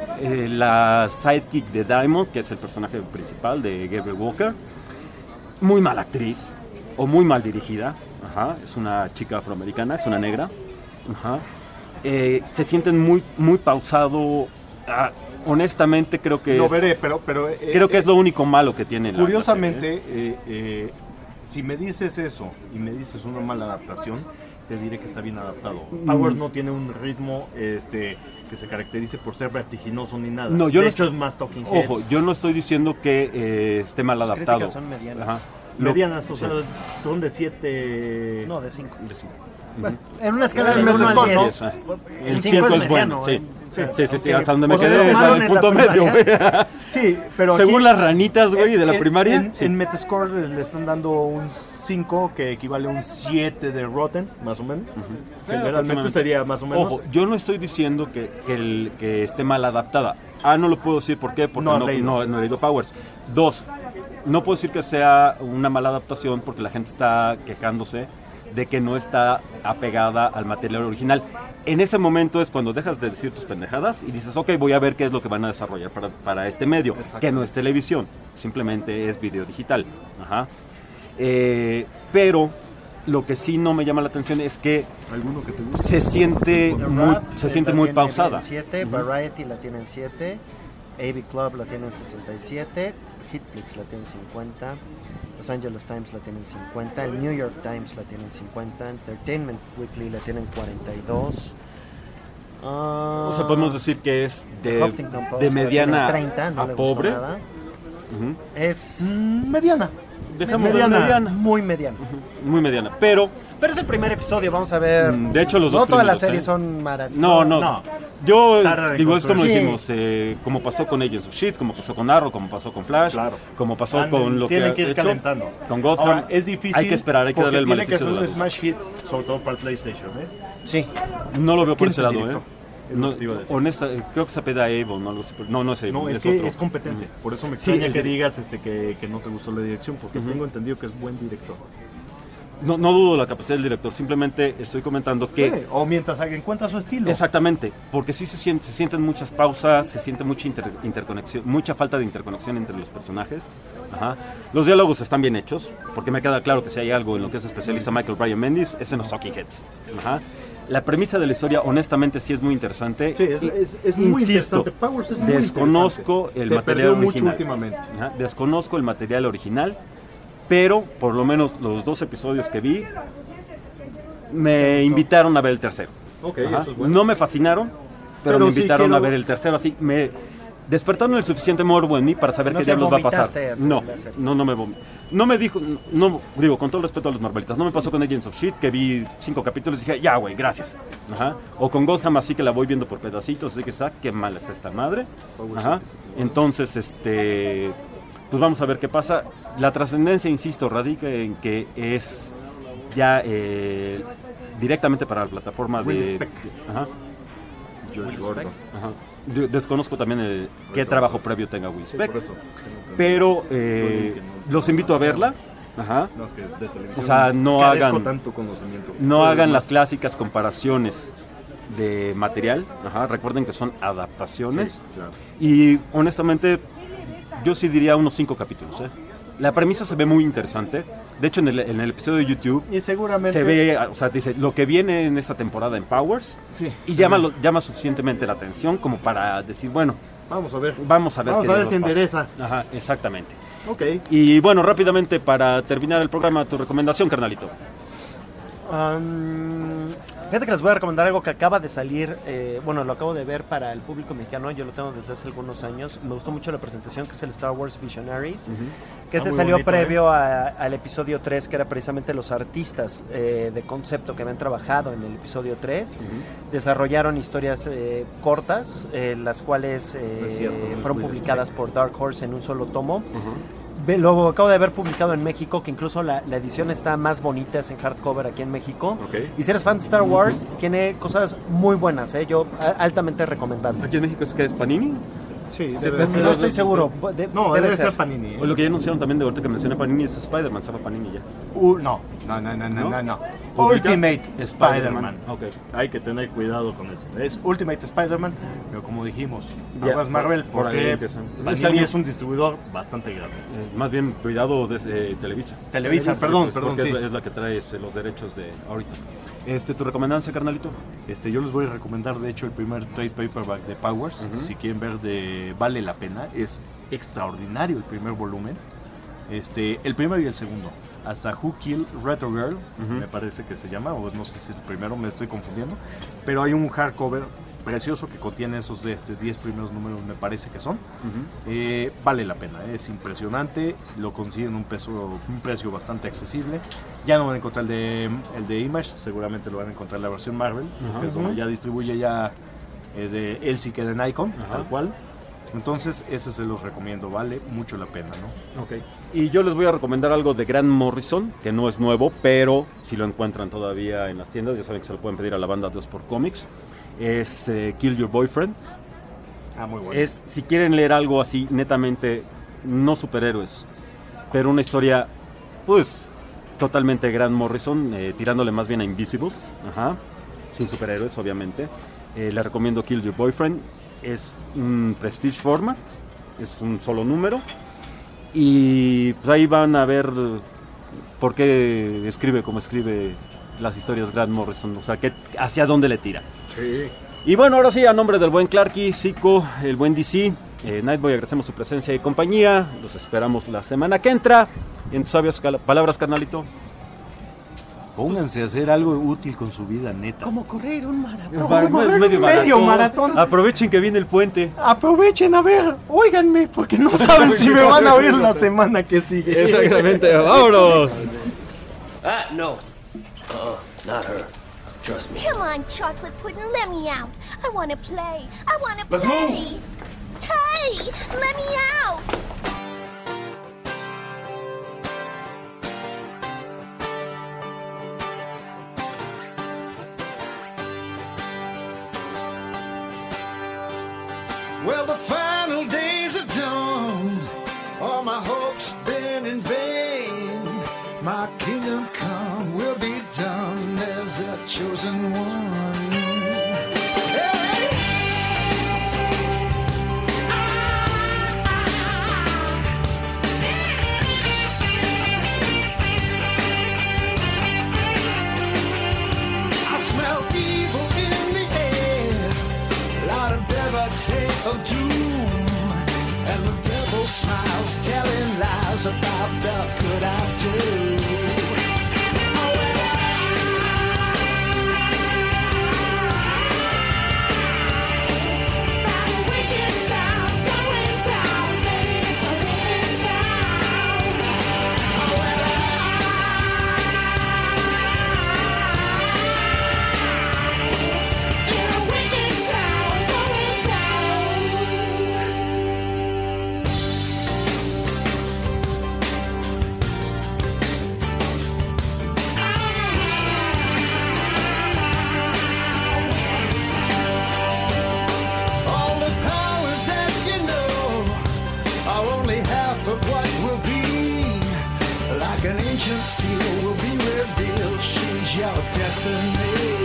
La sidekick de Diamond, que es el personaje principal de Gabrielle Walker, muy mala actriz o muy mal dirigida. Ajá. Es una chica afroamericana, es una negra. Ajá. Se sienten muy pausado. Honestamente creo que lo veré, pero creo que es lo único malo que tiene. Curiosamente, si me dices eso y me dices una mala adaptación, te diré que está bien adaptado. Powers no tiene un ritmo que se caracterice por ser vertiginoso ni nada. No, de hecho es más Talking Heads. Ojo, yo no estoy diciendo que esté mal adaptado. Las críticas son medianas. Ajá. Medianas, o sea, son de 7. No, de 5. Bueno, en una escala de 1 al 10. El 5 es bueno, sí. Sí, hasta donde me sea, quedé es en el punto medio, güey. Sí, pero según aquí, las ranitas, güey, de la primaria. En Metascore le están dando un 5, que equivale a un 7 de Rotten, más o menos. Generalmente sería más o menos. Ojo, yo no estoy diciendo que esté mal adaptada. No lo puedo decir, ¿por qué? Porque no he leído Powers. 2, no puedo decir que sea una mala adaptación porque la gente está quejándose de que no está apegada al material original. En ese momento es cuando dejas de decir tus pendejadas y dices, ok, voy a ver qué es lo que van a desarrollar para este medio, que no es televisión, simplemente es video digital. Ajá. Pero lo que sí no me llama la atención es que se siente muy pausada. 7, Variety la tiene en 7, AV Club la tiene en 67, Hitflix la tiene en 50, Los Angeles Times la tiene en 50, el New York Times la tiene en 50, Entertainment Weekly la tiene en 42. O sea, podemos decir que es de mediana 30, no a le pobre. Nada. Es mediana. Dejamos mediana. Muy mediana. Muy mediana, pero es el primer episodio, vamos a ver. De hecho, los dos no todas las primeros, series son maravillosas. No. Yo digo, es como dijimos, como pasó con Agents of S.H.I.E.L.D., como pasó con Arrow, como pasó con Flash, como pasó con lo que tienen ha que ir hecho calentando. Con Gotham. Ahora, es difícil. Hay que esperar, hay que darle el maleficio de la duda. duda. Tiene que ser un smash hit, sobre todo para PlayStation, No lo veo por ese lado, No, creo que se apela a Abel, no algo así. No es Abel. No, es que otro. Es competente. Por eso me extraña que digas que no te gustó la dirección, porque tengo entendido que es buen director. No dudo la capacidad del director, simplemente estoy comentando que... o mientras encuentra su estilo. Exactamente, porque sí se sienten muchas pausas, se siente mucha interconexión, mucha falta de interconexión entre los personajes. Ajá. Los diálogos están bien hechos, porque me queda claro que si hay algo en lo que es especialista Michael Bryan Mendes, es en los Talking Heads. Ajá. La premisa de la historia, honestamente, sí es muy interesante. Sí, es muy interesante. Powers es muy desconozco el material original. Mucho últimamente. Ajá. Desconozco el material original, pero por lo menos los 2 episodios que vi me invitaron a ver el tercero. Eso es bueno. No me fascinaron, pero me invitaron a ver el tercero, así me despertaron el suficiente morbo en mí para saber qué diablos va a pasar. No me vomité. No me dijo, digo, con todo el respeto a los Marvelitas, no me pasó con Agents of S.H.I.E.L.D., que vi 5 capítulos y dije, ya güey, gracias. Ajá. O con Gotham, así que la voy viendo por pedacitos, así que qué mala es esta madre. Ajá. Entonces, pues vamos a ver qué pasa. La trascendencia, insisto, radica en que es ya directamente para la plataforma de... Josh Gordon. Desconozco también qué trabajo previo tenga Will Speck, pero los invito a verla. Ajá. O sea, no hagan las clásicas comparaciones de material. Ajá. Recuerden que son adaptaciones. Y honestamente, yo sí diría unos 5 capítulos. La premisa se ve muy interesante. De hecho, en el episodio de YouTube y seguramente se ve, o sea, dice lo que viene en esta temporada en Powers, y llama suficientemente la atención como para decir, bueno, vamos a ver si endereza. Ajá, exactamente. Okay. Y bueno, rápidamente para terminar el programa, tu recomendación, carnalito. Fíjate que les voy a recomendar algo que acaba de salir, bueno, lo acabo de ver para el público mexicano, yo lo tengo desde hace algunos años, me gustó mucho la presentación, que es el Star Wars Visionaries, que salió bonito, previo al episodio 3, que era precisamente los artistas de concepto que habían trabajado en el episodio 3, desarrollaron historias cortas, las cuales fueron publicadas por Dark Horse en un solo tomo. Lo acabo de haber publicado en México, que incluso la edición está más bonita, es en hardcover aquí en México. Y si eres fan de Star Wars, tiene cosas muy buenas, yo altamente recomendable. ¿Aquí en México es que es Panini? Sí, no estoy seguro. Debe ser Panini. O lo que ya anunciaron también de ahorita que mencioné Panini es Spider-Man, ¿sabe Panini ya? No. Ultimate Spider-Man. Hay que tener cuidado con eso. Es Ultimate Spider-Man, pero como dijimos, aguas Marvel, porque Panini es un distribuidor bastante grande. Más bien, cuidado de Televisa. Televisa, perdón, porque sí. Es la que trae los derechos de ahorita. ¿Tu recomendancia, carnalito? Yo les voy a recomendar, de hecho, el primer trade paperback de Powers. Si quieren ver vale la pena. Es extraordinario el primer volumen. El primero y el segundo. Hasta Who Killed Retro Girl, me parece que se llama, o no sé si es el primero, me estoy confundiendo. Pero hay un hardcover precioso que contiene esos 10 primeros números, me parece que son. Vale la pena, es impresionante, lo consiguen un precio bastante accesible. Ya no van a encontrar el de Image, seguramente lo van a encontrar en la versión Marvel, que es donde ya distribuye ya de él sí queda en Icon, tal cual. Entonces ese se los recomiendo, vale mucho la pena, ¿no? Y yo les voy a recomendar algo de Grant Morrison, que no es nuevo, pero si lo encuentran todavía en las tiendas, ya saben que se lo pueden pedir a la banda 2 por Comics. Es Kill Your Boyfriend. Muy bueno. Si quieren leer algo así, netamente, no superhéroes, pero una historia, pues, totalmente Grant Morrison, tirándole más bien a Invisibles, sin superhéroes, obviamente. Le recomiendo Kill Your Boyfriend. Es un Prestige Format, es un solo número, y pues ahí van a ver por qué escribe como escribe las historias Grant Morrison, o sea, hacia dónde le tira. Sí. Y bueno, ahora sí, a nombre del buen Clarky, Zico, el buen DC, Nightboy, agradecemos su presencia y compañía. Los esperamos la semana que entra. En tus sabias palabras, carnalito. Pónganse a hacer algo útil con su vida, neta. Como correr un maratón. Medio maratón. Aprovechen que viene el puente. Aprovechen, a ver, óiganme, porque no saben si me van a oír la semana que sigue. Exactamente, vámonos. No. Not her. Trust me. Come on, chocolate pudding, let me out. I want to play. Let's move. Hey, let me out. Well, the final days are done. All my hopes been in vain. My kingdom come will be done as a chosen one. Hey! I smell evil in the air, a lot of devastation of doom, and the devil smiles, telling lies about the good I do. An ancient seal will be revealed. She's your destiny.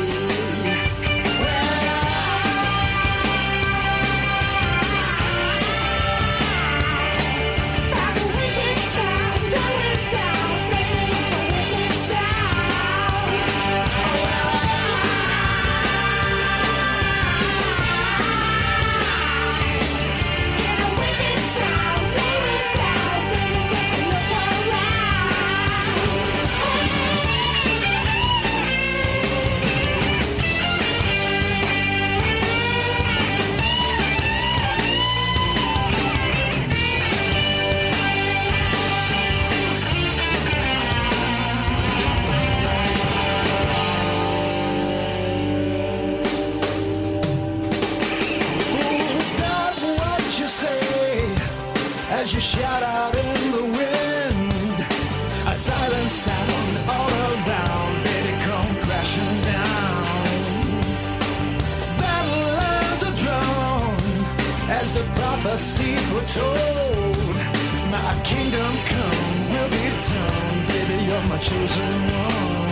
as you shout out in the wind. A silent sound all around, baby, come crashing down. Battle lines are drawn as the prophecy foretold. My kingdom come will be done, baby, you're my chosen one.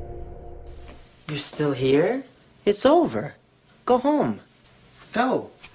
You're still here? It's over. Go home. Go.